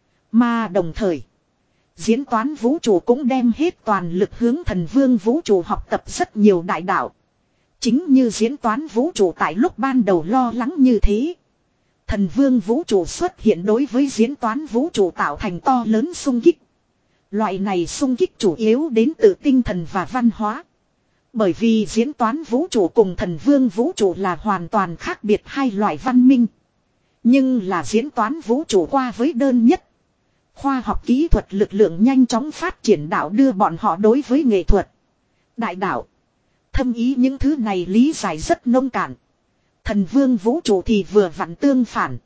Mà đồng thời, diễn toán vũ trụ cũng đem hết toàn lực hướng thần vương vũ trụ học tập rất nhiều đại đạo. Chính như diễn toán vũ trụ tại lúc ban đầu lo lắng như thế. Thần vương vũ trụ xuất hiện đối với diễn toán vũ trụ tạo thành to lớn xung kích. Loại này xung kích chủ yếu đến từ tinh thần và văn hóa. Bởi vì diễn toán vũ trụ cùng thần vương vũ trụ là hoàn toàn khác biệt hai loại văn minh. Nhưng là diễn toán vũ trụ qua với đơn nhất. Khoa học kỹ thuật lực lượng nhanh chóng phát triển đạo đưa bọn họ đối với nghệ thuật. Đại đạo. Thâm ý những thứ này lý giải rất nông cạn. Thần vương vũ trụ thì vừa vặn tương phản.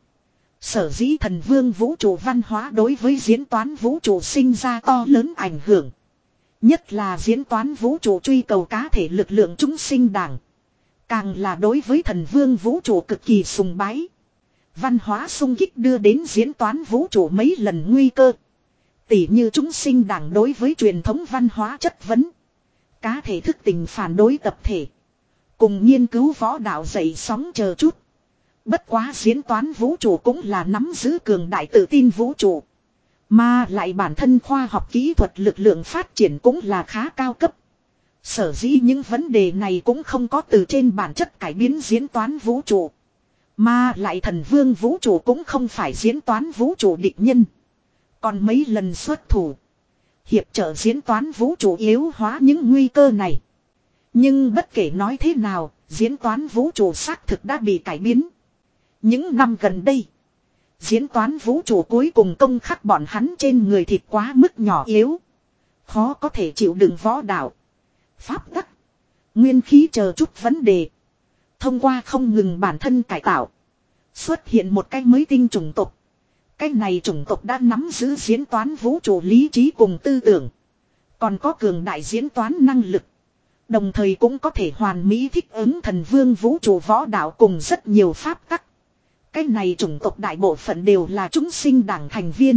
Sở dĩ thần vương vũ trụ văn hóa đối với diễn toán vũ trụ sinh ra to lớn ảnh hưởng. Nhất là diễn toán vũ trụ truy cầu cá thể lực lượng chúng sinh đảng. Càng là đối với thần vương vũ trụ cực kỳ sùng bái. Văn hóa xung kích đưa đến diễn toán vũ trụ mấy lần nguy cơ. Tỉ như chúng sinh đảng đối với truyền thống văn hóa chất vấn. Cá thể thức tình phản đối tập thể. Cùng nghiên cứu võ đạo dậy sóng chờ chút. Bất quá diễn toán vũ trụ cũng là nắm giữ cường đại tự tin vũ trụ. Mà lại bản thân khoa học kỹ thuật lực lượng phát triển cũng là khá cao cấp. Sở dĩ những vấn đề này cũng không có từ trên bản chất cải biến diễn toán vũ trụ. Mà lại thần vương vũ trụ cũng không phải diễn toán vũ trụ địch nhân. Còn mấy lần xuất thủ. Hiệp trợ diễn toán vũ trụ yếu hóa những nguy cơ này. Nhưng bất kể nói thế nào, diễn toán vũ trụ xác thực đã bị cải biến. Những năm gần đây, diễn toán vũ trụ cuối cùng công khắc bọn hắn trên người thịt quá mức nhỏ yếu. Khó có thể chịu đựng võ đạo, pháp tắc, nguyên khí chờ chút vấn đề. Thông qua không ngừng bản thân cải tạo, xuất hiện một cái mới tinh chủng tộc. Cái này chủng tộc đã nắm giữ diễn toán vũ trụ lý trí cùng tư tưởng. Còn có cường đại diễn toán năng lực. Đồng thời cũng có thể hoàn mỹ thích ứng thần vương vũ trụ võ đạo cùng rất nhiều pháp tắc. Cái này chủng tộc đại bộ phận đều là chúng sinh đảng thành viên.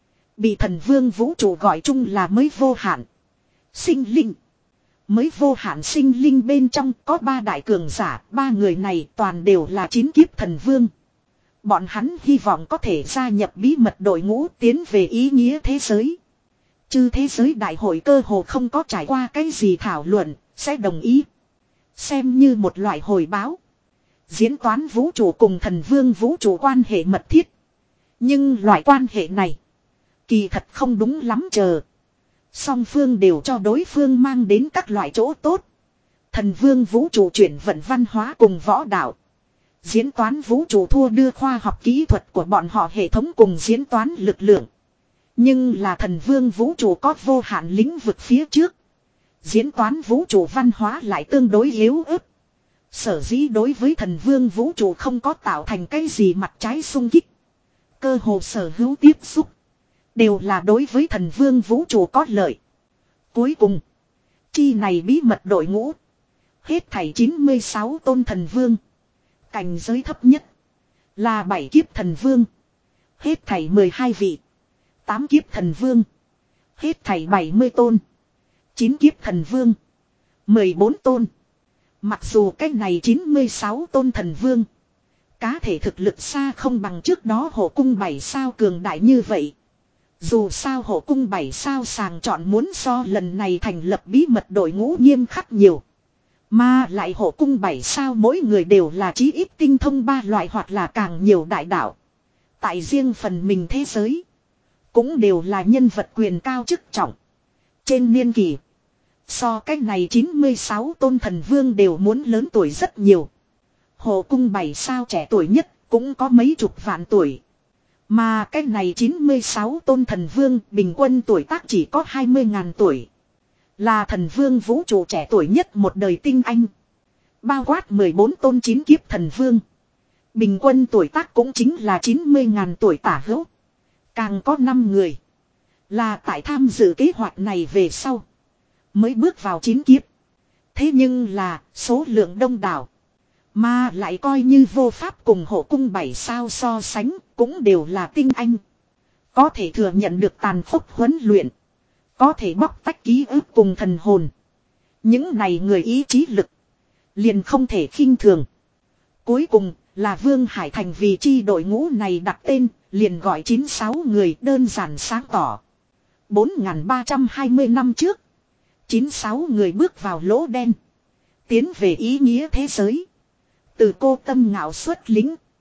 Bị thần vương vũ trụ gọi chung là mới vô hạn sinh linh. Mới vô hạn sinh linh bên trong có ba đại cường giả. Ba người này toàn đều là chín kiếp thần vương. Bọn hắn hy vọng có thể gia nhập bí mật đội ngũ tiến về ý nghĩa thế giới. Chư thế giới đại hội cơ hồ không có trải qua cái gì thảo luận, sẽ đồng ý. Xem như một loại hồi báo. Diễn toán vũ trụ cùng thần vương vũ trụ quan hệ mật thiết. Nhưng loại quan hệ này, kỳ thật không đúng lắm chờ. Song phương đều cho đối phương mang đến các loại chỗ tốt. Thần vương vũ trụ chuyển vận văn hóa cùng võ đạo. Diễn toán vũ trụ thua đưa khoa học kỹ thuật của bọn họ hệ thống cùng diễn toán lực lượng. Nhưng là thần vương vũ trụ có vô hạn lĩnh vực phía trước. Diễn toán vũ trụ văn hóa lại tương đối yếu ớt. Sở dĩ đối với thần vương vũ trụ không có tạo thành cái gì mặt trái xung kích. Cơ hồ sở hữu tiếp xúc đều là đối với thần vương vũ trụ có lợi. Cuối cùng, chi này bí mật đội ngũ. Hết thảy chín mươi sáu tôn thần vương. Cảnh giới thấp nhất là bảy kiếp thần vương. Hết thảy mười hai vị. tám kiếp thần vương. Hết thảy bảy mươi tôn. chín kiếp thần vương. mười bốn tôn. Mặc dù cái này chín mươi sáu tôn thần vương. Cá thể thực lực xa không bằng trước đó hộ cung bảy sao cường đại như vậy. Dù sao hộ cung bảy sao sàng chọn muốn so lần này thành lập bí mật đội ngũ nghiêm khắc nhiều. Mà lại hộ cung bảy sao mỗi người đều là chí ít tinh thông ba loại hoặc là càng nhiều đại đạo. Tại riêng phần mình thế giới. Cũng đều là nhân vật quyền cao chức trọng. Trên niên kỳ. So cách này chín mươi sáu tôn thần vương đều muốn lớn tuổi rất nhiều. Hộ cung bảy sao trẻ tuổi nhất cũng có mấy chục vạn tuổi. Mà cách này chín mươi sáu tôn thần vương bình quân tuổi tác chỉ có hai mươi ngàn tuổi. Là thần vương vũ trụ trẻ tuổi nhất một đời tinh anh. Bao quát mười bốn tôn chín kiếp thần vương. Bình quân tuổi tác cũng chính là chín mươi ngàn tuổi tả hữu. Càng có năm người. Là tại tham dự kế hoạch này về sau. Mới bước vào chín kiếp. Thế nhưng là số lượng đông đảo. Mà lại coi như vô pháp cùng hộ cung bảy sao so sánh. Cũng đều là tinh anh. Có thể thừa nhận được tàn khốc huấn luyện. Có thể bóc tách ký ức cùng thần hồn. Những này người ý chí lực. Liền không thể khinh thường. Cuối cùng là Vương Hải Thành vì chi đội ngũ này đặt tên. Liền gọi chín sáu người đơn giản sáng tỏ. bốn nghìn ba trăm hai mươi năm trước. chín sáu người bước vào lỗ đen. Tiến về ý nghĩa thế giới. Từ cô tâm ngạo xuất lính.